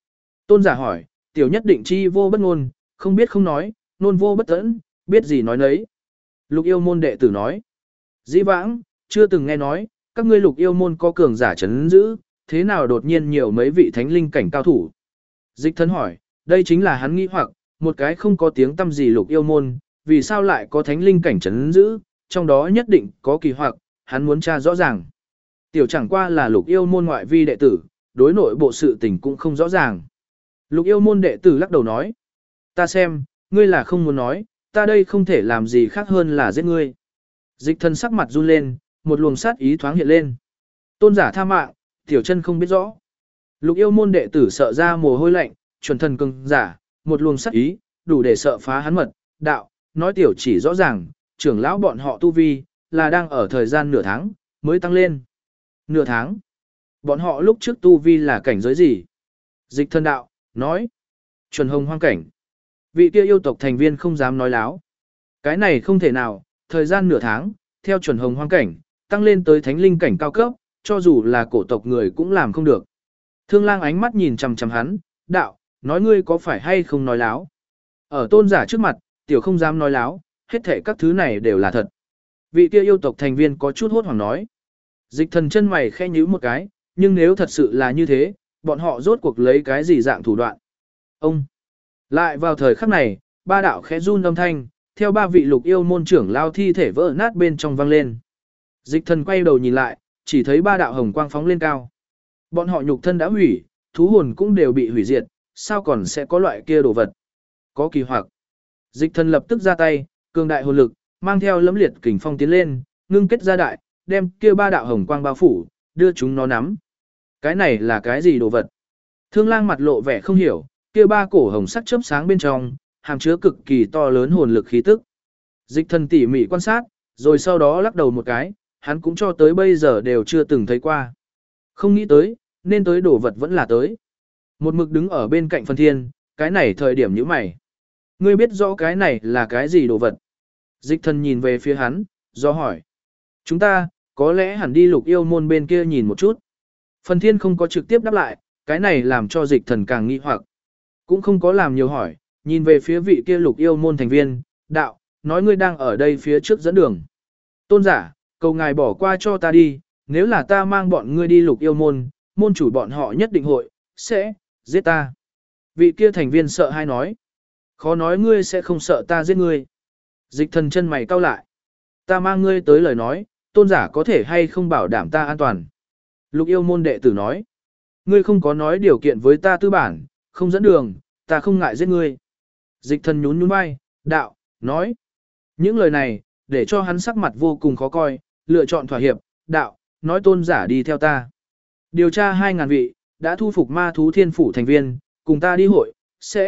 Tôn giả hỏi, tiểu nhất định chi vô bất ngôn, không biết không nói, nôn vô bất tẫn, biết gì nói nấy. Lục yêu môn đệ tử nói, dĩ vãng, chưa từng nghe nói, các ngươi lục yêu môn có cường giả chấn giữ, thế nào đột nhiên nhiều mấy vị thánh linh cảnh cao thủ. Dịch thân hỏi, đây chính là hắn nghĩ hoặc, một cái không có tiếng tâm gì lục yêu môn, vì sao lại có thánh linh cảnh chấn giữ, trong đó nhất định có kỳ hoặc, hắn muốn tra rõ ràng. Tiểu chẳng qua là lục yêu môn ngoại vi đệ tử, đối nội bộ sự tình cũng không rõ ràng. Lục yêu môn đệ tử lắc đầu nói, ta xem, ngươi là không muốn nói, ta đây không thể làm gì khác hơn là giết ngươi. Dịch thân sắc mặt run lên, một luồng sát ý thoáng hiện lên. Tôn giả tha mạng, tiểu chân không biết rõ. Lục yêu môn đệ tử sợ ra mồ hôi lạnh, chuẩn thần cường giả, một luồng sát ý, đủ để sợ phá hắn mật, đạo, nói tiểu chỉ rõ ràng, trưởng lão bọn họ tu vi, là đang ở thời gian nửa tháng, mới tăng lên. Nửa tháng? Bọn họ lúc trước tu vi là cảnh giới gì? Dịch thân đạo, nói, chuẩn hồng hoang cảnh. Vị kia yêu tộc thành viên không dám nói láo. Cái này không thể nào, thời gian nửa tháng, theo chuẩn hồng hoang cảnh, tăng lên tới thánh linh cảnh cao cấp, cho dù là cổ tộc người cũng làm không được. Thương lang ánh mắt nhìn chằm chằm hắn, đạo, nói ngươi có phải hay không nói láo. Ở tôn giả trước mặt, tiểu không dám nói láo, hết thể các thứ này đều là thật. Vị kia yêu tộc thành viên có chút hốt hoảng nói. Dịch thần chân mày khẽ nhíu một cái, nhưng nếu thật sự là như thế, bọn họ rốt cuộc lấy cái gì dạng thủ đoạn. Ông! Lại vào thời khắc này, ba đạo khẽ run âm thanh, theo ba vị lục yêu môn trưởng lao thi thể vỡ nát bên trong vang lên. Dịch thần quay đầu nhìn lại, chỉ thấy ba đạo hồng quang phóng lên cao. Bọn họ nhục thân đã hủy, thú hồn cũng đều bị hủy diệt, sao còn sẽ có loại kia đồ vật? Có kỳ hoặc. Dịch thần lập tức ra tay, cường đại hồn lực, mang theo lẫm liệt kình phong tiến lên, ngưng kết ra đại, đem kia ba đạo hồng quang bao phủ, đưa chúng nó nắm. Cái này là cái gì đồ vật? Thương lang mặt lộ vẻ không hiểu, kia ba cổ hồng sắc chớp sáng bên trong, hàm chứa cực kỳ to lớn hồn lực khí tức. Dịch thần tỉ mỉ quan sát, rồi sau đó lắc đầu một cái, hắn cũng cho tới bây giờ đều chưa từng thấy qua. Không nghĩ tới, nên tới đồ vật vẫn là tới. Một mực đứng ở bên cạnh Phần Thiên, cái này thời điểm như mày. Ngươi biết rõ cái này là cái gì đồ vật? Dịch thần nhìn về phía hắn, do hỏi. Chúng ta, có lẽ hẳn đi lục yêu môn bên kia nhìn một chút. Phần Thiên không có trực tiếp đáp lại, cái này làm cho dịch thần càng nghi hoặc. Cũng không có làm nhiều hỏi, nhìn về phía vị kia lục yêu môn thành viên, đạo, nói ngươi đang ở đây phía trước dẫn đường. Tôn giả, cầu ngài bỏ qua cho ta đi, nếu là ta mang bọn ngươi đi lục yêu môn, môn chủ bọn họ nhất định hội, sẽ, giết ta. Vị kia thành viên sợ hay nói. Khó nói ngươi sẽ không sợ ta giết ngươi. Dịch thần chân mày cau lại. Ta mang ngươi tới lời nói, tôn giả có thể hay không bảo đảm ta an toàn. Lục yêu môn đệ tử nói. Ngươi không có nói điều kiện với ta tư bản, không dẫn đường, ta không ngại giết ngươi. Dịch thần nhún nhún vai, đạo, nói. Những lời này, để cho hắn sắc mặt vô cùng khó coi, lựa chọn thỏa hiệp, đạo, nói tôn giả đi theo ta. Điều tra 2.000 vị, đã thu phục ma thú thiên phủ thành viên, cùng ta đi hội,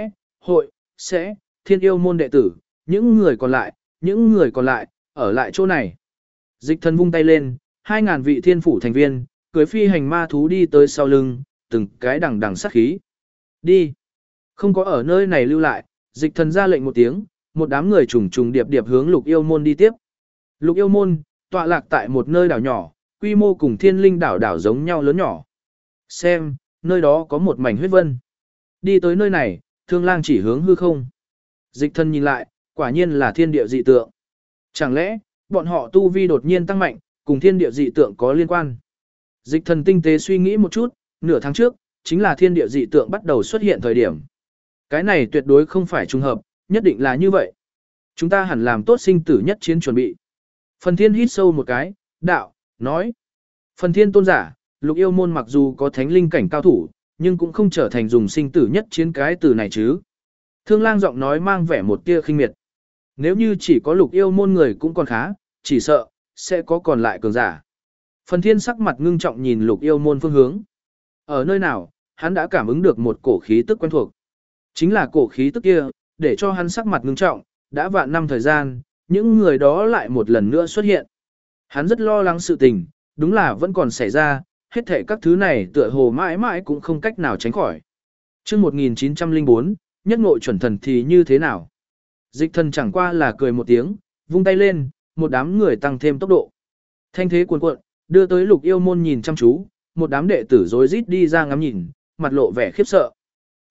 sẽ, thiên yêu môn đệ tử, những người còn lại, ở lại chỗ này. Dịch thần vung tay lên, 2.000 vị thiên phủ thành viên, cưới phi hành ma thú đi tới sau lưng, từng cái đằng đằng sát khí. Đi. Không có ở nơi này lưu lại, dịch thần ra lệnh một tiếng, một đám người trùng trùng điệp điệp hướng lục yêu môn đi tiếp. Lục yêu môn, tọa lạc tại một nơi đảo nhỏ, quy mô cùng thiên linh đảo đảo giống nhau lớn nhỏ. Xem, nơi đó có một mảnh huyết vân. Đi tới nơi này, thương lang chỉ hướng hư không. Dịch thần nhìn lại, quả nhiên là thiên địa dị tượng. Chẳng lẽ, bọn họ tu vi đột nhiên tăng mạnh, cùng thiên địa dị tượng có liên quan. Dịch thần tinh tế suy nghĩ một chút, nửa tháng trước, chính là thiên địa dị tượng bắt đầu xuất hiện thời điểm. Cái này tuyệt đối không phải trùng hợp, nhất định là như vậy. Chúng ta hẳn làm tốt sinh tử nhất chiến chuẩn bị. Phần Thiên hít sâu một cái, đạo, nói. Phần Thiên tôn giả, lục yêu môn mặc dù có thánh linh cảnh cao thủ, nhưng cũng không trở thành dùng sinh tử nhất chiến cái từ này chứ. Thương lang giọng nói mang vẻ một tia khinh miệt. Nếu như chỉ có lục yêu môn người cũng còn khá, chỉ sợ, sẽ có còn lại cường giả. Phần Thiên sắc mặt ngưng trọng nhìn lục yêu môn phương hướng. Ở nơi nào, hắn đã cảm ứng được một cổ khí tức quen thuộc. Chính là cổ khí tức kia, để cho hắn sắc mặt ngưng trọng, đã vạn năm thời gian, những người đó lại một lần nữa xuất hiện. Hắn rất lo lắng sự tình, đúng là vẫn còn xảy ra, hết thảy các thứ này tựa hồ mãi mãi cũng không cách nào tránh khỏi. Chương 1904, nhất ngộ chuẩn thần thì như thế nào? Dịch thần chẳng qua là cười một tiếng, vung tay lên, một đám người tăng thêm tốc độ. Thanh thế cuồn cuộn, đưa tới lục yêu môn nhìn chăm chú, một đám đệ tử rối rít đi ra ngắm nhìn, mặt lộ vẻ khiếp sợ.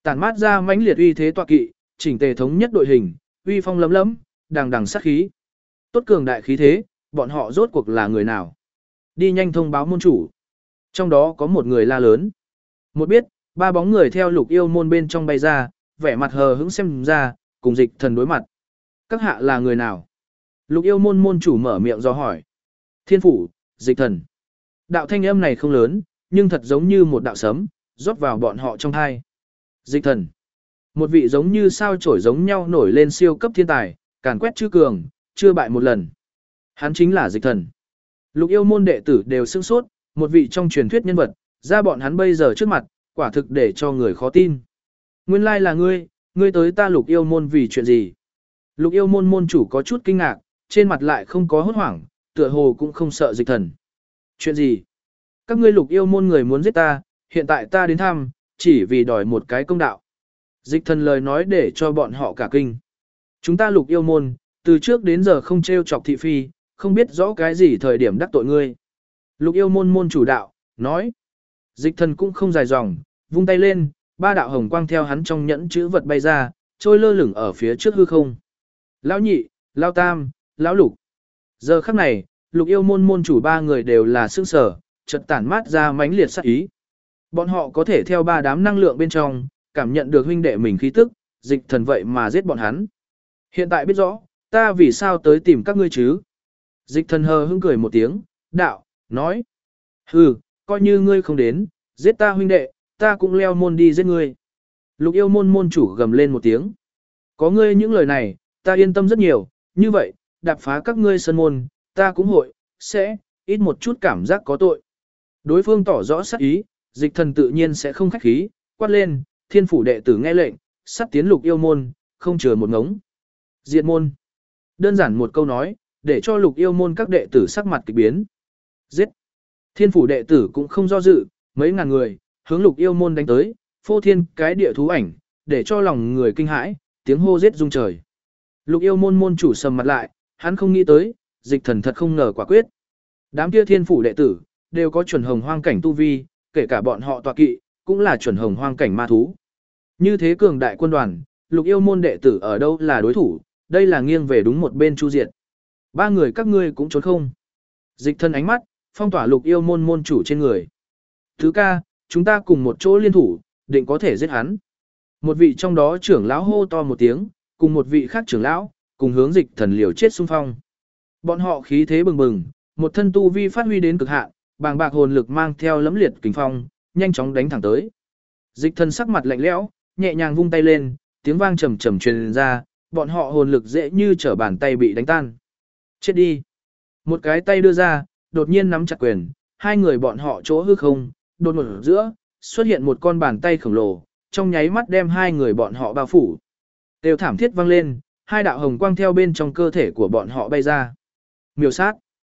Tản mát ra mãnh liệt uy thế tọa kỵ, chỉnh tề thống nhất đội hình, uy phong lấm lấm, đằng đằng sát khí. Tốt cường đại khí thế, bọn họ rốt cuộc là người nào? Đi nhanh thông báo môn chủ. Trong đó có một người la lớn. Một biết, ba bóng người theo Lục Yêu môn bên trong bay ra, vẻ mặt hờ hững xem ra, cùng Dịch Thần đối mặt. Các hạ là người nào? Lục Yêu môn môn chủ mở miệng do hỏi. Thiên phủ, Dịch Thần. Đạo thanh âm này không lớn, nhưng thật giống như một đạo sấm, rót vào bọn họ trong tai. Dịch Thần. Một vị giống như sao chổi giống nhau nổi lên siêu cấp thiên tài, càn quét chư cường, chưa bại một lần. Hắn chính là Dịch Thần. Lục Yêu môn đệ tử đều sửng sốt, một vị trong truyền thuyết nhân vật, ra bọn hắn bây giờ trước mặt, quả thực để cho người khó tin. Nguyên lai là ngươi tới ta Lục Yêu môn vì chuyện gì? Lục Yêu môn môn chủ có chút kinh ngạc, trên mặt lại không có hốt hoảng, tựa hồ cũng không sợ Dịch Thần. Chuyện gì? Các ngươi Lục Yêu môn người muốn giết ta, hiện tại ta đến thăm, chỉ vì đòi một cái công đạo. Dịch Thần lời nói để cho bọn họ cả kinh. Chúng ta Lục Yêu môn, từ trước đến giờ không trêu chọc thị phi, không biết rõ cái gì thời điểm đắc tội ngươi. Lục Yêu môn môn chủ đạo, nói. Dịch Thần cũng không dài dòng, vung tay lên, ba đạo hồng quang theo hắn trong nhẫn chữ vật bay ra, trôi lơ lửng ở phía trước hư không. Lão nhị, lão tam, lão lục. Giờ khắc này, Lục Yêu môn môn chủ ba người đều là sương sở, chợt tản mát ra mãnh liệt sát ý. Bọn họ có thể theo ba đám năng lượng bên trong, cảm nhận được huynh đệ mình khí tức, Dịch Thần vậy mà giết bọn hắn. Hiện tại biết rõ, ta vì sao tới tìm các ngươi chứ? Dịch Thần hờ hững cười một tiếng, đạo, nói. Hừ, coi như ngươi không đến, giết ta huynh đệ, ta cũng leo môn đi giết ngươi. Lục Yêu môn môn chủ gầm lên một tiếng. Có ngươi những lời này, ta yên tâm rất nhiều, như vậy, đạp phá các ngươi sân môn, ta cũng hội, sẽ, ít một chút cảm giác có tội. Đối phương tỏ rõ sát ý, Dịch Thần tự nhiên sẽ không khách khí, quát lên, thiên phủ đệ tử nghe lệnh, sắt tiến Lục Yêu môn, không chừa một ngống. Diệt môn. Đơn giản một câu nói, để cho Lục Yêu môn các đệ tử sắc mặt kỳ biến. Giết. Thiên phủ đệ tử cũng không do dự, mấy ngàn người, hướng Lục Yêu môn đánh tới, phô thiên cái địa thú ảnh, để cho lòng người kinh hãi, tiếng hô giết rung trời. Lục Yêu môn môn chủ sầm mặt lại, hắn không nghĩ tới, Dịch Thần thật không ngờ quả quyết. Đám kia thiên phủ đệ tử, đều có chuẩn hồng hoang cảnh tu vi, kể cả bọn họ tọa kỵ, cũng là chuẩn hồng hoang cảnh ma thú. Như thế cường đại quân đoàn, Lục Yêu môn đệ tử ở đâu là đối thủ, đây là nghiêng về đúng một bên chu diệt. Ba người các ngươi cũng trốn không. Dịch Thần ánh mắt, phong tỏa Lục Yêu môn môn chủ trên người. Thứ ca, chúng ta cùng một chỗ liên thủ, định có thể giết hắn. Một vị trong đó trưởng lão hô to một tiếng, cùng một vị khác trưởng lão, cùng hướng Dịch Thần liều chết xung phong. Bọn họ khí thế bừng bừng, một thân tu vi phát huy đến cực hạn, bàng bạc hồn lực mang theo lẫm liệt kình phong, nhanh chóng đánh thẳng tới. Dịch Thần sắc mặt lạnh lẽo, nhẹ nhàng vung tay lên, tiếng vang trầm trầm truyền ra, bọn họ hồn lực dễ như trở bàn tay bị đánh tan. Chết đi. Một cái tay đưa ra, đột nhiên nắm chặt quyền, hai người bọn họ chỗ hư không, đột ngột ở giữa, xuất hiện một con bàn tay khổng lồ, trong nháy mắt đem hai người bọn họ bao phủ. Đều thảm thiết vang lên, hai đạo hồng quang theo bên trong cơ thể của bọn họ bay ra. Miêu sát.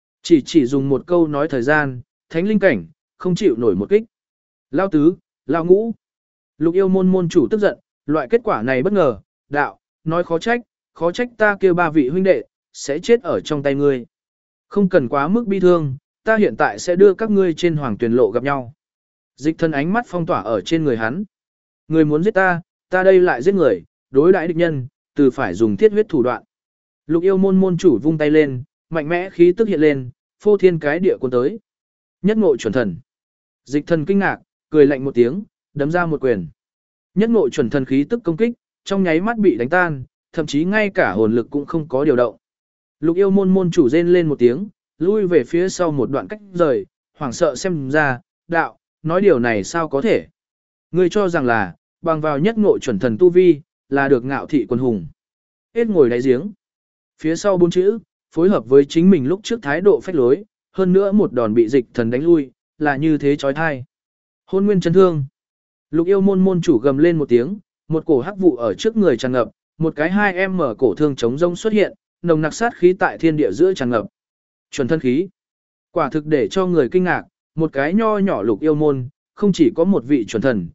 Chỉ dùng một câu nói thời gian, thánh linh cảnh, không chịu nổi một kích. Lao tứ, lao ngũ. Lục Yêu môn môn chủ tức giận, loại kết quả này bất ngờ, đạo, nói khó trách ta kêu ba vị huynh đệ, sẽ chết ở trong tay ngươi. Không cần quá mức bi thương, ta hiện tại sẽ đưa các ngươi trên hoàng tuyển lộ gặp nhau. Dịch Thần ánh mắt phong tỏa ở trên người hắn. Người muốn giết ta, ta đây lại giết người, đối đãi địch nhân, từ phải dùng thiết huyết thủ đoạn. Lục Yêu môn môn chủ vung tay lên, mạnh mẽ khí tức hiện lên, phô thiên cái địa cuốn tới. Nhất ngộ chuẩn thần. Dịch Thần kinh ngạc, cười lạnh một tiếng, đấm ra một quyền. Nhất ngộ chuẩn thần khí tức công kích, trong nháy mắt bị đánh tan, thậm chí ngay cả hồn lực cũng không có điều động. Lục Yêu môn môn chủ rên lên một tiếng, lui về phía sau một đoạn cách rời, hoảng sợ xem ra, đạo, nói điều này sao có thể. Ngươi cho rằng là, bằng vào nhất ngộ chuẩn thần tu vi, là được ngạo thị quân hùng. Hết ngồi đáy giếng. Phía sau bốn chữ, phối hợp với chính mình lúc trước thái độ phách lối, hơn nữa một đòn bị Dịch Thần đánh lui, là như thế chói tai. Hôn nguyên chấn thương. Lục Yêu môn môn chủ gầm lên một tiếng, một cổ hắc vụ ở trước người tràn ngập, một cái hai em mở cổ thương chống rông xuất hiện, nồng nặc sát khí tại thiên địa giữa tràn ngập. Chuẩn thân khí. Quả thực để cho người kinh ngạc, một cái nho nhỏ Lục Yêu môn, không chỉ có một vị chuẩn thần,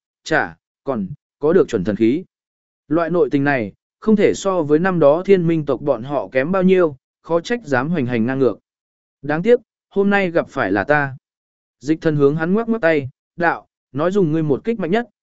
còn có được chuẩn thần khí. Loại nội tình này, không thể so với năm đó thiên minh tộc bọn họ kém bao nhiêu, khó trách dám hoành hành ngang ngược. Đáng tiếc, hôm nay gặp phải là ta. Dịch Thần hướng hắn ngoắc ngoắc tay, đạo, nói dùng ngươi một kích mạnh nhất,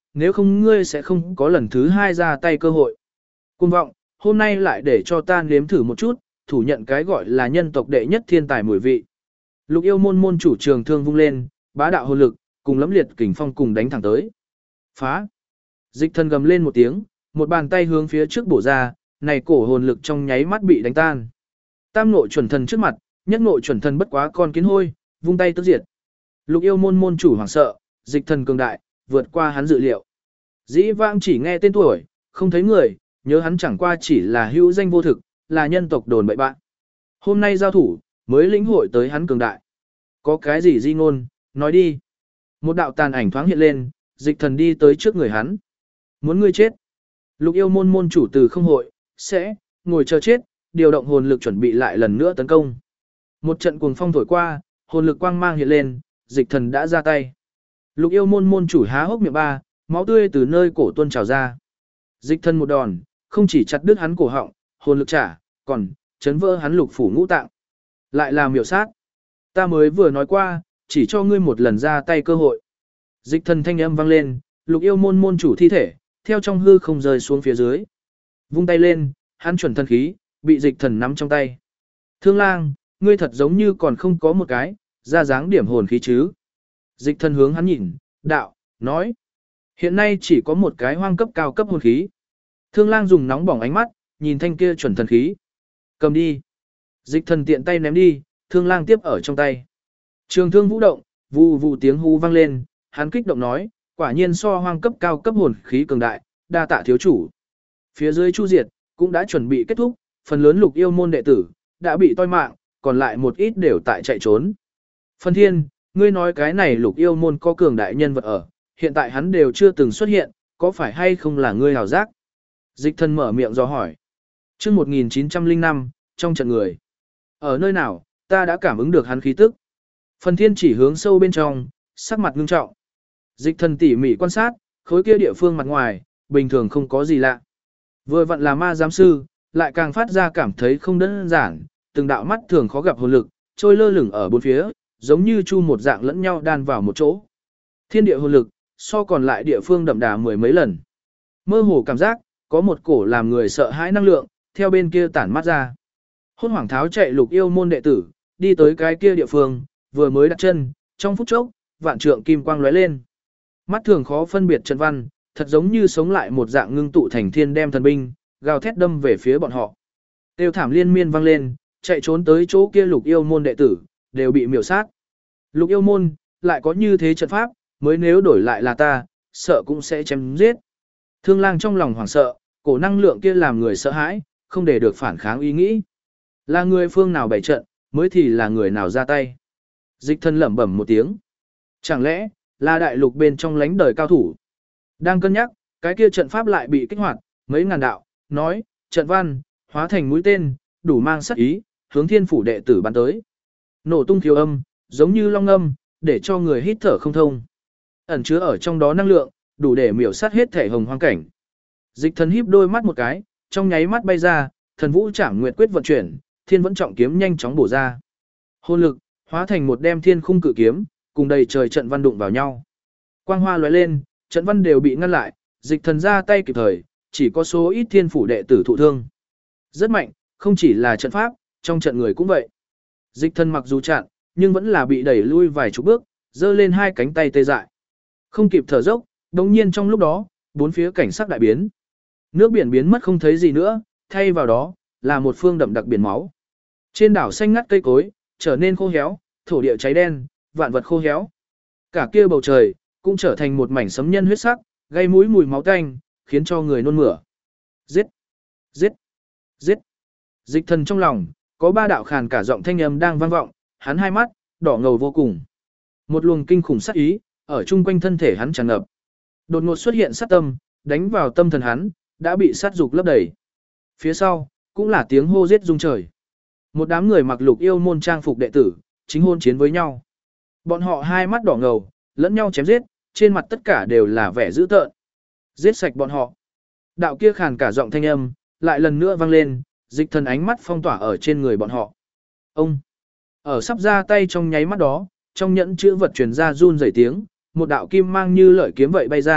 nếu không ngươi sẽ không có lần thứ hai ra tay cơ hội. Cuồng vọng, hôm nay lại để cho ta nếm thử một chút, thủ nhận cái gọi là nhân tộc đệ nhất thiên tài mùi vị. Lục Yêu môn môn chủ trường thương vung lên, bá đạo hồn lực, cùng lẫm liệt kình phong cùng đánh thẳng tới. Phá! Dịch thần gầm lên một tiếng, một bàn tay hướng phía trước bổ ra, này cổ hồn lực trong nháy mắt bị đánh tan. Tam nội chuẩn thần trước mặt, nhất nội chuẩn thần bất quá con kiến hôi, vung tay tức diệt. Lục Yêu môn môn chủ hoảng sợ, dịch thần cường đại, vượt qua hắn dự liệu. Dĩ vãng chỉ nghe tên tuổi, không thấy người, nhớ hắn chẳng qua chỉ là hữu danh vô thực, là nhân tộc đồn bậy bạn. Hôm nay giao thủ, mới lĩnh hội tới hắn cường đại. Có cái gì di ngôn, nói đi. Một đạo tàn ảnh thoáng hiện lên, dịch thần đi tới trước người hắn. Muốn ngươi chết. Lục Yêu môn môn chủ từ không hội, sẽ, ngồi chờ chết, điều động hồn lực chuẩn bị lại lần nữa tấn công. Một trận cuồng phong thổi qua, hồn lực quang mang hiện lên, dịch thần đã ra tay. Lục Yêu môn môn chủ há hốc miệng ba, máu tươi từ nơi cổ tuôn trào ra. Dịch thần một đòn, không chỉ chặt đứt hắn cổ họng, hồn lực trả, còn chấn vỡ hắn lục phủ ngũ tạng. Lại là miểu sát. Ta mới vừa nói qua, chỉ cho ngươi một lần ra tay cơ hội. Dịch thần thanh âm vang lên, Lục Yêu môn môn chủ thi thể, theo trong hư không rơi xuống phía dưới. Vung tay lên, hắn chuẩn thần khí, bị dịch thần nắm trong tay. Thương lang, ngươi thật giống như còn không có một cái, ra dáng điểm hồn khí chứ. Dịch thần hướng hắn nhìn, đạo, nói. Hiện nay chỉ có một cái hoang cấp cao cấp hồn khí. Thương lang dùng nóng bỏng ánh mắt, nhìn thanh kia chuẩn thần khí. Cầm đi. Dịch thần tiện tay ném đi, thương lang tiếp ở trong tay. Trường thương vũ động, vù vù tiếng hú vang lên, hắn kích động nói, quả nhiên so hoang cấp cao cấp hồn khí cường đại, đa tạ thiếu chủ. Phía dưới chu diệt, cũng đã chuẩn bị kết thúc, phần lớn Lục Yêu môn đệ tử, đã bị toi mạng, còn lại một ít đều tại chạy trốn. Phân thiên, ngươi nói cái này Lục Yêu môn có cường đại nhân vật ở, hiện tại hắn đều chưa từng xuất hiện, có phải hay không là ngươi hào giác? Dịch thần mở miệng do hỏi. Trước 1905, trong trận người. Ở nơi nào, ta đã cảm ứng được hắn khí tức. Phần thiên chỉ hướng sâu bên trong, sắc mặt ngưng trọng. Dịch thần tỉ mỉ quan sát, khối kia địa phương mặt ngoài, bình thường không có gì lạ. Vừa vặn là ma giám sư, lại càng phát ra cảm thấy không đơn giản, từng đạo mắt thường khó gặp hồn lực, trôi lơ lửng ở bốn phía, giống như chu một dạng lẫn nhau đan vào một chỗ. Thiên địa hồn lực, so còn lại địa phương đậm đà mười mấy lần. Mơ hồ cảm giác, có một cổ làm người sợ hãi năng lượng, theo bên kia tản mắt ra. Hôn hoảng tháo chạy Lục Yêu môn đệ tử, đi tới cái kia địa phương, vừa mới đặt chân, trong phút chốc, vạn trượng kim quang lóe lên. Mắt thường khó phân biệt trận văn, thật giống như sống lại một dạng ngưng tụ thành thiên đem thần binh, gào thét đâm về phía bọn họ. Tiêu thảm liên miên vang lên, chạy trốn tới chỗ kia Lục Yêu môn đệ tử, đều bị miểu sát. Lục Yêu môn, lại có như thế trận pháp, mới nếu đổi lại là ta, sợ cũng sẽ chém giết. Thương lang trong lòng hoảng sợ, cổ năng lượng kia làm người sợ hãi, không để được phản kháng ý nghĩ. Là người phương nào bày trận, mới thì là người nào ra tay. Dịch thân lẩm bẩm một tiếng. Chẳng lẽ, là đại lục bên trong lánh đời cao thủ. Đang cân nhắc, cái kia trận pháp lại bị kích hoạt, mấy ngàn đạo, nói, trận văn, hóa thành mũi tên, đủ mang sát ý, hướng thiên phủ đệ tử bắn tới. Nổ tung thiếu âm, giống như long âm, để cho người hít thở không thông. Ẩn chứa ở trong đó năng lượng, đủ để miểu sát hết thể hồng hoang cảnh. Dịch thần híp đôi mắt một cái, trong nháy mắt bay ra, thần vũ trảm nguyệt quyết vận chuyển, thiên vẫn trọng kiếm nhanh chóng bổ ra. Hồn lực, hóa thành một đem thiên khung cự kiếm, cùng đầy trời trận văn đụng vào nhau. Quang hoa lóe lên, trận văn đều bị ngăn lại, dịch thần ra tay kịp thời, chỉ có số ít thiên phủ đệ tử thụ thương. Rất mạnh, không chỉ là trận pháp, trong trận người cũng vậy. Dịch thần mặc dù chặn, nhưng vẫn là bị đẩy lui vài chục bước, giơ lên hai cánh tay tê dại. Không kịp thở dốc, đồng nhiên trong lúc đó, bốn phía cảnh sắc đại biến. Nước biển biến mất không thấy gì nữa, thay vào đó, là một phương đậm đặc biển máu. Trên đảo xanh ngắt cây cối, trở nên khô héo, thổ địa cháy đen, vạn vật khô héo. Cả kia bầu trời, cũng trở thành một mảnh sấm nhân huyết sắc, gây mũi mùi máu tanh, khiến cho người nôn mửa. Giết! Giết! Giết! Dịch thần trong lòng, có ba đạo khàn cả giọng thanh âm đang vang vọng, hắn hai mắt, đỏ ngầu vô cùng. Một luồng kinh khủng sát ý, ở chung quanh thân thể hắn tràn ngập. Đột ngột xuất hiện sát tâm, đánh vào tâm thần hắn, đã bị sát dục lấp đầy. Phía sau, cũng là tiếng hô giết rung trời. Một đám người mặc Lục Yêu môn trang phục đệ tử, chính hôn chiến với nhau. Bọn họ hai mắt đỏ ngầu, lẫn nhau chém giết, trên mặt tất cả đều là vẻ dữ tợn. Giết sạch bọn họ. Đạo kia khàn cả giọng thanh âm, lại lần nữa vang lên, dịch thần ánh mắt phong tỏa ở trên người bọn họ. Ông! Ở sắp ra tay trong nháy mắt đó, trong nhẫn chữ vật truyền ra run rẩy tiếng, một đạo kim mang như lợi kiếm vậy bay ra,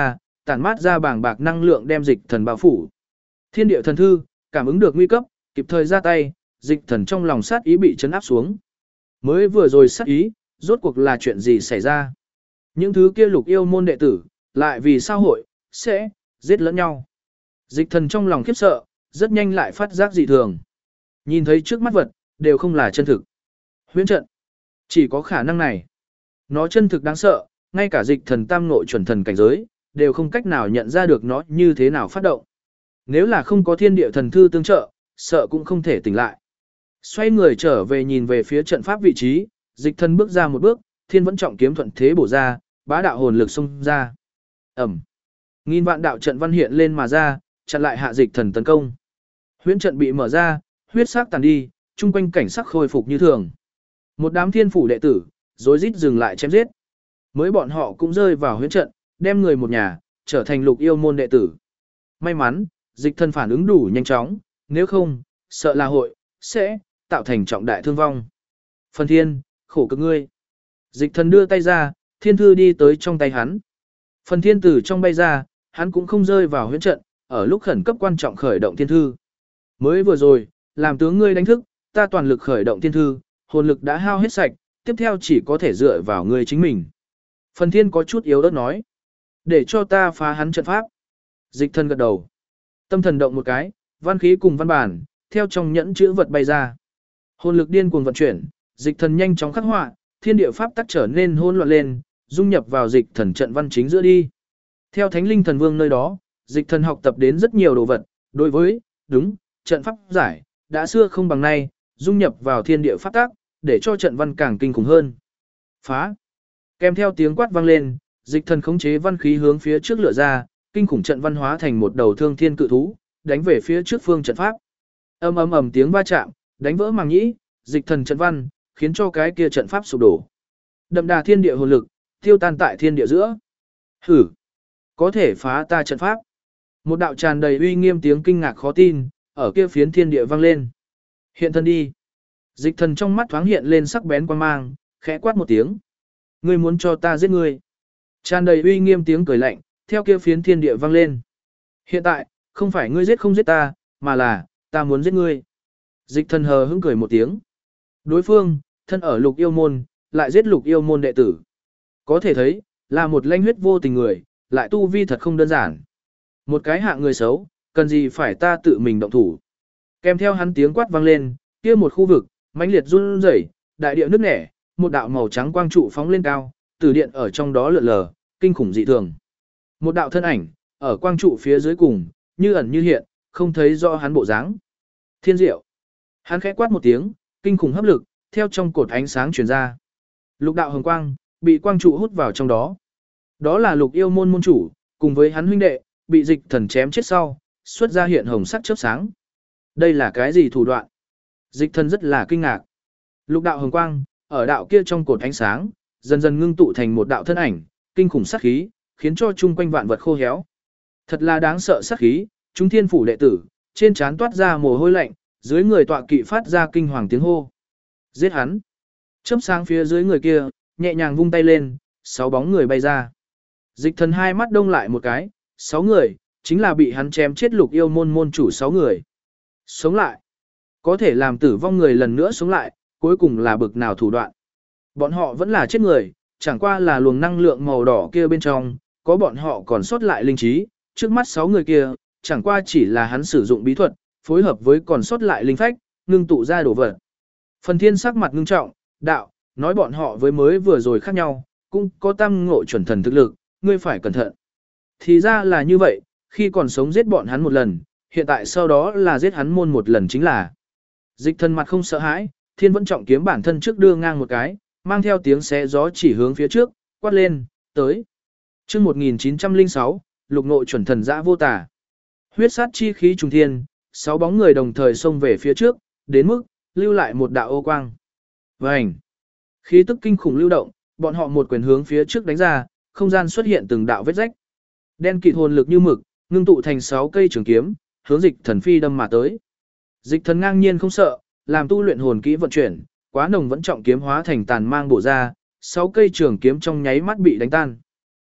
tản mát ra bàng bạc năng lượng đem dịch thần bao phủ. Thiên địa thần thư, cảm ứng được nguy cấp, kịp thời ra tay, dịch thần trong lòng sát ý bị chấn áp xuống. Mới vừa rồi sát ý, rốt cuộc là chuyện gì xảy ra? Những thứ kia lục yêu môn đệ tử, lại vì sao hội, sẽ, giết lẫn nhau. Dịch thần trong lòng khiếp sợ, rất nhanh lại phát giác dị thường. Nhìn thấy trước mắt vật, đều không là chân thực. Huyễn trận, chỉ có khả năng này. Nó chân thực đáng sợ, ngay cả dịch thần tam nội chuẩn thần cảnh giới, đều không cách nào nhận ra được nó như thế nào phát động. Nếu là không có thiên địa thần thư tương trợ, sợ cũng không thể tỉnh lại. Xoay người trở về nhìn về phía trận pháp vị trí, dịch thần bước ra một bước, thiên vẫn trọng kiếm thuận thế bổ ra, bá đạo hồn lực xông ra. Ẩm. Nghìn vạn đạo trận văn hiện lên mà ra, chặn lại hạ dịch thần tấn công. Huyễn trận bị mở ra, huyết sắc tàn đi, chung quanh cảnh sắc khôi phục như thường. Một đám thiên phủ đệ tử, rối rít dừng lại chém giết. Mới bọn họ cũng rơi vào huyễn trận, đem người một nhà, trở thành lục yêu môn đệ tử. May mắn, dịch thần phản ứng đủ nhanh chóng, nếu không, sợ là hội, sẽ, tạo thành trọng đại thương vong. Phần thiên, khổ cực ngươi. Dịch thần đưa tay ra, thiên thư đi tới trong tay hắn. Phần thiên tử trong bay ra, hắn cũng không rơi vào huyễn trận, ở lúc khẩn cấp quan trọng khởi động thiên thư. Mới vừa rồi, làm tướng ngươi đánh thức, ta toàn lực khởi động thiên thư, hồn lực đã hao hết sạch, tiếp theo chỉ có thể dựa vào ngươi chính mình. Phần thiên có chút yếu ớt nói. Để cho ta phá hắn trận pháp. Dịch thần gật đầu. Tâm thần động một cái, văn khí cùng văn bản, theo trong nhẫn chữ vật bay ra. Hồn lực điên cuồng vận chuyển, dịch thần nhanh chóng khắc họa, thiên địa pháp tắc trở nên hỗn loạn lên, dung nhập vào dịch thần trận văn chính giữa đi. Theo Thánh Linh Thần Vương nơi đó, dịch thần học tập đến rất nhiều đồ vật, đối với, đúng, trận pháp giải, đã xưa không bằng nay, dung nhập vào thiên địa pháp tắc, để cho trận văn càng kinh khủng hơn. Phá. Kèm theo tiếng quát vang lên, dịch thần khống chế văn khí hướng phía trước lựa ra, kinh khủng trận văn hóa thành một đầu thương thiên cự thú, đánh về phía trước phương trận pháp. Ầm ầm ầm tiếng va chạm, đánh vỡ màng nhĩ, dịch thần trận văn, khiến cho cái kia trận pháp sụp đổ. Đậm đà thiên địa hồn lực, tiêu tan tại thiên địa giữa. Hử, có thể phá ta trận pháp. Một đạo tràn đầy uy nghiêm tiếng kinh ngạc khó tin, ở kia phiến thiên địa vang lên. Hiện thân đi. Dịch thần trong mắt thoáng hiện lên sắc bén quan mang, khẽ quát một tiếng. Ngươi muốn cho ta giết ngươi. Tràn đầy uy nghiêm tiếng cười lạnh, theo kia phiến thiên địa vang lên. Hiện tại, không phải ngươi giết không giết ta, mà là, ta muốn giết ngươi. Dịch thần hờ hững cười một tiếng. Đối phương, thân ở lục yêu môn, lại giết lục yêu môn đệ tử. Có thể thấy, là một lanh huyết vô tình người, lại tu vi thật không đơn giản. Một cái hạng người xấu, cần gì phải ta tự mình động thủ. Kèm theo hắn tiếng quát vang lên, kia một khu vực, mãnh liệt run rẩy, đại địa nứt nẻ, một đạo màu trắng quang trụ phóng lên cao, từ điện ở trong đó lượn lờ, kinh khủng dị thường. Một đạo thân ảnh, ở quang trụ phía dưới cùng, như ẩn như hiện, không thấy rõ hắn bộ dáng. Thiên diệu. Hắn khẽ quát một tiếng, kinh khủng hấp lực, theo trong cột ánh sáng truyền ra. Lục đạo hồng quang, bị quang trụ hút vào trong đó. Đó là lục yêu môn môn chủ, cùng với hắn huynh đệ, bị dịch thần chém chết sau, xuất ra hiện hồng sắc chớp sáng. Đây là cái gì thủ đoạn? Dịch thần rất là kinh ngạc. Lục đạo hồng quang, ở đạo kia trong cột ánh sáng, dần dần ngưng tụ thành một đạo thân ảnh, kinh khủng sát khí, khiến cho chung quanh vạn vật khô héo. Thật là đáng sợ sát khí, chúng thiên phủ đệ tử, trên trán toát ra mồ hôi lạnh, dưới người tọa kỵ phát ra kinh hoàng tiếng hô. Giết hắn. Chớp sáng phía dưới người kia, nhẹ nhàng vung tay lên, 6 bóng người bay ra. Dịch thần hai mắt đông lại một cái, 6 người, chính là bị hắn chém chết lục yêu môn môn chủ 6 người. Sống lại. Có thể làm tử vong người lần nữa sống lại, cuối cùng là bực nào thủ đoạn. Bọn họ vẫn là chết người, chẳng qua là luồng năng lượng màu đỏ kia bên trong, có bọn họ còn sót lại linh trí, trước mắt 6 người kia, chẳng qua chỉ là hắn sử dụng bí thuật, phối hợp với còn sót lại linh phách, ngưng tụ ra đồ vật. Phần thiên sắc mặt ngưng trọng, đạo, nói bọn họ với mới vừa rồi khác nhau, cũng có tam ngộ chuẩn thần thực lực, ngươi phải cẩn thận. Thì ra là như vậy, khi còn sống giết bọn hắn một lần, hiện tại sau đó là giết hắn môn một lần chính là. Dịch thần mặt không sợ hãi, thiên vẫn trọng kiếm bản thân trước đưa ngang một cái, mang theo tiếng xé gió chỉ hướng phía trước, quát lên, tới. Chương 1906, lục ngộ chuẩn thần dã vô tả. Huyết sát chi khí trùng thiên, 6 bóng người đồng thời xông về phía trước, đến mức lưu lại một đạo ô quang. Vành. Khí tức kinh khủng lưu động, bọn họ một quyền hướng phía trước đánh ra, không gian xuất hiện từng đạo vết rách. Đen kịt hồn lực như mực, ngưng tụ thành 6 cây trường kiếm, hướng dịch thần phi đâm mà tới. Dịch thần ngang nhiên không sợ, làm tu luyện hồn kỹ vận chuyển, quá nồng vẫn trọng kiếm hóa thành tàn mang bổ ra, 6 cây trường kiếm trong nháy mắt bị đánh tan.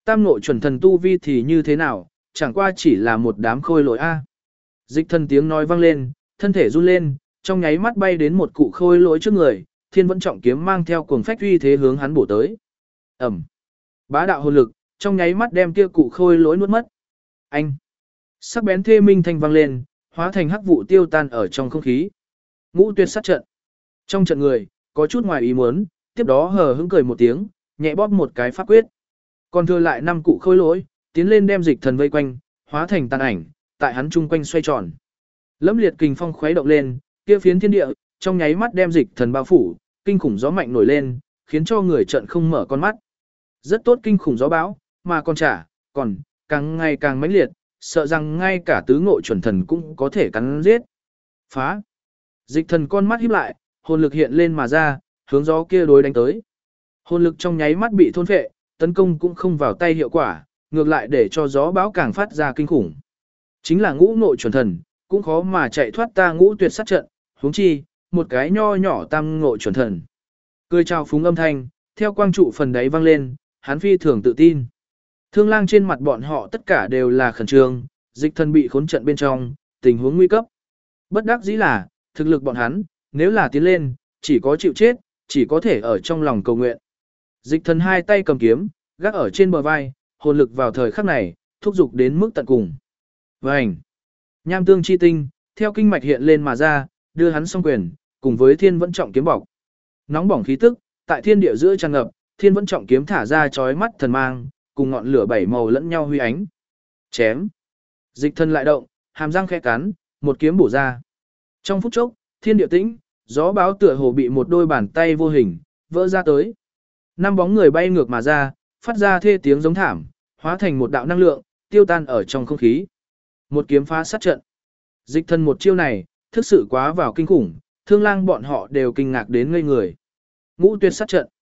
Tam nội chuẩn thần tu vi thì như thế nào, chẳng qua chỉ là một đám khôi lỗi A. Dịch thần tiếng nói vang lên, thân thể run lên, trong nháy mắt bay đến một cụ khôi lỗi trước người, thiên vẫn trọng kiếm mang theo cuồng phách uy thế hướng hắn bổ tới. Ẩm. Bá đạo hồn lực, trong nháy mắt đem kia cụ khôi lỗi nuốt mất. Anh. Sắc bén thê minh thanh vang lên, hóa thành hắc vụ tiêu tan ở trong không khí. Ngũ tuyệt sát trận. Trong trận người, có chút ngoài ý muốn, tiếp đó hờ hững cười một tiếng, nhẹ bóp một cái pháp quyết. Còn thừa lại 5 cụ khôi lỗi, tiến lên đem dịch thần vây quanh, hóa thành tàn ảnh, tại hắn chung quanh xoay tròn. Lẫm liệt kình phong khuấy động lên, kia phiến thiên địa, trong nháy mắt đem dịch thần bao phủ, kinh khủng gió mạnh nổi lên, khiến cho người trận không mở con mắt. Rất tốt kinh khủng gió bão, mà còn càng ngày càng mãnh liệt, sợ rằng ngay cả tứ ngộ chuẩn thần cũng có thể cắn giết. Phá! Dịch thần con mắt híp lại, hồn lực hiện lên mà ra, hướng gió kia đối đánh tới. Hồn lực trong nháy mắt bị thôn phệ, tấn công cũng không vào tay hiệu quả, ngược lại để cho gió bão càng phát ra kinh khủng. Chính là ngũ ngộ chuẩn thần, cũng khó mà chạy thoát ta ngũ tuyệt sát trận, huống chi, một cái nho nhỏ tam ngộ chuẩn thần. Cười chào phúng âm thanh, theo quang trụ phần đáy vang lên, hắn phi thường tự tin. Thương lang trên mặt bọn họ tất cả đều là khẩn trương, dịch thần bị khốn trận bên trong, tình huống nguy cấp. Bất đắc dĩ là, thực lực bọn hắn, nếu là tiến lên, chỉ có chịu chết, chỉ có thể ở trong lòng cầu nguyện. Dịch thần hai tay cầm kiếm, gác ở trên bờ vai, hồn lực vào thời khắc này, thúc giục đến mức tận cùng. Vành! Nham tương chi tinh, theo kinh mạch hiện lên mà ra, đưa hắn song quyền, cùng với thiên vẫn trọng kiếm bọc. Nóng bỏng khí tức, tại thiên địa giữa tràn ngập, thiên vẫn trọng kiếm thả ra chói mắt thần mang, cùng ngọn lửa bảy màu lẫn nhau huy ánh. Chém! Dịch thần lại động, hàm răng khẽ cắn, một kiếm bổ ra. Trong phút chốc, thiên địa tĩnh, gió báo tựa hồ bị một đôi bàn tay vô hình, vỡ ra tới. 5 bóng người bay ngược mà ra, phát ra thê tiếng giống thảm, hóa thành một đạo năng lượng, tiêu tan ở trong không khí. Một kiếm phá sát trận. Dịch thần một chiêu này, thực sự quá vào kinh khủng, thương lang bọn họ đều kinh ngạc đến ngây người. Ngũ tuyệt sát trận.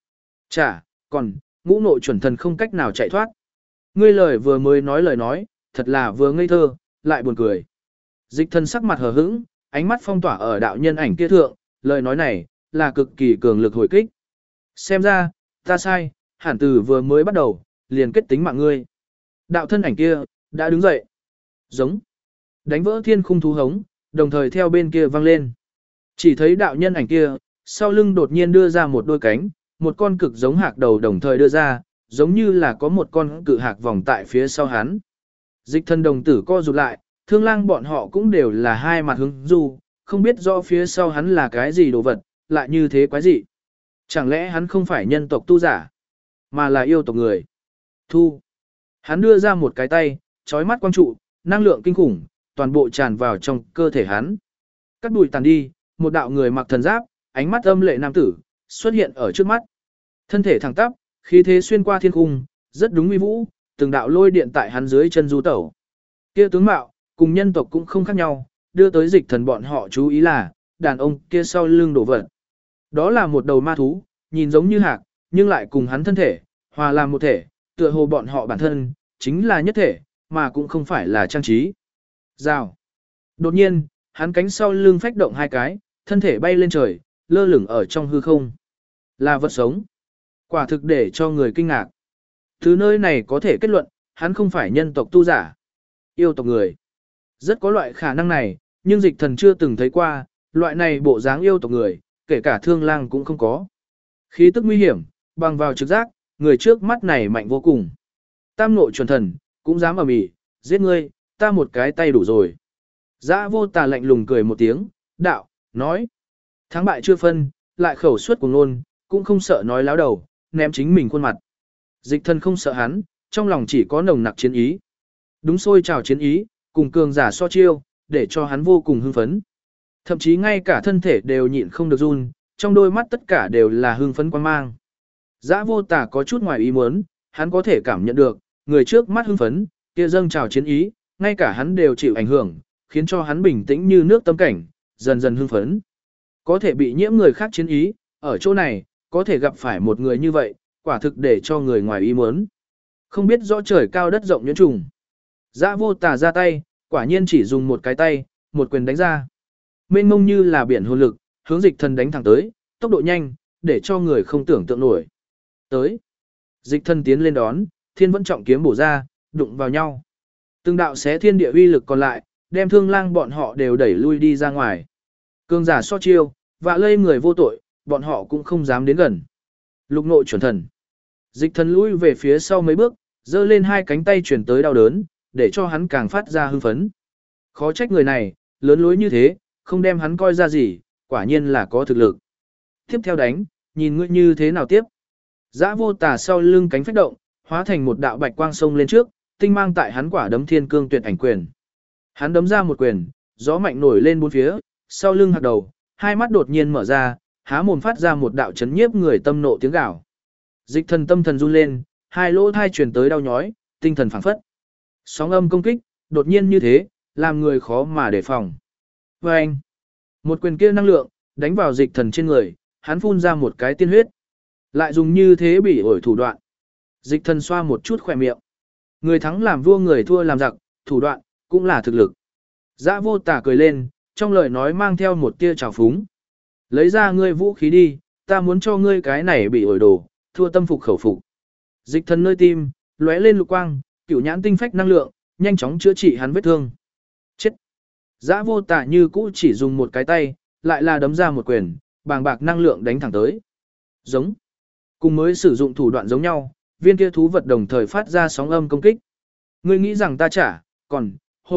Còn, ngũ nội chuẩn thần không cách nào chạy thoát. Ngươi lời vừa mới nói lời nói, thật là vừa ngây thơ, lại buồn cười. Dịch thần sắc mặt hờ hững, ánh mắt phong tỏa ở đạo nhân ảnh kia thượng, lời nói này, là cực kỳ cường lực hồi kích. Xem ra, ta sai, hẳn từ vừa mới bắt đầu, liền kết tính mạng ngươi. Đạo thân ảnh kia, đã đứng dậy. Giống. Đánh vỡ thiên khung thú hống, đồng thời theo bên kia vang lên. Chỉ thấy đạo nhân ảnh kia, sau lưng đột nhiên đưa ra một đôi cánh, một con cực giống hạc đầu đồng thời đưa ra, giống như là có một con cự hạc vòng tại phía sau hắn. Dịch thân đồng tử co rụt lại, thương lang bọn họ cũng đều là hai mặt hướng du, không biết rõ phía sau hắn là cái gì đồ vật, lại như thế quái gì. Chẳng lẽ hắn không phải nhân tộc tu giả, mà là yêu tộc người. Thu. Hắn đưa ra một cái tay, chói mắt quang trụ, năng lượng kinh khủng, toàn bộ tràn vào trong cơ thể hắn. Cắt đùi tàn đi, một đạo người mặc thần giáp, ánh mắt âm lệ nam tử, xuất hiện ở trước mắt. Thân thể thẳng tắp, khí thế xuyên qua thiên cung, rất đúng uy vũ, từng đạo lôi điện tại hắn dưới chân du tẩu. Kia tướng mạo, cùng nhân tộc cũng không khác nhau, đưa tới dịch thần bọn họ chú ý là, đàn ông kia sau lưng đổ vật. Đó là một đầu ma thú, nhìn giống như hạc, nhưng lại cùng hắn thân thể, hòa làm một thể, tựa hồ bọn họ bản thân, chính là nhất thể, mà cũng không phải là trang trí. Rào. Đột nhiên, hắn cánh sau lưng phách động hai cái, thân thể bay lên trời, lơ lửng ở trong hư không. Là vật sống. Quả thực để cho người kinh ngạc. Từ nơi này có thể kết luận, hắn không phải nhân tộc tu giả, yêu tộc người. Rất có loại khả năng này, nhưng dịch thần chưa từng thấy qua, loại này bộ dáng yêu tộc người, kể cả thương lang cũng không có. Khí tức nguy hiểm, bằng vào trực giác, người trước mắt này mạnh vô cùng. Tam nội chuẩn thần, cũng dám ở mỉ, giết ngươi, ta một cái tay đủ rồi. Dã vô tà lạnh lùng cười một tiếng, đạo, nói. Thắng bại chưa phân, lại khẩu suất của ngôn, cũng không sợ nói láo đầu, ném chính mình khuôn mặt. Dịch thần không sợ hắn, trong lòng chỉ có nồng nặc chiến ý. Đúng sôi trào chiến ý, cùng cường giả so chiêu, để cho hắn vô cùng hưng phấn. Thậm chí ngay cả thân thể đều nhịn không được run, trong đôi mắt tất cả đều là hưng phấn quan mang. Dã vô tà có chút ngoài ý muốn, hắn có thể cảm nhận được, người trước mắt hưng phấn, kia dâng trào chiến ý, ngay cả hắn đều chịu ảnh hưởng, khiến cho hắn bình tĩnh như nước tâm cảnh, dần dần hưng phấn. Có thể bị nhiễm người khác chiến ý, ở chỗ này, có thể gặp phải một người như vậy, quả thực để cho người ngoài ý muốn. Không biết rõ trời cao đất rộng nhuyễn trùng. Dã vô tà ra tay, quả nhiên chỉ dùng một cái tay, một quyền đánh ra. Mênh mông như là biển hồn lực, hướng dịch thần đánh thẳng tới, tốc độ nhanh, để cho người không tưởng tượng nổi. Tới. Dịch thần tiến lên đón, thiên vẫn trọng kiếm bổ ra, đụng vào nhau. Từng đạo xé thiên địa uy lực còn lại, đem Thương Lang bọn họ đều đẩy lui đi ra ngoài. Cường giả so chiêu, vạ lây người vô tội, bọn họ cũng không dám đến gần. Lục nội chuẩn thần. Dịch thần lui về phía sau mấy bước, giơ lên hai cánh tay chuyển tới đau đớn, để cho hắn càng phát ra hưng phấn. Khó trách người này, lớn lối như thế, không đem hắn coi ra gì, quả nhiên là có thực lực. Tiếp theo đánh, nhìn ngươi như thế nào tiếp. Dã vô tà sau lưng cánh phách động, hóa thành một đạo bạch quang sông lên trước, tinh mang tại hắn quả đấm thiên cương tuyệt ảnh quyền. Hắn đấm ra một quyền, gió mạnh nổi lên bốn phía, sau lưng hạt đầu, hai mắt đột nhiên mở ra, há mồm phát ra một đạo chấn nhiếp người tâm nộ tiếng gào. Dịch thần tâm thần run lên, hai lỗ thai truyền tới đau nhói, tinh thần phảng phất. Sóng âm công kích, đột nhiên như thế, làm người khó mà đề phòng. Và anh, một quyền kia năng lượng, đánh vào dịch thần trên người, hắn phun ra một cái tiên huyết. Lại dùng như thế bị ổi thủ đoạn. Dịch thần xoa một chút khỏe miệng. Người thắng làm vua người thua làm giặc, thủ đoạn, cũng là thực lực. Dã vô tả cười lên, trong lời nói mang theo một tia trào phúng. Lấy ra ngươi vũ khí đi, ta muốn cho ngươi cái này bị ổi đồ, thua tâm phục khẩu phục. Dịch thần nơi tim, lóe lên lục quang, cửu nhãn tinh phách năng lượng, nhanh chóng chữa trị hắn vết thương. Chết! Dã vô tả như cũ chỉ dùng một cái tay, lại là đấm ra một quyền, bàng bạc năng lượng đánh thẳng tới. Giống. Cùng mới sử dụng thủ đoạn giống nhau, viên kia thú vật đồng thời phát ra sóng âm công kích. Ngươi nghĩ rằng ta trả, còn,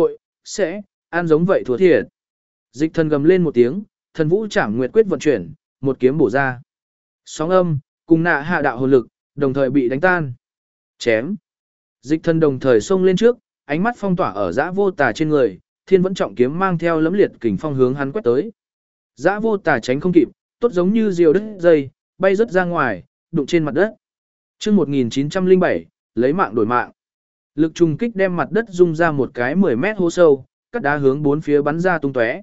sẽ, ăn giống vậy thua thiệt. Dịch thần gầm lên một tiếng, thần vũ trảm nguyệt quyết vận chuyển, một kiếm bổ ra. Sóng âm, cùng nạ hạ đạo hồn lực, đồng thời bị đánh tan. Chém. Dịch thần đồng thời xông lên trước, ánh mắt phong tỏa ở dã vô tà trên người, thiên vẫn trọng kiếm mang theo lấm liệt kình phong hướng hắn quét tới. Dã vô tà tránh không kịp, tốt giống như diều đứt dây, bay rất ra ngoài, đụng trên mặt đất. Chương 1907, lấy mạng đổi mạng. Lực trùng kích đem mặt đất rung ra một cái 10 mét hố sâu, cắt đá hướng bốn phía bắn ra tung tóe.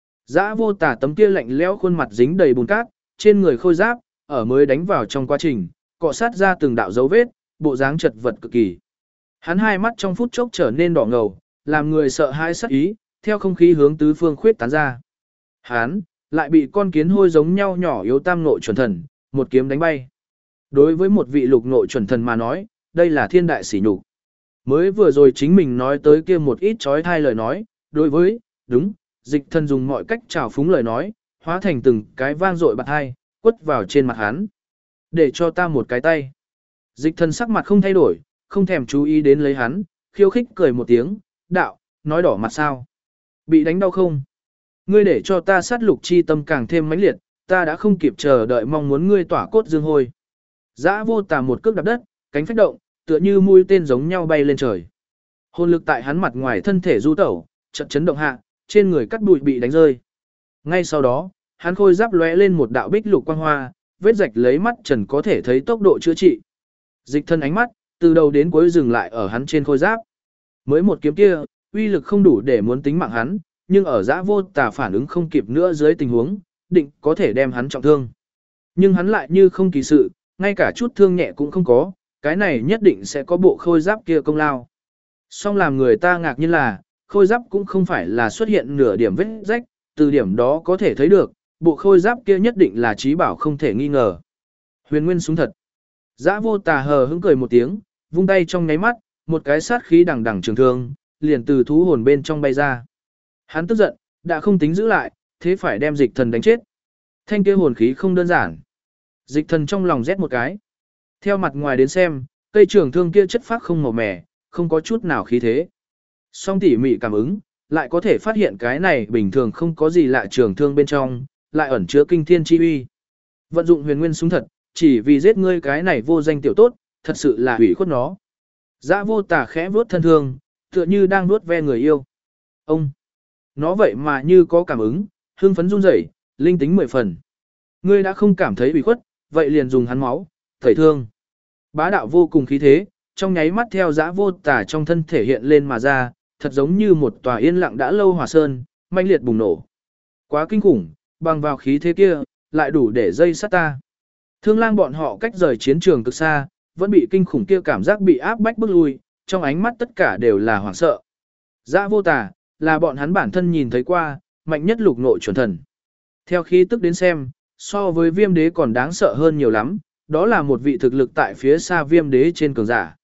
Dã vô tà tấm kia lạnh lẽo khuôn mặt dính đầy bùn cát, trên người khôi giáp, ở mới đánh vào trong quá trình, cọ sát ra từng đạo dấu vết, bộ dáng chật vật cực kỳ. Hắn hai mắt trong phút chốc trở nên đỏ ngầu, làm người sợ hãi sắc ý, theo không khí hướng tứ phương khuyết tán ra. Hắn lại bị con kiến hôi giống nhau nhỏ yếu tam nội chuẩn thần, một kiếm đánh bay. Đối với một vị lục nội chuẩn thần mà nói, đây là thiên đại sỉ nhục. Mới vừa rồi chính mình nói tới kia một ít trói thai lời nói, đối với, đúng, dịch thần dùng mọi cách trào phúng lời nói, hóa thành từng cái vang dội bạc hai, quất vào trên mặt hắn. Để cho ta một cái tay. Dịch thần sắc mặt không thay đổi, không thèm chú ý đến lấy hắn, khiêu khích cười một tiếng, đạo, nói đỏ mặt sao. Bị đánh đau không? Ngươi để cho ta sát lục chi tâm càng thêm mãnh liệt, ta đã không kịp chờ đợi mong muốn ngươi tỏa cốt dương hôi. Dã vô tà một cước đạp đất, cánh phách động, tựa như mũi tên giống nhau bay lên trời. Hồn lực tại hắn mặt ngoài thân thể du tẩu, chợt chấn động hạ, trên người cắt bụi bị đánh rơi. Ngay sau đó, hắn khôi giáp lóe lên một đạo bích lục quang hoa, vết rạch lấy mắt trần có thể thấy tốc độ chữa trị. Dịch thân ánh mắt, từ đầu đến cuối dừng lại ở hắn trên khôi giáp. Mới một kiếm kia, uy lực không đủ để muốn tính mạng hắn, nhưng ở dã vô tà phản ứng không kịp nữa dưới tình huống, định có thể đem hắn trọng thương. Nhưng hắn lại như không kỳ sự, ngay cả chút thương nhẹ cũng không có, cái này nhất định sẽ có bộ khôi giáp kia công lao. Song làm người ta ngạc nhiên là, khôi giáp cũng không phải là xuất hiện nửa điểm vết rách, từ điểm đó có thể thấy được, bộ khôi giáp kia nhất định là trí bảo không thể nghi ngờ. Huyền nguyên súng thật. Dã vô tà hờ hững cười một tiếng, vung tay trong nháy mắt, một cái sát khí đằng đằng trường thương, liền từ thú hồn bên trong bay ra. Hắn tức giận, đã không tính giữ lại, thế phải đem dịch thần đánh chết. Thanh kia hồn khí không đơn giản. Dịch thần trong lòng rét một cái. Theo mặt ngoài đến xem, cây trường thương kia chất phác không màu mẻ, không có chút nào khí thế. Song tỉ mỉ cảm ứng, lại có thể phát hiện cái này bình thường không có gì lạ trường thương bên trong, lại ẩn chứa kinh thiên chi uy. Vận dụng huyền nguyên súng thật, chỉ vì giết ngươi cái này vô danh tiểu tốt, thật sự là hủy khuất nó. Dã vô tà khẽ vuốt thân thương, tựa như đang vuốt ve người yêu. Ông! Nó vậy mà như có cảm ứng, hương phấn run rẩy, linh tính 10 phần. Ngươi đã không cảm thấy ủy khuất, vậy liền dùng hắn máu, tẩy thương. Bá đạo vô cùng khí thế, trong nháy mắt theo dã vô tà trong thân thể hiện lên mà ra, thật giống như một tòa yên lặng đã lâu hỏa sơn, manh liệt bùng nổ. Quá kinh khủng, bằng vào khí thế kia, lại đủ để dây sát ta. Thương lang bọn họ cách rời chiến trường cực xa, vẫn bị kinh khủng kia cảm giác bị áp bách bức lui, trong ánh mắt tất cả đều là hoảng sợ. Dã vô tà, là bọn hắn bản thân nhìn thấy qua, mạnh nhất lục nội chuẩn thần. Theo khí tức đến xem, so với viêm đế còn đáng sợ hơn nhiều lắm, đó là một vị thực lực tại phía xa viêm đế trên cường giả.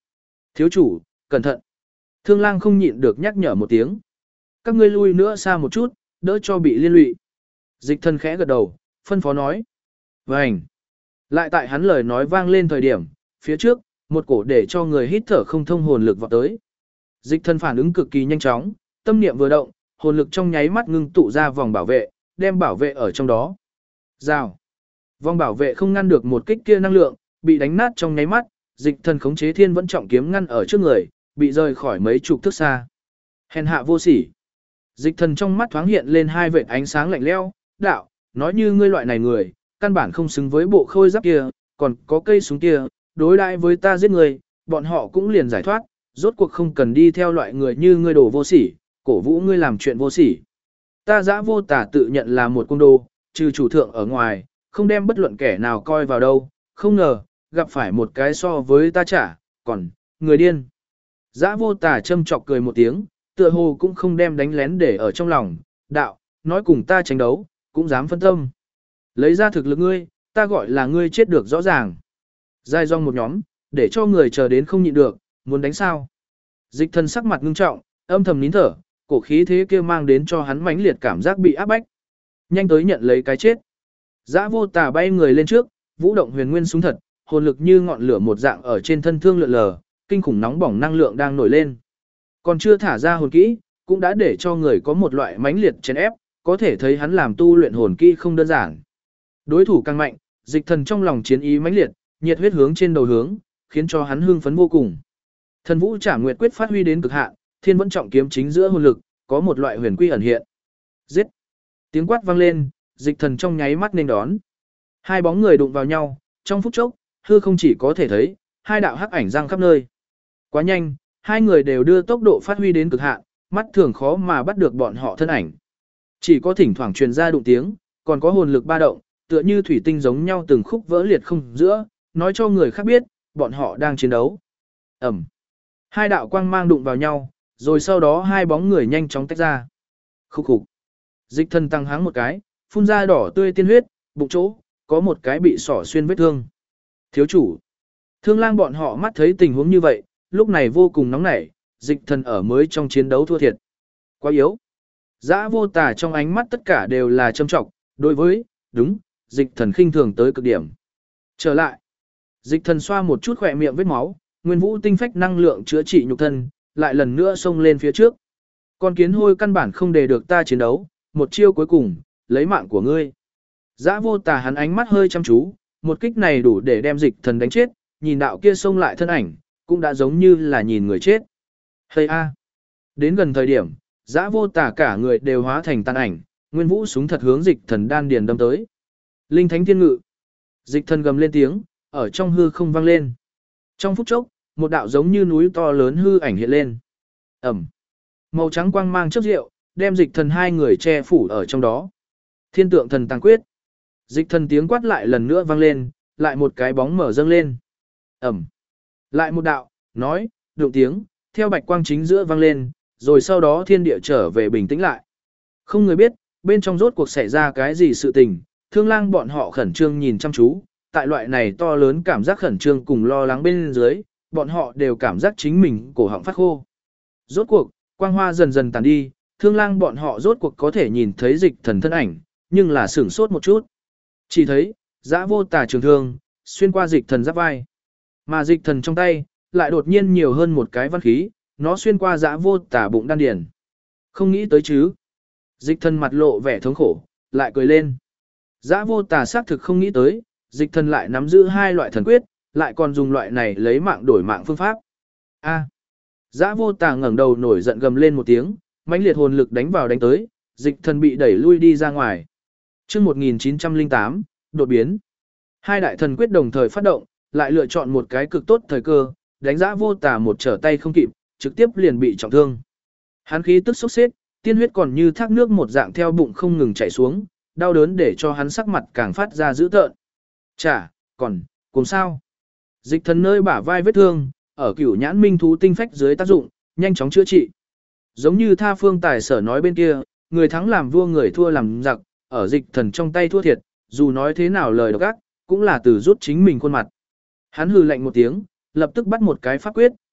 Thiếu chủ, cẩn thận. Thương lang không nhịn được nhắc nhở một tiếng. Các ngươi lui nữa xa một chút, đỡ cho bị liên lụy. Dịch thần khẽ gật đầu, phân phó nói. Vânh. Lại tại hắn lời nói vang lên thời điểm, phía trước, một cổ để cho người hít thở không thông hồn lực vọt tới. Dịch thần phản ứng cực kỳ nhanh chóng, tâm niệm vừa động, hồn lực trong nháy mắt ngưng tụ ra vòng bảo vệ, đem bảo vệ ở trong đó. Rào. Vòng bảo vệ không ngăn được một kích kia năng lượng, bị đánh nát trong nháy mắt, dịch thần khống chế thiên vẫn trọng kiếm ngăn ở trước người, bị rời khỏi mấy chục thước xa. Hèn hạ vô sỉ. Dịch thần trong mắt thoáng hiện lên hai vệt ánh sáng lạnh lẽo, đạo, nói như ngươi loại này người, căn bản không xứng với bộ khôi giáp kia, còn có cây súng kia, đối đãi với ta giết người, bọn họ cũng liền giải thoát, rốt cuộc không cần đi theo loại người như ngươi đổ vô sỉ, cổ vũ ngươi làm chuyện vô sỉ. Ta Dã Vô Tả tự nhận là một cung đô, trừ chủ thượng ở ngoài, không đem bất luận kẻ nào coi vào đâu, không ngờ, gặp phải một cái so với ta chả, còn, người điên. Dã Vô Tả châm chọc cười một tiếng, tựa hồ cũng không đem đánh lén để ở trong lòng, đạo, nói cùng ta tranh đấu, cũng dám phân tâm. Lấy ra thực lực ngươi, ta gọi là ngươi chết được rõ ràng. Dài dòng một nhóm, để cho người chờ đến không nhịn được, muốn đánh sao. Dịch thần sắc mặt ngưng trọng, âm thầm nín thở, cổ khí thế kia mang đến cho hắn mãnh liệt cảm giác bị áp bách. Nhanh tới nhận lấy cái chết. Dã Vô Tả bay người lên trước, vũ động huyền nguyên súng thật, hồn lực như ngọn lửa một dạng ở trên thân thương lượn lờ, kinh khủng nóng bỏng năng lượng đang nổi lên. Còn chưa thả ra hồn kỹ, cũng đã để cho người có một loại mãnh liệt chèn ép, có thể thấy hắn làm tu luyện hồn kỹ không đơn giản. Đối thủ càng mạnh, dịch thần trong lòng chiến ý mãnh liệt, nhiệt huyết hướng trên đầu hướng, khiến cho hắn hưng phấn vô cùng. Thần Vũ Trả Nguyệt quyết phát huy đến cực hạn, thiên vẫn trọng kiếm chính giữa hồn lực, có một loại huyền quy ẩn hiện. Giết! Tiếng quát vang lên, dịch thần trong nháy mắt nên đón. Hai bóng người đụng vào nhau, trong phút chốc, hư không chỉ có thể thấy, hai đạo hắc ảnh giăng khắp nơi. Quá nhanh, hai người đều đưa tốc độ phát huy đến cực hạn, mắt thường khó mà bắt được bọn họ thân ảnh. Chỉ có thỉnh thoảng truyền ra đụng tiếng, còn có hồn lực ba động, tựa như thủy tinh giống nhau từng khúc vỡ liệt không giữa, nói cho người khác biết, bọn họ đang chiến đấu. Ẩm. Hai đạo quang mang đụng vào nhau, rồi sau đó hai bóng người nhanh chóng tách ra. Khúc khục. Dịch thần tăng háng một cái, phun ra đỏ tươi tiên huyết, bụng chỗ, có một cái bị sỏ xuyên vết thương. Thiếu chủ. Thương lang bọn họ mắt thấy tình huống như vậy, lúc này vô cùng nóng nảy, dịch thần ở mới trong chiến đấu thua thiệt. Quá yếu. Dã Vô Tả trong ánh mắt tất cả đều là châm trọng, đối với, đúng, dịch thần khinh thường tới cực điểm. Trở lại. Dịch thần xoa một chút khỏe miệng vết máu, nguyên vũ tinh phách năng lượng chữa trị nhục thân, lại lần nữa xông lên phía trước. Con kiến hôi căn bản không để được ta chiến đấu, một chiêu cuối cùng, lấy mạng của ngươi. Dã Vô Tả hắn ánh mắt hơi chăm chú, một kích này đủ để đem dịch thần đánh chết, nhìn đạo kia xông lại thân ảnh, cũng đã giống như là nhìn người chết. Hây a. Đến gần thời điểm, Dã Vô Tả cả người đều hóa thành tàn ảnh, nguyên vũ súng thật hướng dịch thần đan điền đâm tới. Linh thánh thiên ngự. Dịch thần gầm lên tiếng, ở trong hư không vang lên. Trong phút chốc, một đạo giống như núi to lớn hư ảnh hiện lên. Ẩm. Màu trắng quang mang chớp rượu, đem dịch thần hai người che phủ ở trong đó. Thiên tượng thần tàng quyết. Dịch thần tiếng quát lại lần nữa vang lên, lại một cái bóng mở dâng lên. Ẩm. Lại một đạo, nói, đụng tiếng, theo bạch quang chính giữa vang lên, rồi sau đó thiên địa trở về bình tĩnh lại. Không người biết, bên trong rốt cuộc xảy ra cái gì sự tình, thương lang bọn họ khẩn trương nhìn chăm chú, tại loại này to lớn cảm giác khẩn trương cùng lo lắng bên dưới, bọn họ đều cảm giác chính mình cổ họng phát khô. Rốt cuộc, quang hoa dần dần tàn đi, thương lang bọn họ rốt cuộc có thể nhìn thấy dịch thần thân ảnh, nhưng là sửng sốt một chút. Chỉ thấy, Dã Vô Tả trường thương, xuyên qua dịch thần giáp vai. Mà dịch thần trong tay, lại đột nhiên nhiều hơn một cái văn khí, nó xuyên qua Dã Vô Tả bụng đan điền. Không nghĩ tới chứ. Dịch thần mặt lộ vẻ thống khổ, lại cười lên. Dã Vô Tả xác thực không nghĩ tới, dịch thần lại nắm giữ hai loại thần quyết, lại còn dùng loại này lấy mạng đổi mạng phương pháp. A. Dã Vô Tả ngẩng đầu nổi giận gầm lên một tiếng, mãnh liệt hồn lực đánh vào đánh tới, dịch thần bị đẩy lui đi ra ngoài. Chương 1908, đột biến. Hai đại thần quyết đồng thời phát động, lại lựa chọn một cái cực tốt thời cơ, đánh Dã Vô Tả một trở tay không kịp, trực tiếp liền bị trọng thương. Hắn khí tức sốc xếp, tiên huyết còn như thác nước một dạng theo bụng không ngừng chảy xuống, đau đớn để cho hắn sắc mặt càng phát ra dữ tợn. Chả, còn, cùng sao? Dịch thần nơi bả vai vết thương, ở cửu nhãn minh thú tinh phách dưới tác dụng, nhanh chóng chữa trị. Giống như Tha Phương Tài Sở nói bên kia, người thắng làm vua người thua làm giặc, ở dịch thần trong tay thua thiệt, dù nói thế nào lời độc ác, cũng là từ rút chính mình khuôn mặt. Hắn hừ lạnh một tiếng, lập tức bắt một cái pháp quyết,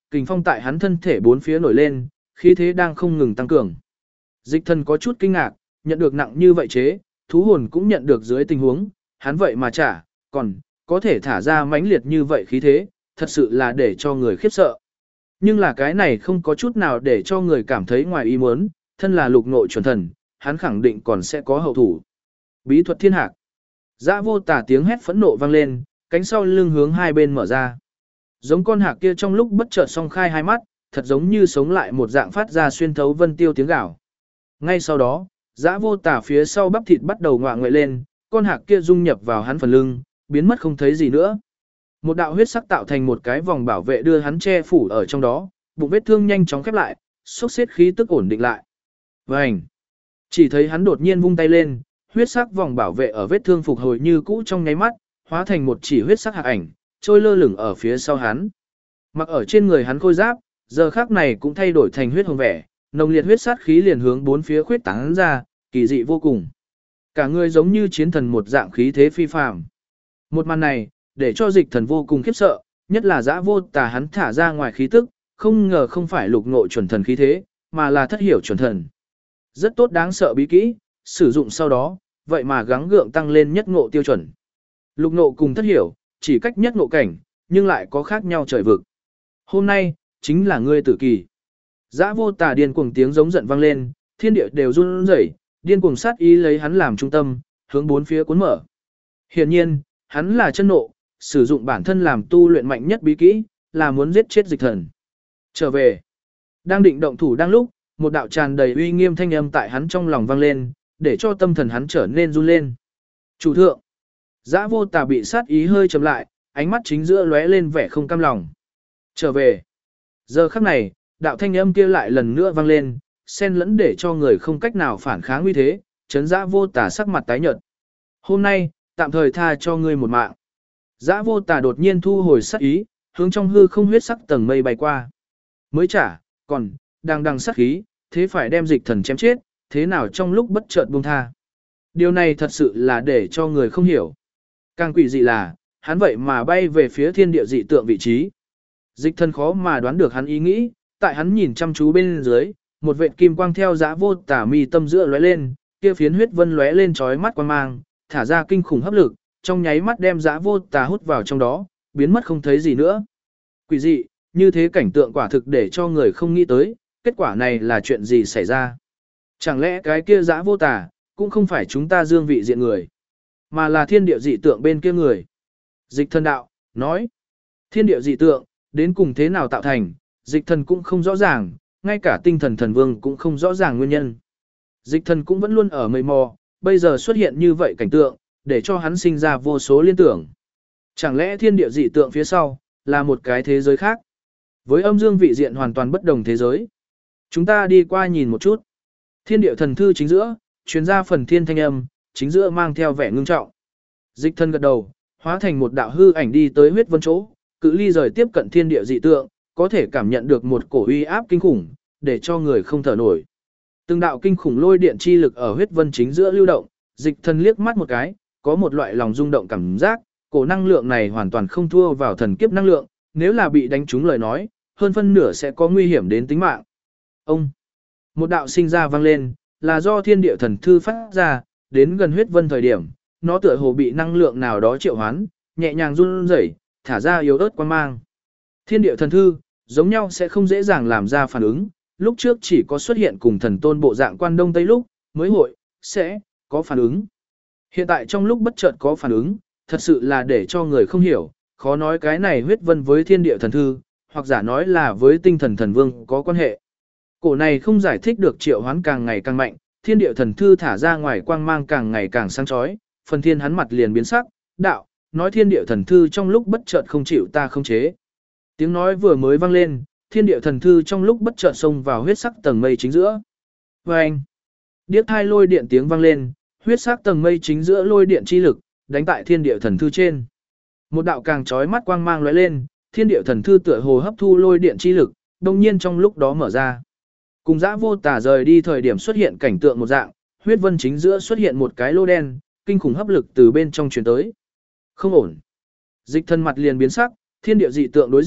kình phong tại hắn thân thể bốn phía nổi lên, khí thế đang không ngừng tăng cường. Dịch thần có chút kinh ngạc, nhận được nặng như vậy chế, thú hồn cũng nhận được dưới tình huống, hắn vậy mà trả, còn có thể thả ra mãnh liệt như vậy khí thế, thật sự là để cho người khiếp sợ. Nhưng là cái này không có chút nào để cho người cảm thấy ngoài ý muốn, thân là lục nội chuẩn thần, hắn khẳng định còn sẽ có hậu thủ. Bí thuật thiên hạc. Dã vô tả tiếng hét phẫn nộ vang lên, cánh sau lưng hướng hai bên mở ra. Giống con hạc kia trong lúc bất chợt song khai hai mắt, thật giống như sống lại một dạng phát ra xuyên thấu vân tiêu tiếng gào. Ngay sau đó, dã vô tả phía sau bắp thịt bắt đầu ngoạ ngoại lên, con hạc kia dung nhập vào hắn phần lưng, biến mất không thấy gì nữa. Một đạo huyết sắc tạo thành một cái vòng bảo vệ đưa hắn che phủ ở trong đó, bụng vết thương nhanh chóng khép lại, xốc xếp khí tức ổn định lại. Vành! Chỉ thấy hắn đột nhiên vung tay lên, huyết sắc vòng bảo vệ ở vết thương phục hồi như cũ trong nháy mắt, hóa thành một chỉ huyết sắc hạc ảnh, trôi lơ lửng ở phía sau hắn. Mặc ở trên người hắn khôi giáp, giờ khắc này cũng thay đổi thành huyết hồng vẻ, nồng liệt huyết sát khí liền hướng bốn phía khuyết tán ra, kỳ dị vô cùng. Cả người giống như chiến thần một dạng khí thế phi phàm. Một màn này, để cho dịch thần vô cùng khiếp sợ, nhất là dã vô tà hắn thả ra ngoài khí tức, không ngờ không phải lục ngộ chuẩn thần khí thế, mà là thất hiểu chuẩn thần. Rất tốt đáng sợ bí kỹ, sử dụng sau đó, vậy mà gắng gượng tăng lên nhất ngộ tiêu chuẩn. Lục ngộ cùng thất hiểu, chỉ cách nhất ngộ cảnh, nhưng lại có khác nhau trời vực. Hôm nay, chính là ngươi tử kỳ. Dã vô tà điên cuồng tiếng giống giận vang lên, thiên địa đều run rẩy, điên cuồng sát ý lấy hắn làm trung tâm, hướng bốn phía cuốn mở. Hiển nhiên, hắn là chân nộ, sử dụng bản thân làm tu luyện mạnh nhất bí kỹ, là muốn giết chết dịch thần. Trở về. Đang định động thủ đang lúc, một đạo tràn đầy uy nghiêm thanh âm tại hắn trong lòng vang lên, để cho tâm thần hắn trở nên run lên. Chủ thượng. Dã vô tà bị sát ý hơi chậm lại, ánh mắt chính giữa lóe lên vẻ không cam lòng. Trở về. Giờ khắc này, đạo thanh âm kia lại lần nữa vang lên, xen lẫn để cho người không cách nào phản kháng uy thế, chấn dã vô tà sắc mặt tái nhợt. Hôm nay, tạm thời tha cho ngươi một mạng. Dã vô tà đột nhiên thu hồi sát ý, hướng trong hư không huyết sắc tầng mây bay qua. Mới trả, còn, đang sát khí, thế phải đem dịch thần chém chết, thế nào trong lúc bất chợt buông tha. Điều này thật sự là để cho người không hiểu. Càng quỷ dị là, hắn vậy mà bay về phía thiên địa dị tượng vị trí. Dịch thần khó mà đoán được hắn ý nghĩ, tại hắn nhìn chăm chú bên dưới, một vệt kim quang theo dã vô tà mi tâm giữa lóe lên, kia phiến huyết vân lóe lên chói mắt quang mang, thả ra kinh khủng hấp lực, trong nháy mắt đem dã vô tà hút vào trong đó, biến mất không thấy gì nữa. Quỷ dị, như thế cảnh tượng quả thực để cho người không nghĩ tới, kết quả này là chuyện gì xảy ra. Chẳng lẽ cái kia dã vô tà, cũng không phải chúng ta dương vị diện người, mà là thiên địa dị tượng bên kia người. Dịch thần đạo, nói, thiên địa dị tượng, đến cùng thế nào tạo thành, dịch thần cũng không rõ ràng, ngay cả tinh thần thần vương cũng không rõ ràng nguyên nhân. Dịch thần cũng vẫn luôn ở mây mò, bây giờ xuất hiện như vậy cảnh tượng, để cho hắn sinh ra vô số liên tưởng. Chẳng lẽ thiên địa dị tượng phía sau, là một cái thế giới khác? Với âm dương vị diện hoàn toàn bất đồng thế giới. Chúng ta đi qua nhìn một chút. Thiên địa thần thư chính giữa, truyền ra phần thiên thanh âm, chính giữa mang theo vẻ ngưng trọng. Dịch thần gật đầu, hóa thành một đạo hư ảnh đi tới huyết vân chỗ, cự ly rời tiếp cận thiên địa dị tượng, có thể cảm nhận được một cổ uy áp kinh khủng, để cho người không thở nổi. Từng đạo kinh khủng lôi điện chi lực ở huyết vân chính giữa lưu động, dịch thần liếc mắt một cái, có một loại lòng rung động cảm giác, cổ năng lượng này hoàn toàn không thua vào thần kiếp năng lượng, nếu là bị đánh trúng lời nói, hơn phân nửa sẽ có nguy hiểm đến tính mạng. Ông, một đạo sinh ra vang lên, là do thiên địa thần thư phát ra, đến gần huyết vân thời điểm, nó tựa hồ bị năng lượng nào đó triệu hoán, nhẹ nhàng run rẩy, thả ra yếu ớt quang mang. Thiên địa thần thư, giống nhau sẽ không dễ dàng làm ra phản ứng, lúc trước chỉ có xuất hiện cùng thần tôn bộ dạng quan đông tây lúc, mới hội, sẽ, có phản ứng. Hiện tại trong lúc bất chợt có phản ứng, thật sự là để cho người không hiểu, khó nói cái này huyết vân với thiên địa thần thư, hoặc giả nói là với tinh thần thần vương có quan hệ. Cổ này không giải thích được triệu hoán càng ngày càng mạnh, thiên địa thần thư thả ra ngoài quang mang càng ngày càng sáng chói, phần thiên hắn mặt liền biến sắc, đạo, nói thiên địa thần thư trong lúc bất chợt không chịu ta không chế. Tiếng nói vừa mới vang lên, thiên địa thần thư trong lúc bất chợt xông vào huyết sắc tầng mây chính giữa. Vâng! Điếc thai lôi điện tiếng vang lên, huyết sắc tầng mây chính giữa lôi điện chi lực, đánh tại thiên địa thần thư trên. Một đạo càng chói mắt quang mang lóe lên, thiên địa thần thư tựa hồ hấp thu lôi điện chi lực, đồng nhiên trong lúc đó mở ra. Cùng dã vô tà rời đi thời điểm xuất hiện cảnh tượng một dạng, huyết vân chính giữa xuất hiện một cái lô đen, kinh khủng hấp lực từ bên trong truyền tới. Không ổn. Dịch thần mặt liền biến sắc, thiên địa dị tượng đối diện,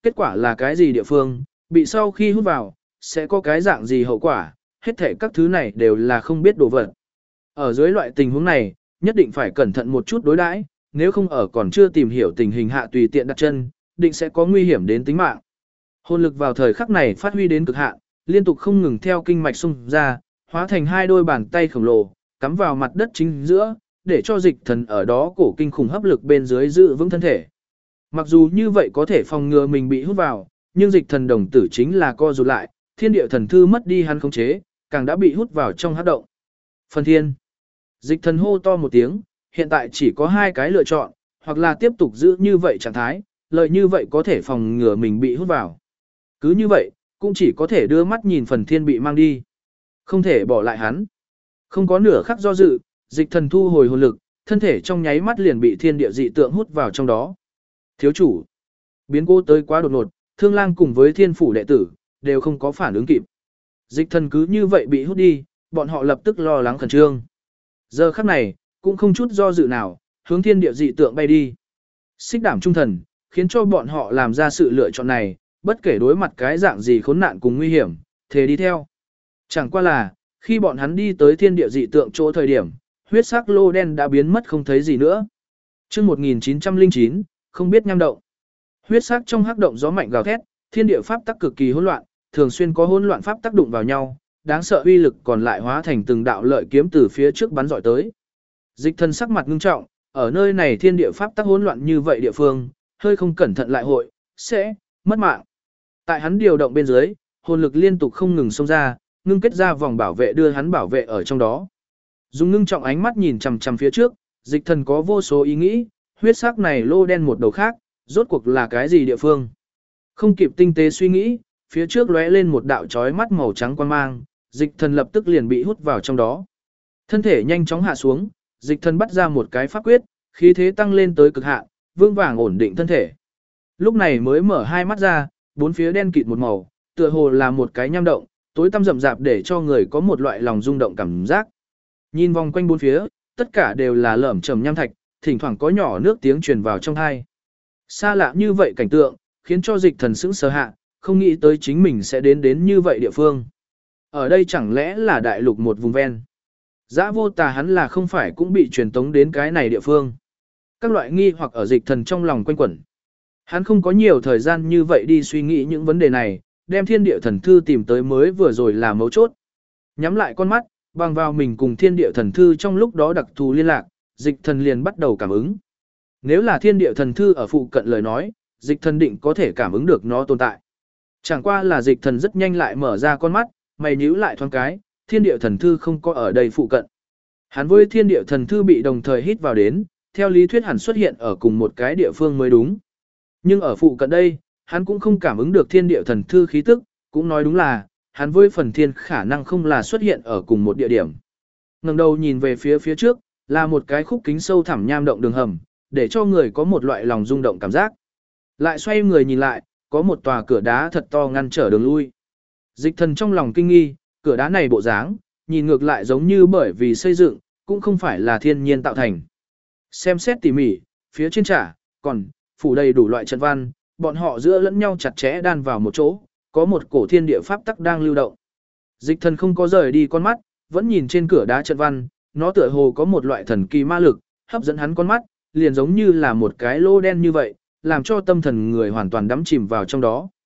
kết quả là cái gì địa phương, bị sau khi hút vào, sẽ có cái dạng gì hậu quả, hết thể các thứ này đều là không biết đồ vật. Ở dưới loại tình huống này, nhất định phải cẩn thận một chút đối đãi, nếu không ở còn chưa tìm hiểu tình hình hạ tùy tiện đặt chân, định sẽ có nguy hiểm đến tính mạng. Hồn lực vào thời khắc này phát huy đến cực hạn, liên tục không ngừng theo kinh mạch xung ra, hóa thành hai đôi bàn tay khổng lồ, cắm vào mặt đất chính giữa, để cho dịch thần ở đó cổ kinh khủng hấp lực bên dưới giữ vững thân thể. Mặc dù như vậy có thể phòng ngừa mình bị hút vào, nhưng dịch thần đồng tử chính là co rụt lại, thiên địa thần thư mất đi hắn khống chế, càng đã bị hút vào trong hắc động. Phần thiên. Dịch thần hô to một tiếng, hiện tại chỉ có hai cái lựa chọn, hoặc là tiếp tục giữ như vậy trạng thái, lợi như vậy có thể phòng ngừa mình bị hút vào. Cứ như vậy, cũng chỉ có thể đưa mắt nhìn phần thiên bị mang đi. Không thể bỏ lại hắn. Không có nửa khắc do dự, dịch thần thu hồi hồn lực, thân thể trong nháy mắt liền bị thiên địa dị tượng hút vào trong đó. Thiếu chủ. Biến cố tới quá đột ngột, Thương Lang cùng với thiên phủ đệ tử, đều không có phản ứng kịp. Dịch thần cứ như vậy bị hút đi, bọn họ lập tức lo lắng khẩn trương. Giờ khắc này, cũng không chút do dự nào, hướng thiên địa dị tượng bay đi. Xích đảm trung thần, khiến cho bọn họ làm ra sự lựa chọn này, bất kể đối mặt cái dạng gì khốn nạn cùng nguy hiểm, thề đi theo. Chẳng qua là, khi bọn hắn đi tới thiên địa dị tượng chỗ thời điểm, huyết sắc lô đen đã biến mất không thấy gì nữa. Chương 1909, không biết nham động. Huyết sắc trong hắc động gió mạnh gào thét, thiên địa pháp tắc cực kỳ hỗn loạn, thường xuyên có hỗn loạn pháp tác đụng vào nhau, đáng sợ uy lực còn lại hóa thành từng đạo lợi kiếm từ phía trước bắn rọi tới. Dịch thần sắc mặt ngưng trọng, ở nơi này thiên địa pháp tắc hỗn loạn như vậy địa phương, hơi không cẩn thận lại hội sẽ mất mạng. Tại hắn điều động bên dưới, hồn lực liên tục không ngừng xông ra, ngưng kết ra vòng bảo vệ đưa hắn bảo vệ ở trong đó. Dùng ngưng trọng ánh mắt nhìn chằm chằm phía trước, dịch thần có vô số ý nghĩ, huyết sắc này lô đen một đầu khác, rốt cuộc là cái gì địa phương? Không kịp tinh tế suy nghĩ, phía trước lóe lên một đạo chói mắt màu trắng quang mang, dịch thần lập tức liền bị hút vào trong đó. Thân thể nhanh chóng hạ xuống, dịch thần bắt ra một cái pháp quyết, khí thế tăng lên tới cực hạn, vương vàng ổn định thân thể. Lúc này mới mở hai mắt ra, bốn phía đen kịt một màu, tựa hồ là một cái nham động, tối tăm rậm rạp để cho người có một loại lòng rung động cảm giác. Nhìn vòng quanh bốn phía, tất cả đều là lởm chởm nham thạch, thỉnh thoảng có nhỏ nước tiếng truyền vào trong tai. Xa lạ như vậy cảnh tượng, khiến cho dịch thần sững sờ hạ, không nghĩ tới chính mình sẽ đến như vậy địa phương. Ở đây chẳng lẽ là đại lục một vùng ven. Dã vô tà hắn là không phải cũng bị truyền tống đến cái này địa phương. Các loại nghi hoặc ở dịch thần trong lòng quanh quẩn. Hắn không có nhiều thời gian như vậy đi suy nghĩ những vấn đề này, đem thiên địa thần thư tìm tới mới vừa rồi là mấu chốt. Nhắm lại con mắt, bằng vào mình cùng thiên địa thần thư trong lúc đó đặc thù liên lạc, dịch thần liền bắt đầu cảm ứng. Nếu là thiên địa thần thư ở phụ cận lời nói, dịch thần định có thể cảm ứng được nó tồn tại. Chẳng qua là dịch thần rất nhanh lại mở ra con mắt, mày nhíu lại thoáng cái, thiên địa thần thư không có ở đây phụ cận. Hắn với thiên địa thần thư bị đồng thời hít vào đến, theo lý thuyết hẳn xuất hiện ở cùng một cái địa phương mới đúng. Nhưng ở phụ cận đây, hắn cũng không cảm ứng được thiên địa thần thư khí tức, cũng nói đúng là, hắn với phần thiên khả năng không là xuất hiện ở cùng một địa điểm. Ngẩng đầu nhìn về phía trước, là một cái khúc kính sâu thẳm nham động đường hầm, để cho người có một loại lòng rung động cảm giác. Lại xoay người nhìn lại, có một tòa cửa đá thật to ngăn trở đường lui. Dịch thần trong lòng kinh nghi, cửa đá này bộ dáng, nhìn ngược lại giống như bởi vì xây dựng, cũng không phải là thiên nhiên tạo thành. Xem xét tỉ mỉ, phía trên trả, còn, phủ đầy đủ loại trận văn, bọn họ giữa lẫn nhau chặt chẽ đan vào một chỗ, có một cổ thiên địa pháp tắc đang lưu động. Dịch thần không có rời đi con mắt, vẫn nhìn trên cửa đá trận văn, nó tựa hồ có một loại thần kỳ ma lực, hấp dẫn hắn con mắt, liền giống như là một cái lô đen như vậy, làm cho tâm thần người hoàn toàn đắm chìm vào trong đó,